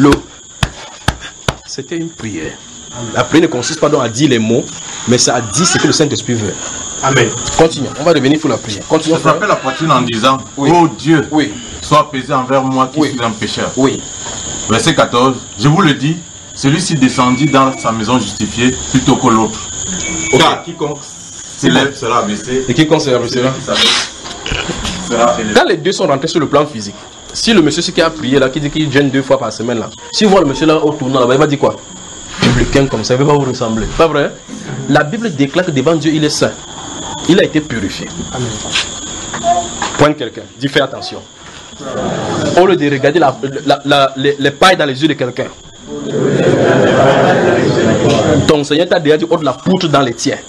c'était une prière. La prière ne consiste pas donc à dire les mots, mais ça dit ce que le Saint-Esprit veut. Amen. Continuons. On va revenir pour la prière. Continuons. Je frappais la poitrine en disant, oui. Oh Dieu, oui. Sois apaisé envers moi qui suis un pécheur. Oui. Verset 14. Je vous le dis, celui-ci descendit dans sa maison justifiée plutôt que l'autre. Okay. Car quiconque s'élève sera abaissé. Et quiconque s'élève sera élevé. Quand les deux sont rentrés sur le plan physique, si le monsieur qui a prié là, qui dit qu'il jeûne 2 fois par semaine là, si vous voyez le monsieur là au tournant là-bas, il va dire quoi? Publicain comme ça, il ne va pas vous ressembler. Pas vrai? La Bible déclare que devant Dieu il est saint. Il a été purifié. Amen. Pointe quelqu'un. Dis fais attention. Au lieu de regarder les pailles dans les yeux de quelqu'un. Ton Seigneur t'a déjà dit ôte la poutre dans les tiens.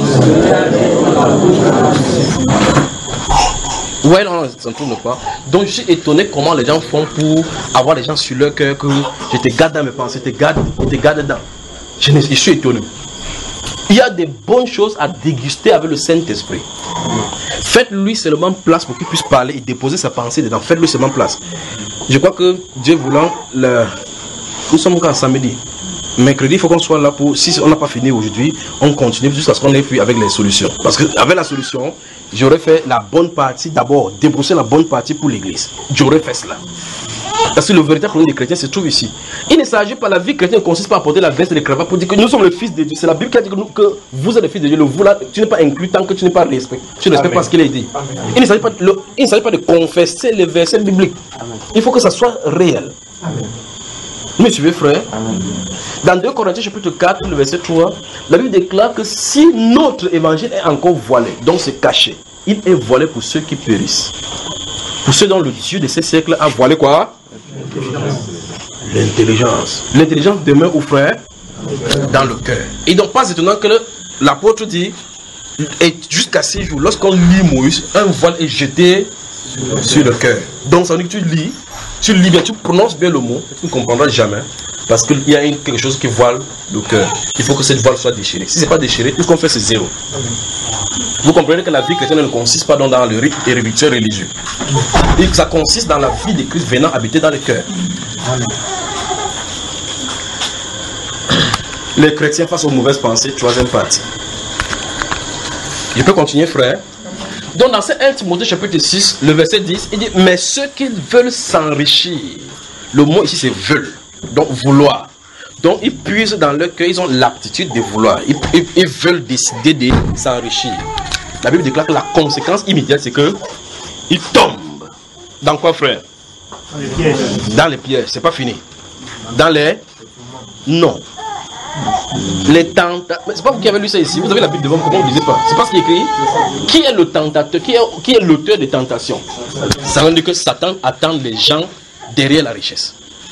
Ouais, non, ça ne tourne pas. Donc je suis étonné comment les gens font pour avoir les gens sur leur cœur que je te garde dans mes pensées, je te garde dedans. Je suis étonné. Il y a des bonnes choses à déguster avec le Saint-Esprit. Faites-lui seulement place pour qu'il puisse parler et déposer sa pensée dedans. Faites-lui seulement place. Je crois que Dieu voulant, nous sommes encore samedi. Mercredi, il faut qu'on soit là pour, si on n'a pas fini aujourd'hui, on continue jusqu'à ce qu'on ait fui avec les solutions. Parce qu'avec la solution, j'aurais fait la bonne partie d'abord, débrousser la bonne partie pour l'église. J'aurais fait cela. Parce que le véritable problème des chrétiens se trouve ici. Il ne s'agit pas, la vie chrétienne ne consiste pas à porter la veste et les cravates pour dire que nous sommes le fils de Dieu. C'est la Bible qui a dit que vous êtes le fils de Dieu. Le vous là, tu n'es pas inclus tant que tu n'es pas respecté. Tu ne respectes pas ce qu'il a dit. Amen. Il ne s'agit pas de confesser les versets bibliques. Amen. Il faut que ça soit réel. Amen. Vous me suivez, frère? Dans 2 Corinthiens chapitre 4, le verset 3, la Bible déclare que si notre évangile est encore voilé, donc c'est caché, il est voilé pour ceux qui périssent. Pour ceux dont le Dieu de ces siècles a voilé quoi? L'intelligence. L'intelligence demeure où, frère? Dans le cœur. Et donc, pas étonnant que l'apôtre dit, et jusqu'à 6 jours, lorsqu'on lit Moïse, un voile est jeté sur le cœur. Donc, ça veut dire que tu lis bien, tu prononces bien le mot, tu ne comprendras jamais. Parce qu'il y a quelque chose qui voile le cœur. Il faut que cette voile soit déchirée. Si ce n'est pas déchiré, tout ce qu'on fait, c'est zéro. Vous comprenez que la vie chrétienne ne consiste pas dans le rite et rituel religieux. Et que ça consiste dans la vie de Christ venant habiter dans le cœur. Les chrétiens face aux mauvaises pensées, 3e partie. Je peux continuer, frère? Donc dans ce 1 Timothée chapitre 6, le verset 10, il dit, mais ceux qui veulent s'enrichir, le mot ici c'est veulent, donc vouloir. Donc ils puisent dans leur cœur, ils ont l'aptitude de vouloir, ils veulent décider de s'enrichir. La Bible déclare que la conséquence immédiate c'est que ils tombent. Dans quoi, frère? Dans les pièges. Dans les pièges, c'est pas fini. Dans les... Non. Les tentations. C'est pas vous qui avez lu ça ici. Vous avez la Bible devant vous. Comment vous ne lisez pas? C'est pas ce qui est écrit. Qui est le tentateur? Qui est l'auteur des tentations? Ça veut dire que Satan attend les gens derrière la richesse.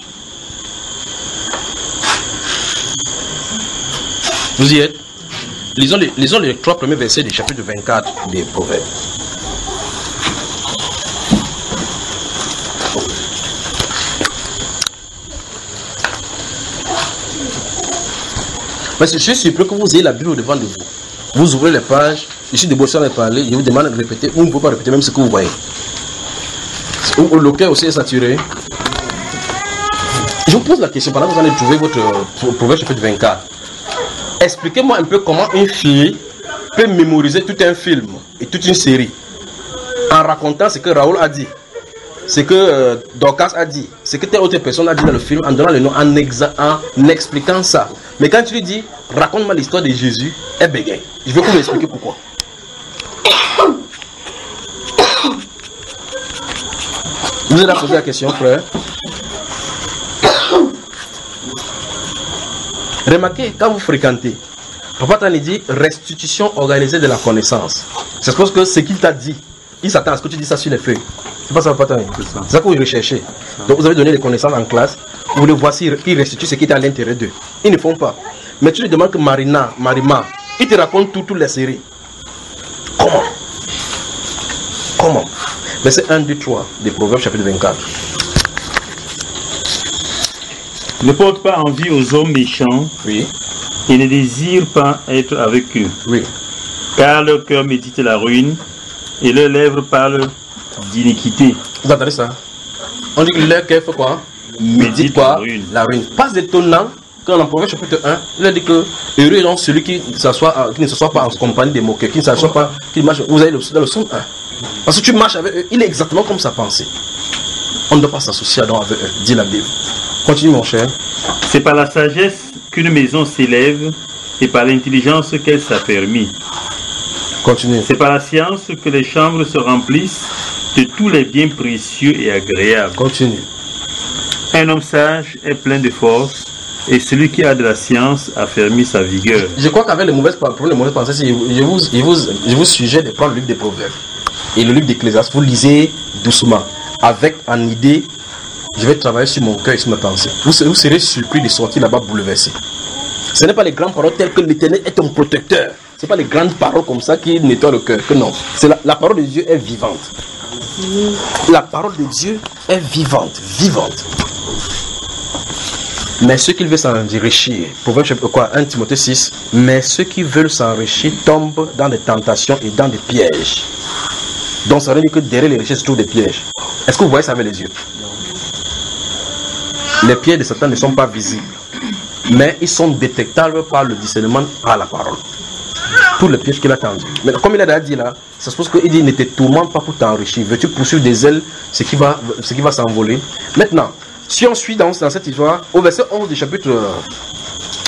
Vous y êtes? Lisons les 3 premiers versets du chapitre 24 des Proverbes. Mais je suis surpris que vous ayez la Bible devant de vous. Vous ouvrez les pages, je suis débauché de parler, je vous demande de répéter, vous ne pouvez pas répéter même ce que vous voyez. Le cœur aussi est saturé. Je vous pose la question, pendant que vous allez trouver votre Proverbe chapitre 24. Expliquez-moi un peu comment une fille peut mémoriser tout un film et toute une série en racontant ce que Raoul a dit, ce que Dorcas a dit, ce que telle autre personne a dit dans le film, en donnant le nom, en expliquant ça. Mais quand tu lui dis, raconte-moi l'histoire de Jésus, elle bégaye. Je veux que vous m'expliquiez pourquoi. Vous avez posé la question, frère. Remarquez, quand vous fréquentez, Papa t'a dit restitution organisée de la connaissance. C'est parce que ce qu'il t'a dit, il s'attend à ce que tu dis ça sur les feuilles. C'est pas ça, Papa. C'est ça que vous recherchez. Donc vous avez donné les connaissances en classe. Vous voulez voir s'ils restituent ce qui est à l'intérieur d'eux. Ils ne font pas. Mais tu lui demandes que Marima, il te raconte toutes les séries. Comment? Verset 1, 2, 3 des Proverbes chapitre 24. Ne porte pas envie aux hommes méchants. Oui. Et ne désire pas être avec eux. Oui. Car leur cœur médite la ruine et leurs lèvres parlent d'iniquité. Vous entendez ça? On dit que leur cœur fait quoi? Médite quoi? La ruine. Pas étonnant quand dans Proverbe chapitre 1, il a dit que heureux est donc celui qui ne s'assoit pas en compagnie des moqueurs, qui ne s'assoit pas, qui marche. Vous avez dans le son 1. Parce que tu marches avec eux, il est exactement comme sa pensée. On ne doit pas s'associer avec eux, dit la Bible. Continue mon cher. C'est par la sagesse qu'une maison s'élève et par l'intelligence qu'elle s'affermit. Continue. C'est par la science que les chambres se remplissent de tous les biens précieux et agréables. Continue. Un homme sage est plein de force et celui qui a de la science affermit sa vigueur. Je crois qu'avec les mauvaises pensées, je vous suggère de prendre le livre des Proverbes et le livre d'Ecclésiaste. Vous lisez doucement, avec en idée. Je vais travailler sur mon cœur et sur mes pensées. Vous serez surpris de sortir là-bas bouleversé. Ce n'est pas les grandes paroles telles que l'Éternel est ton protecteur. Ce n'est pas les grandes paroles comme ça qui nettoient le cœur. Que non. La parole de Dieu est vivante. La parole de Dieu est vivante. Mais ceux qui veulent s'enrichir, Proverbe chapitre 1 Timothée 6, mais ceux qui veulent s'enrichir tombent dans des tentations et dans des pièges. Donc ça veut dire que derrière les richesses se trouvent des pièges. Est-ce que vous voyez ça avec les yeux? Les pièges de Satan ne sont pas visibles, mais ils sont détectables par le discernement à la parole. Tous les pièges qu'il a tendus. Mais comme il a déjà dit là, ça suppose qu'il dit ne te tourmente pas pour t'enrichir. Veux-tu poursuivre des ailes, ce qui va s'envoler. Maintenant, si on suit dans cette histoire, au verset 11 du chapitre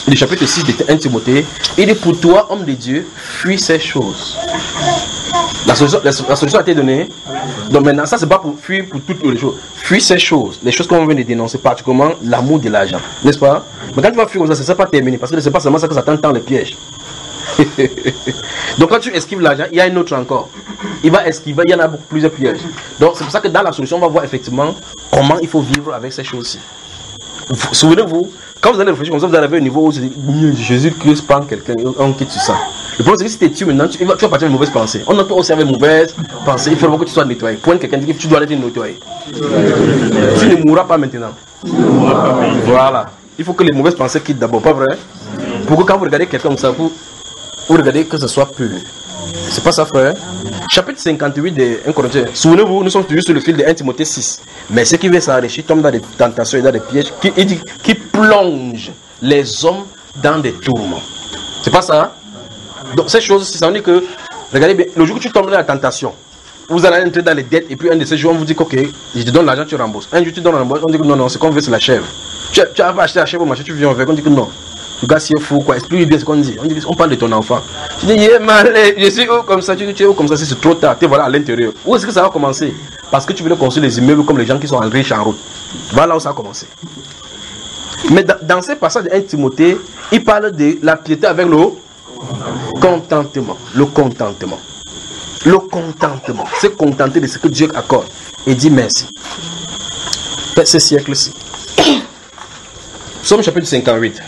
Le chapitre 6 de 1 Timothée, il dit pour toi, homme de Dieu, fuis ces choses. La solution a été donnée. Donc maintenant, ça c'est pas pour fuir pour toutes les choses. Fuis ces choses. Les choses qu'on vient de dénoncer, particulièrement l'amour de l'argent. N'est-ce pas? Mais quand tu vas fuir comme ça, c'est pas terminé. Parce que c'est pas seulement ça que ça t'entend les pièges. Donc quand tu esquives l'argent, il y a un autre encore. Il va esquiver, il y en a beaucoup plusieurs pièges. Donc c'est pour ça que dans la solution, on va voir effectivement comment il faut vivre avec ces choses-ci. Souvenez-vous, quand vous allez réfléchir comme ça, vous allez arriver au niveau où Jésus-Christ prend quelqu'un, on quitte sur ça. Le problème c'est que si tu es tué maintenant, tu vas partir de mauvaises pensées. On entend aussi avec mauvaises pensées, il faut que tu sois nettoyé. Point quelqu'un dit que tu dois être nettoyé. Tu ne mourras pas maintenant. Voilà. Il faut que les mauvaises pensées quittent d'abord, pas vrai? Pour que quand vous regardez quelqu'un comme ça, vous regardez que ce soit pur. C'est pas ça, frère. Chapitre 58 de 1 Corinthiens. Souvenez-vous, nous sommes toujours sur le fil de 1 Timothée 6. Mais ceux qui veulent s'enrichir tombent dans des tentations et dans des pièges qui plongent les hommes dans des tourments. C'est pas ça? Donc ces choses, ça veut dire que, regardez bien, le jour où tu tombes dans la tentation, vous allez entrer dans les dettes et puis un de ces jours on vous dit ok, je te donne l'argent, tu rembourses. Un jour tu donnes l'argent, on dit que non, c'est qu'on veut, c'est la chèvre. Tu as pas acheté la chèvre au marché, tu viens avec, on dit que non. Le gars, c'est fou, quoi. Explique bien ce qu'on dit. On parle de ton enfant. Tu dis, je suis où comme ça, tu es où comme ça, c'est trop tard. Tu es voilà à l'intérieur. Où est-ce que ça va commencer? Parce que tu veux construire les immeubles comme les gens qui sont riches en route. Voilà où ça a commencé. Mais dans ces passages de 1 Timothée, il parle de la piété avec le contentement. Le contentement. Le contentement. C'est contenter de ce que Dieu accorde. Et dit merci. Ce siècle-ci. Psaume chapitre 58.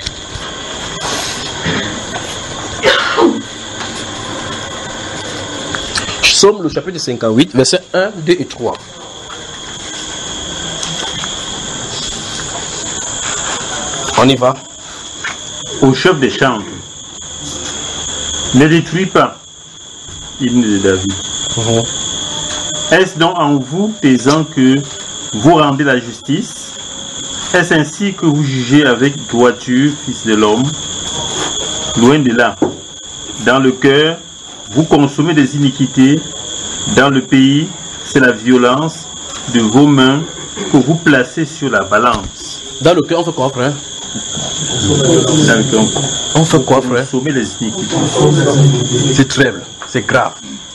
Psaume le chapitre 58, versets 1, 2 et 3. On y va. Au chef des chambres, ne détruis pas, hymne de David. Est-ce donc en vous, paysans, que vous rendez la justice? Est-ce ainsi que vous jugez avec droiture, fils de l'homme? Loin de là. Dans le cœur, vous consommez des iniquités. Dans le pays, c'est la violence de vos mains que vous placez sur la balance. Dans le cœur, on fait quoi, frère? Dans le cœur, on fait quoi, frère? Consommer les iniquités. C'est terrible, c'est grave.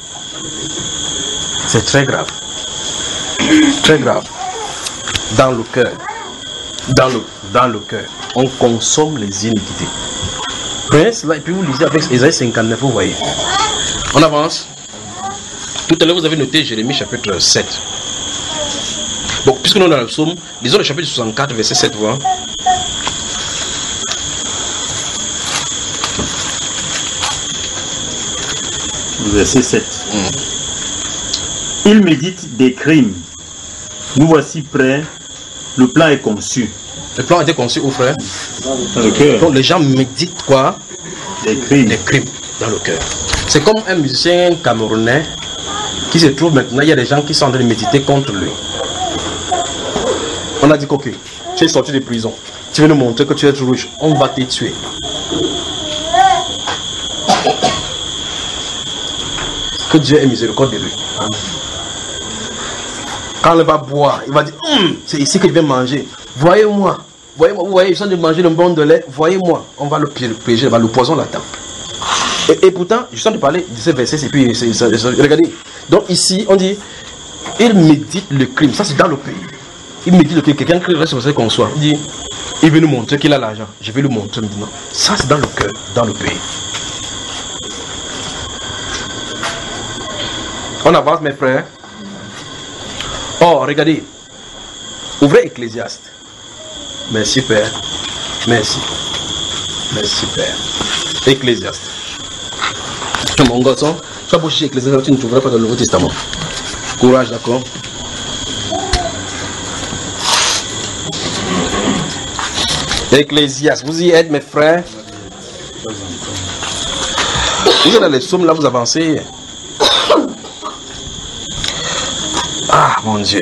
C'est très grave. Très grave. Dans le cœur. Dans le cœur. On consomme les iniquités. Prenez cela et puis vous lisez avec Ésaïe 59, vous voyez. On avance. Tout à l'heure, vous avez noté Jérémie chapitre 7. Bon, puisque nous sommes dans le psaume, lisons le chapitre 64, verset 7, voilà. Verset 7. Il médite des crimes. Nous voici prêts. Le plan est conçu. Le plan a été conçu où, frère? Dans le cœur. Donc les gens méditent quoi? Des crimes. Des crimes dans le cœur. C'est comme un musicien camerounais qui se trouve maintenant, il y a des gens qui sont en train de méditer contre lui. On a dit qu'ok, tu es sorti de prison. Tu veux nous montrer que tu es rouge. On va te tuer. Que Dieu ait miséricorde de lui. Quand il va boire, il va dire, c'est ici que je vais manger. Voyez-moi, vous voyez, ils sont de manger le bon de lait. Voyez-moi, on va le piéger, le poison l'attend. Et pourtant, je suis en train de parler de ces versets, et puis, regardez. Donc ici, on dit, il médite le crime. Ça, c'est dans le pays. Il médite le crime. Quelqu'un qui reste sur ce qu'on soit. Il dit, il veut nous montrer qu'il a l'argent. Je vais lui montrer maintenant. Ça, c'est dans le cœur, dans le pays. On avance, mes frères. Oh, regardez. Ouvrez Ecclésiaste. Merci, Père. Merci. Merci, Père. Ecclésiaste. Mon garçon, tu vas boucher Ecclésiaste, tu ne trouveras pas dans le Nouveau Testament. Courage, d'accord? Ecclésiaste, vous y êtes, mes frères? Vous êtes dans les psaumes, là, vous avancez. Ah, mon Dieu.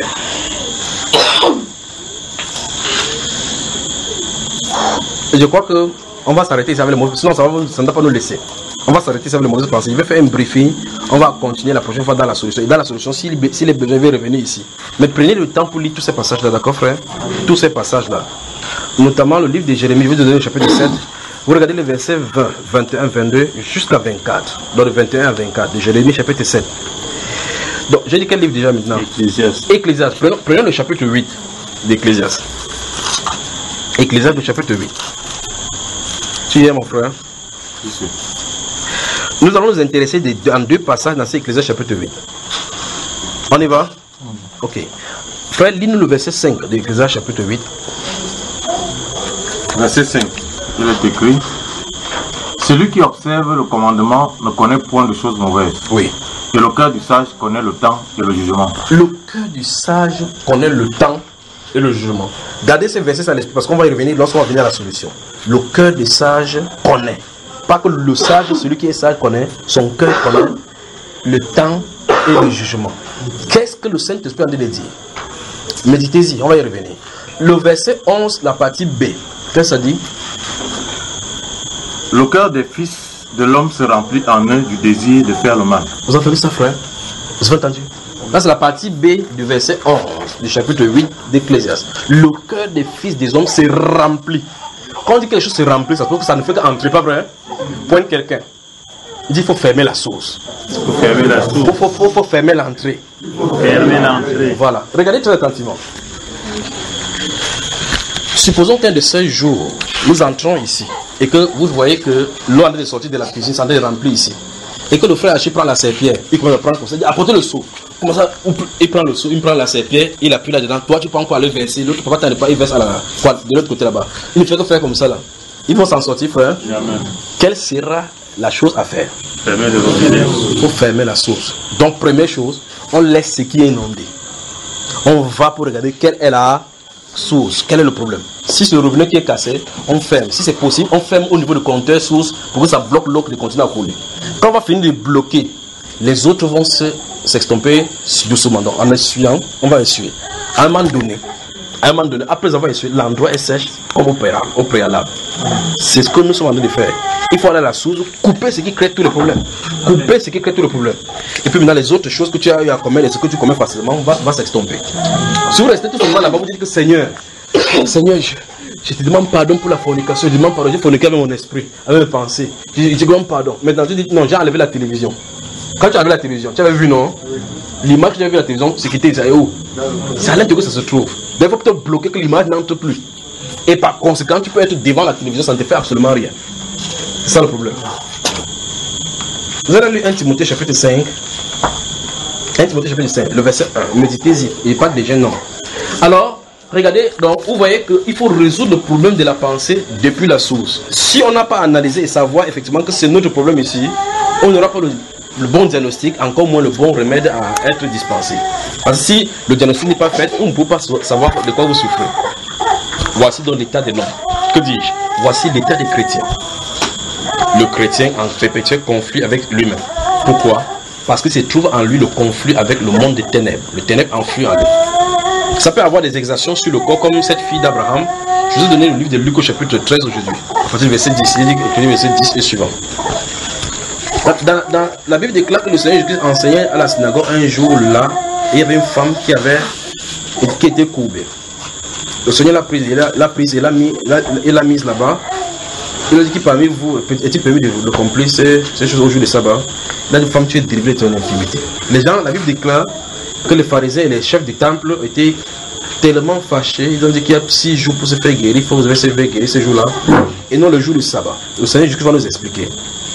Je crois que on va s'arrêter ici avec les mauvaises pensées. Sinon, ça ne va pas nous laisser. On va s'arrêter ici avec les mauvaises pensées. Je vais faire un briefing. On va continuer la prochaine fois dans la solution. Et dans la solution, s'il est besoin, je vais revenir ici. Mais prenez le temps pour lire tous ces passages-là, d'accord, frère? Tous ces passages-là. notamment le livre de Jérémie, je vais te donner le chapitre 7. Vous regardez les versets 20, 21, 22 jusqu'à 24. Dans le 21 à 24 de Jérémie, chapitre 7. Donc, j'ai dit quel livre déjà maintenant? Ecclésiaste. Prenons le chapitre 8 d'Ecclésiaste. Ecclésiaste, le chapitre 8. Tu y es, mon frère? Nous allons nous intéresser en deux passages dans cet Ecclésiaste, chapitre 8. On y va? Ok. Frère, lis-nous le verset 5 de Ecclésiaste, chapitre 8. Verset 5. Il est écrit: celui qui observe le commandement ne connaît point de choses mauvaises. Oui. Et le cœur du sage connaît le temps et le jugement. Le cœur du sage connaît le temps et le jugement. Gardez ces versets à l'esprit parce qu'on va y revenir lorsqu'on va venir à la solution. Le cœur du sage connaît. Pas que le sage, celui qui est sage connaît, son cœur connaît le temps et le jugement. Qu'est-ce que le Saint-Esprit a dit de dire? Méditez-y, on va y revenir. Le verset 11, la partie B. Qu'est-ce que ça dit? Le cœur des fils de l'homme se remplit en eux du désir de faire le mal. Vous entendez ça, frère? Vous avez entendu? Là, c'est la partie B du verset 11 du chapitre 8 d'Ecclésiaste. Le cœur des fils des hommes se remplit. Quand on dit que les choses se remplissent, ça se trouve que ça ne fait qu'entrer, pas vrai? Pointe quelqu'un. Il dit qu'il faut fermer la source. Il faut fermer la source. Faut fermer l'entrée. Fermer l'entrée. Voilà. Regardez très attentivement. Supposons qu'un de ces jours, nous entrons ici et que vous voyez que l'eau en train de sortir de la cuisine, ça en train de remplir ici. Et que le frère Hachi prend la serpillère, il commence à prendre comme ça, il dit apportez le seau. Comment ça, il prend le seau, il prend la serpillère, il appuie là-dedans. Toi, tu peux encore aller verser, l'autre papa t'en pas, il verse à de l'autre côté là-bas. Il ne fait que faire comme ça là. Ils vont s'en sortir, frère. Jamais. Quelle sera la chose à faire? Fermer le robinet. Il faut fermer la source. Donc, première chose, on laisse ce qui est inondé. On va pour regarder quelle est la source, quel est le problème. Si c'est le robinet qui est cassé, on ferme. Si c'est possible, on ferme au niveau du compteur source pour que ça bloque l'eau qui continue à couler. Quand on va finir de bloquer, les autres vont s'extomper doucement. Donc en essuyant, on va essuyer. À un moment donné, après avoir essuyé, l'endroit est sèche comme au préalable. C'est ce que nous sommes en train de faire. Il faut aller à la source, couper ce qui crée tous les problèmes. Couper ce qui crée tous les problèmes. Et puis maintenant, les autres choses que tu as eu à commettre et ce que tu commets facilement va s'extomper. Si vous restez tout simplement là-bas, vous dites que Seigneur, je te demande pardon pour la fornication. Je demande pardon, j'ai forniqué avec mon esprit, avec mes pensées. Je demande pardon. Maintenant, tu dis non, j'ai enlevé la télévision. Quand tu as enlevé la télévision, tu avais vu, non? L'image que tu avais vu à la télévision, c'est qui était où? C'est à l'intérieur que ça se trouve. Il faut peut-être bloquer que l'image n'entre plus. Et par conséquent, tu peux être devant la télévision, ça ne te fait absolument rien. C'est ça le problème. Vous avez lu 1 Timothée chapitre 5. 1 Timothée chapitre 5, le verset 1. Méditez-y. Il parle des jeunes hommes. Alors, regardez, donc vous voyez qu'il faut résoudre le problème de la pensée depuis la source. Si on n'a pas analysé et savoir effectivement que c'est notre problème ici, on n'aura pas le bon diagnostic, encore moins le bon remède à être dispensé. Parce que si le diagnostic n'est pas fait, on ne peut pas savoir de quoi vous souffrez. Voici donc l'état de l'homme. Que dis-je? Voici l'état des chrétiens. Le chrétien en perpétuel conflit avec lui-même. Pourquoi? Parce qu'il se trouve en lui le conflit avec le monde des ténèbres. Le ténèbre enfui en lui. Ça peut avoir des exactions sur le corps, comme cette fille d'Abraham. Je vous ai donné le livre de Luc au chapitre 13 aujourd'hui. À partir du verset 10, il dit verset 10 et suivant. Dans la Bible déclare que le Seigneur Jésus enseignait à la synagogue un jour là, et il y avait une femme qui était courbée. Le Seigneur l'a prise, et l'a mise là-bas. Il a dit que parmi vous, est-il permis de accomplir ces choses au jour de sabbat? Il a dit, femme, tu es délivrée de ton infimité. La Bible déclare que les pharisiens et les chefs du temple étaient tellement fâchés. Ils ont dit qu'il y a 6 jours pour se faire guérir. Il faut que vous se faire guérir ce jour-là. Et non le jour du sabbat. Le Seigneur Jésus va nous expliquer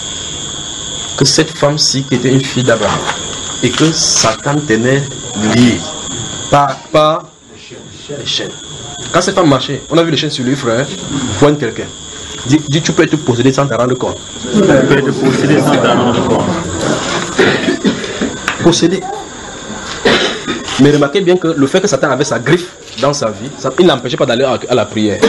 que cette femme-ci qui était une fille d'Abraham et que Satan tenait liée par les chaînes. Quand cette femme marchait, on a vu les chaînes sur lui, frère. Pointe quelqu'un. Dis, tu peux être possédé sans t'en rendre compte. Tu peux être possédé sans t'en rendre compte. Possédé. Mais remarquez bien que le fait que Satan avait sa griffe dans sa vie, il n'empêchait pas d'aller à la prière.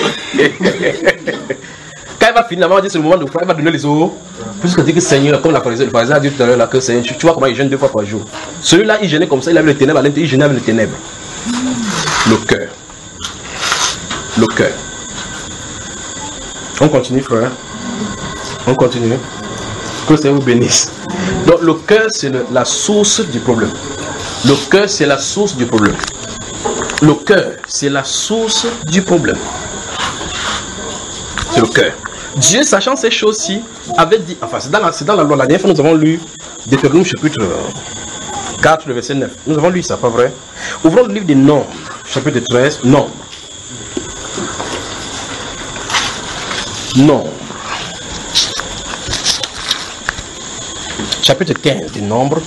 Quand il va finir, il va dire c'est le moment de frère, il va donner les eaux. Puisque dit que Seigneur, comme le pharisien a dit tout à l'heure, là, que Seigneur, tu vois comment il gêne 2 fois par jour. Celui-là, il gênait comme ça, il avait les ténèbres à l'intérieur, il gênait avec les ténèbres. Le cœur. Le cœur. On continue, frère. On continue. Que le Seigneur vous bénisse. Donc, le cœur, c'est la source du problème. Le cœur, c'est la source du problème. Le cœur, c'est la source du problème. C'est le cœur. Dieu, sachant ces choses-ci, avait dit, enfin c'est dans la loi, la dernière fois nous avons lu Deutéronome chapitre 4, le verset 9. Nous avons lu ça, pas vrai? Ouvrons le livre des Nombres, chapitre 13, Nombres. Nombres. Chapitre 15 des Nombres.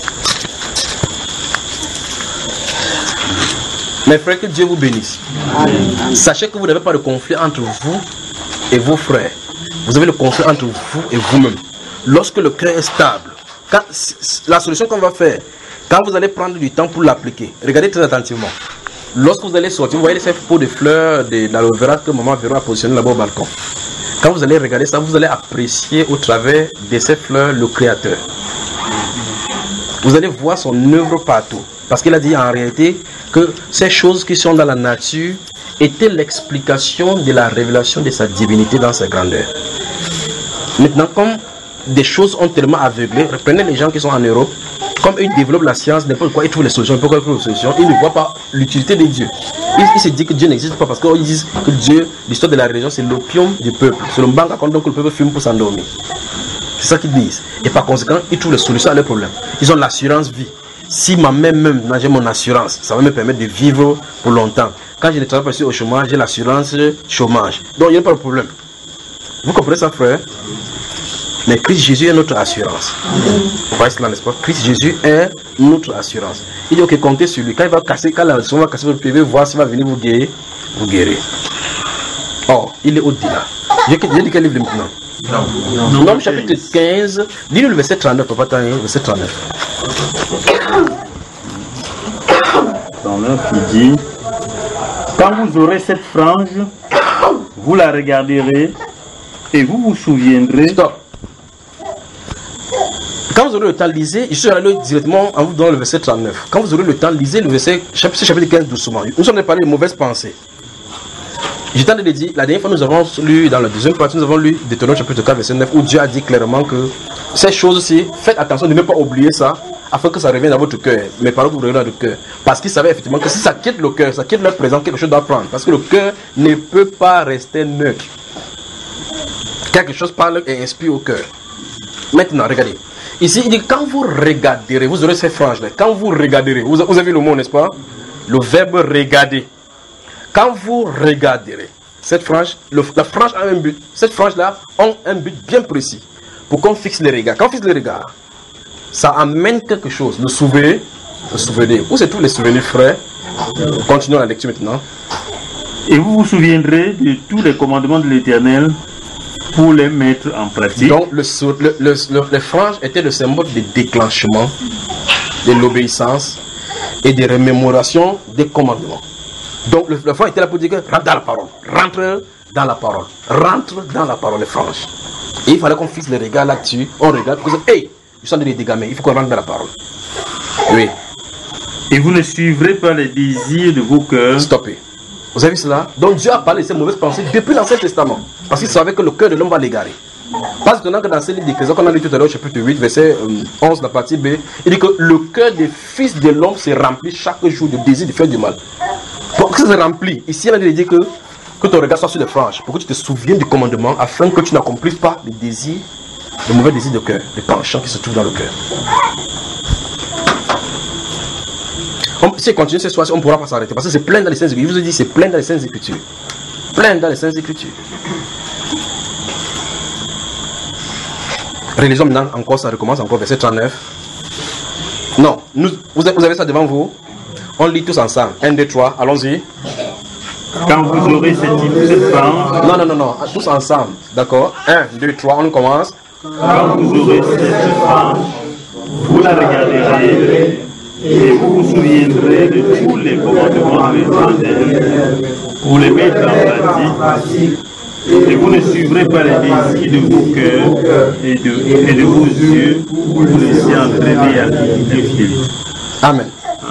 Mes frères, que Dieu vous bénisse. Amen. Sachez que vous n'avez pas de conflit entre vous et vos frères. Vous avez le conflit entre vous et vous-même. Lorsque le cœur est stable, la solution qu'on va faire, quand vous allez prendre du temps pour l'appliquer, regardez très attentivement. Lorsque vous allez sortir, vous voyez ces pots de fleurs de l'aloe vera que maman Véro a positionné là-bas au balcon. Quand vous allez regarder ça, vous allez apprécier au travers de ces fleurs le Créateur. Vous allez voir son œuvre partout. Parce qu'il a dit en réalité que ces choses qui sont dans la nature étaient l'explication de la révélation de sa divinité dans sa grandeur. Maintenant, comme des choses ont tellement aveuglé, reprenez les gens qui sont en Europe, comme ils développent la science, n'importe quoi, ils trouvent les solutions, n'importe quoi, ils trouvent les solutions, ils ne voient pas l'utilité de Dieu. Ils se disent que Dieu n'existe pas parce qu'ils disent que Dieu, l'histoire de la religion, c'est l'opium du peuple. C'est le banc à compte donc le peuple fume pour s'endormir. C'est ça qu'ils disent. Et par conséquent, ils trouvent les solutions à leurs problèmes. Ils ont l'assurance vie. Si ma mère même j'ai mon assurance, ça va me permettre de vivre pour longtemps. Quand je ne travaille pas au chômage, j'ai l'assurance chômage. Donc il n'y a pas de problème. Vous comprenez ça, frère? Mais Christ Jésus est notre assurance. Vous voyez cela, n'est-ce pas? Christ Jésus est notre assurance. Il dit ok, comptez sur lui. Quand il va casser, quand la leçon va casser votre PV, voir s'il va venir vous guérir, vous guérir. Or, il est au-delà. J'ai dit quel livre maintenant? Non, chapitre 15, dis-nous le verset 39, papa, t'as un verset 39. Dans l'œuf, il dit, quand vous aurez cette frange, vous la regarderez et vous vous souviendrez. Stop. Quand vous aurez le temps, lisez. Je suis allé directement en vous donnant le verset 39. Quand vous aurez le temps, lisez le verset, chapitre 15 doucement. Nous sommes parlé de mauvaises pensées. J'ai tenté de dire, la dernière fois nous avons lu, dans la deuxième partie, nous avons lu Deutéronome chapitre 4, verset 9, où Dieu a dit clairement que ces choses-ci, faites attention de ne pas oublier ça, afin que ça revienne dans votre cœur. Mais par où vous revenez dans le cœur. Parce qu'il savait effectivement que si ça quitte le cœur, ça quitte leur présent, quelque chose doit prendre. Parce que le cœur ne peut pas rester neutre. Quelque chose parle et inspire au cœur. Maintenant, regardez. Ici, il dit, quand vous regarderez, vous aurez ces franges-là. Quand vous regarderez, vous avez vu le mot, n'est-ce pas? Le verbe regarder. Quand vous regarderez cette frange, la frange a un but. Cette frange-là a un but bien précis. Pour qu'on fixe les regards. Quand on fixe les regards, ça amène quelque chose. Le souvenir. Où c'est tous les souvenirs frais? Continuons la lecture maintenant. Et vous vous souviendrez de tous les commandements de l'Éternel pour les mettre en pratique. Donc les franges étaient le symbole de déclenchement de l'obéissance et de remémoration des commandements. Donc le frange était là pour dire que rentre dans la parole, rentre dans la parole, rentre dans la parole, les franges. Et il fallait qu'on fixe les regards là-dessus. On regarde, hey, ils sont des gamins, il faut qu'on rentre dans la parole. Oui. Et vous ne suivrez pas les désirs de vos cœurs. Stoppez. Vous avez vu cela? Donc Dieu a parlé de ces mauvaises pensées depuis l'Ancien Testament. Parce qu'il savait que le cœur de l'homme va l'égarer. Pas étonnant que dans ce livre d'Ecclésiaste qu'on a lu tout à l'heure, chapitre 8, verset 11, la partie B, il dit que le cœur des fils de l'homme se remplit chaque jour de désir de faire du mal. Pour que ça se remplit, ici il a dit que ton regard soit sur les franges, pour que tu te souviennes du commandement, afin que tu n'accomplisses pas les désirs, les mauvais désirs de cœur, les penchants qui se trouvent dans le cœur. Si on continue cette soirée, on ne pourra pas s'arrêter, parce que c'est plein dans les Saintes Écritures. Je vous ai dit, c'est plein dans les Saintes Écritures. Plein dans les Saintes Écritures. Réalisons maintenant encore, ça recommence encore, verset 39. Non, vous avez ça devant vous. On lit tous ensemble. 1, 2, 3, allons-y. Quand vous aurez cette frange. Non, tous ensemble. D'accord. 1, 2, 3, on commence. Quand vous aurez cette frange, vous la regarderez. Et vous vous souviendrez de tous les commandements de l'Éternel pour les mettre en pratique. Et vous ne suivrez pas les désirs de vos cœurs et de vos yeux pour vous laisser entraîner à l'iniquité. Amen.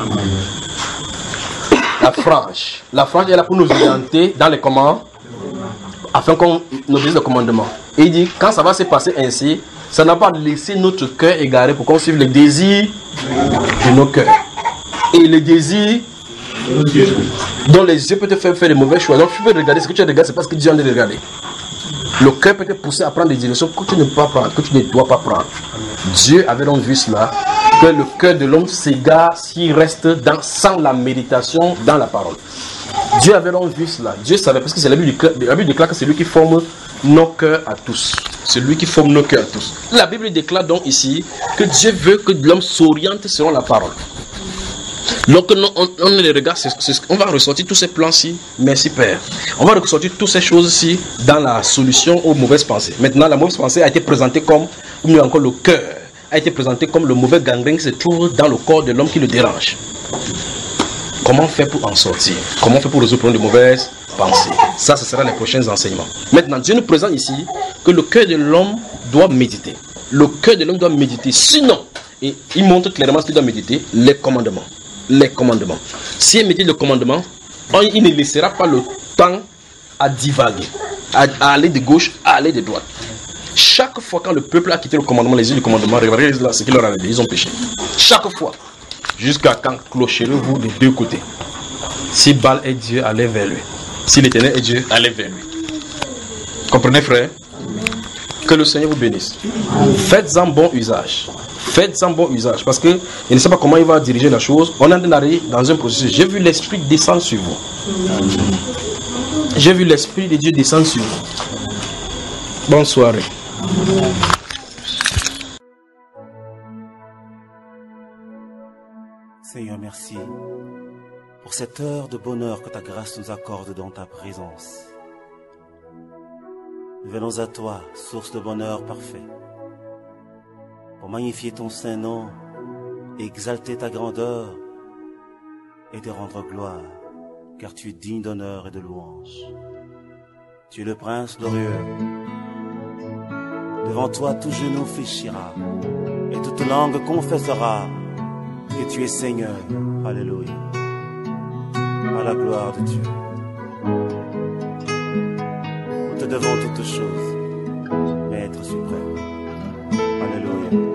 La frange est là pour nous orienter dans les commandes, afin qu'on obéisse le commandement. Et il dit, quand ça va se passer ainsi, ça n'a pas laissé notre cœur égaré pour qu'on suive les désirs de nos cœurs. Et les désirs dont les yeux peuvent te faire des mauvais choix. Donc tu peux regarder ce que tu regardes, c'est parce que Dieu en est de regarder. Le cœur peut te pousser à prendre des directions que tu ne peux pas prendre, que tu ne dois pas prendre. Dieu avait donc vu cela, que le cœur de l'homme s'égare s'il reste sans la méditation dans la parole. Dieu avait donc vu cela. Dieu savait, parce que c'est la Bible déclare que c'est lui qui forme nos cœurs à tous. C'est lui qui forme nos cœurs à tous. La Bible déclare donc ici que Dieu veut que l'homme s'oriente selon la parole. Donc on les regarde, on va ressortir tous ces plans-ci. Merci Père. On va ressortir toutes ces choses-ci dans la solution aux mauvaises pensées. Maintenant, la mauvaise pensée a été présentée comme, ou mieux encore le cœur, a été présenté comme le mauvais gangrène qui se trouve dans le corps de l'homme qui le dérange. Comment faire pour en sortir? Comment faire pour résoudre le problème de mauvaises pensées? Ça, ce sera les prochains enseignements. Maintenant, Dieu nous présente ici que le cœur de l'homme doit méditer. Le cœur de l'homme doit méditer. Sinon, et il montre clairement ce qu'il doit méditer, les commandements. Les commandements. Si il médite le commandement, il ne laissera pas le temps à divaguer, à aller de gauche, à aller de droite. Chaque fois quand le peuple a quitté le commandement, les yeux du commandement, regardez là ce qu'il leur a dit, ils ont péché. Chaque fois. Jusqu'à quand clocherez-vous des deux côtés. Si Baal est Dieu, allez vers lui. Si l'Éternel est Dieu, allez vers lui. Comprenez, frère? Que le Seigneur vous bénisse. Faites-en bon usage. Faites-en bon usage. Parce que je ne sais pas comment il va diriger la chose. On est en train d'arriver dans un processus. J'ai vu l'Esprit descendre sur vous. J'ai vu l'Esprit de Dieu descendre sur vous. Bonne soirée. Seigneur, merci pour cette heure de bonheur que ta grâce nous accorde dans ta présence. Nous venons à toi, source de bonheur parfait, pour magnifier ton saint nom, exalter ta grandeur et te rendre gloire, car tu es digne d'honneur et de louange. Tu es le prince glorieux. Devant toi, tout genou fléchira et toute langue confessera que tu es Seigneur. Alléluia. À la gloire de Dieu. Nous te devons toutes choses, Maître suprême. Alléluia.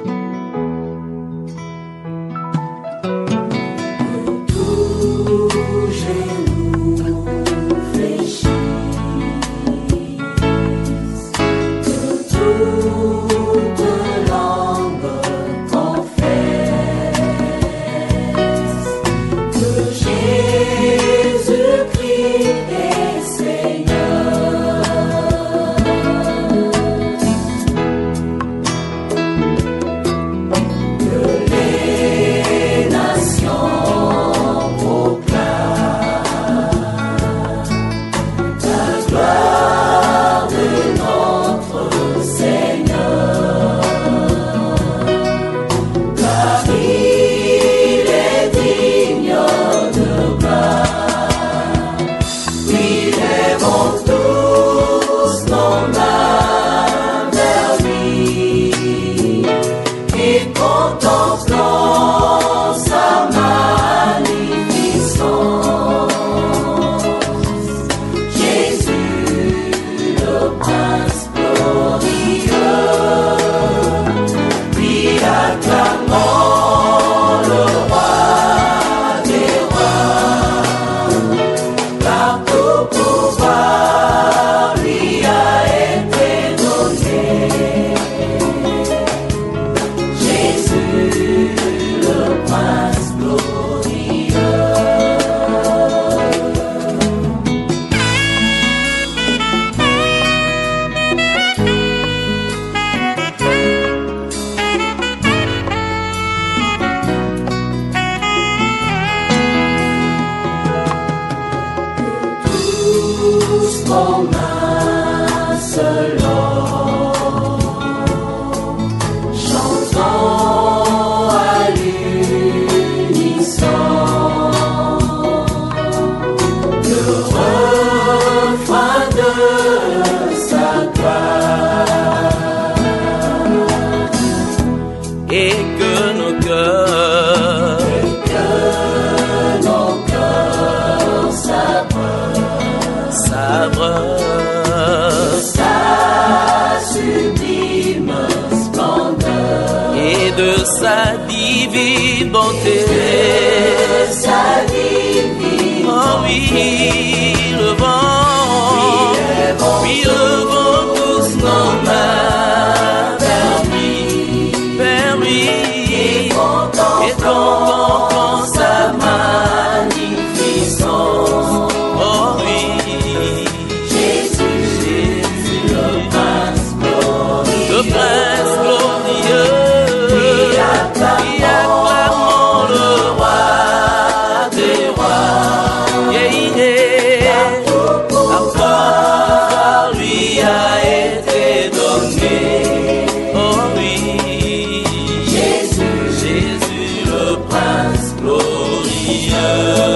Sa divine bonté, oh oui, le vent, oui, le vent. lui est content sa magnificence. Oh oui, Jésus, le prince glorieux, qui acclamons le roi des rois. La gloire lui a été donnée. Oh oui, Jésus, le prince glorieux.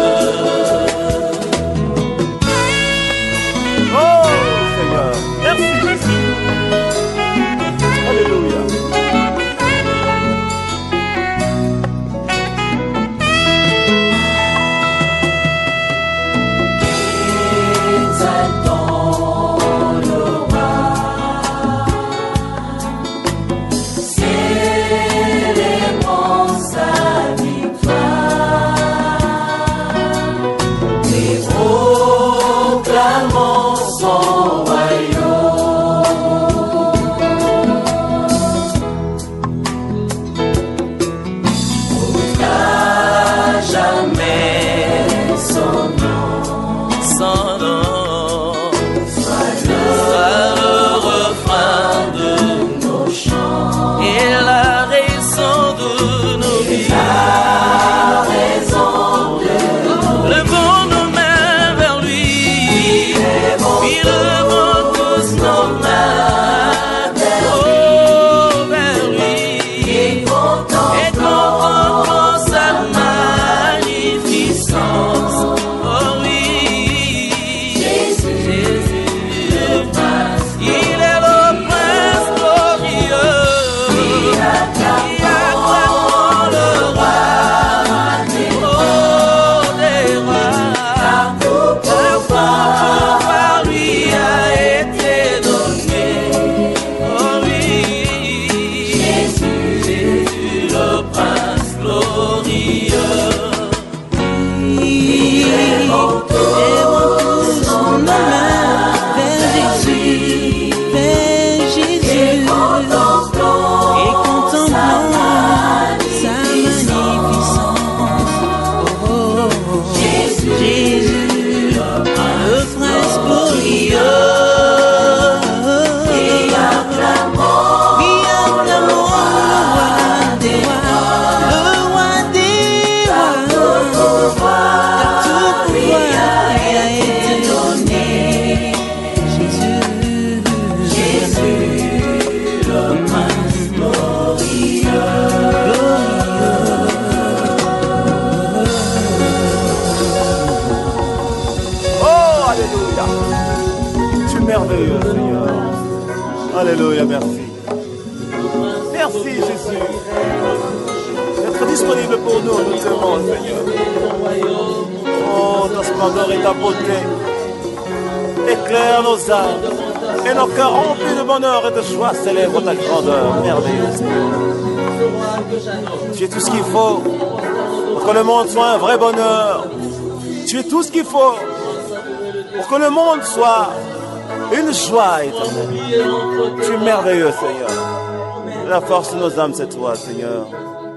Alléluia, merci. Merci Jésus d'être disponible pour nous, nous t'aimons Seigneur. Oh, ta splendeur et ta beauté éclairent nos âmes et nos cœurs remplis de bonheur et de joie célèbrent ta grandeur merveilleuse. Tu es tout ce qu'il faut pour que le monde soit un vrai bonheur. Tu es tout ce qu'il faut pour que le monde soit une joie éternelle. Tu es merveilleux, Seigneur. La force de nos âmes, c'est toi, Seigneur.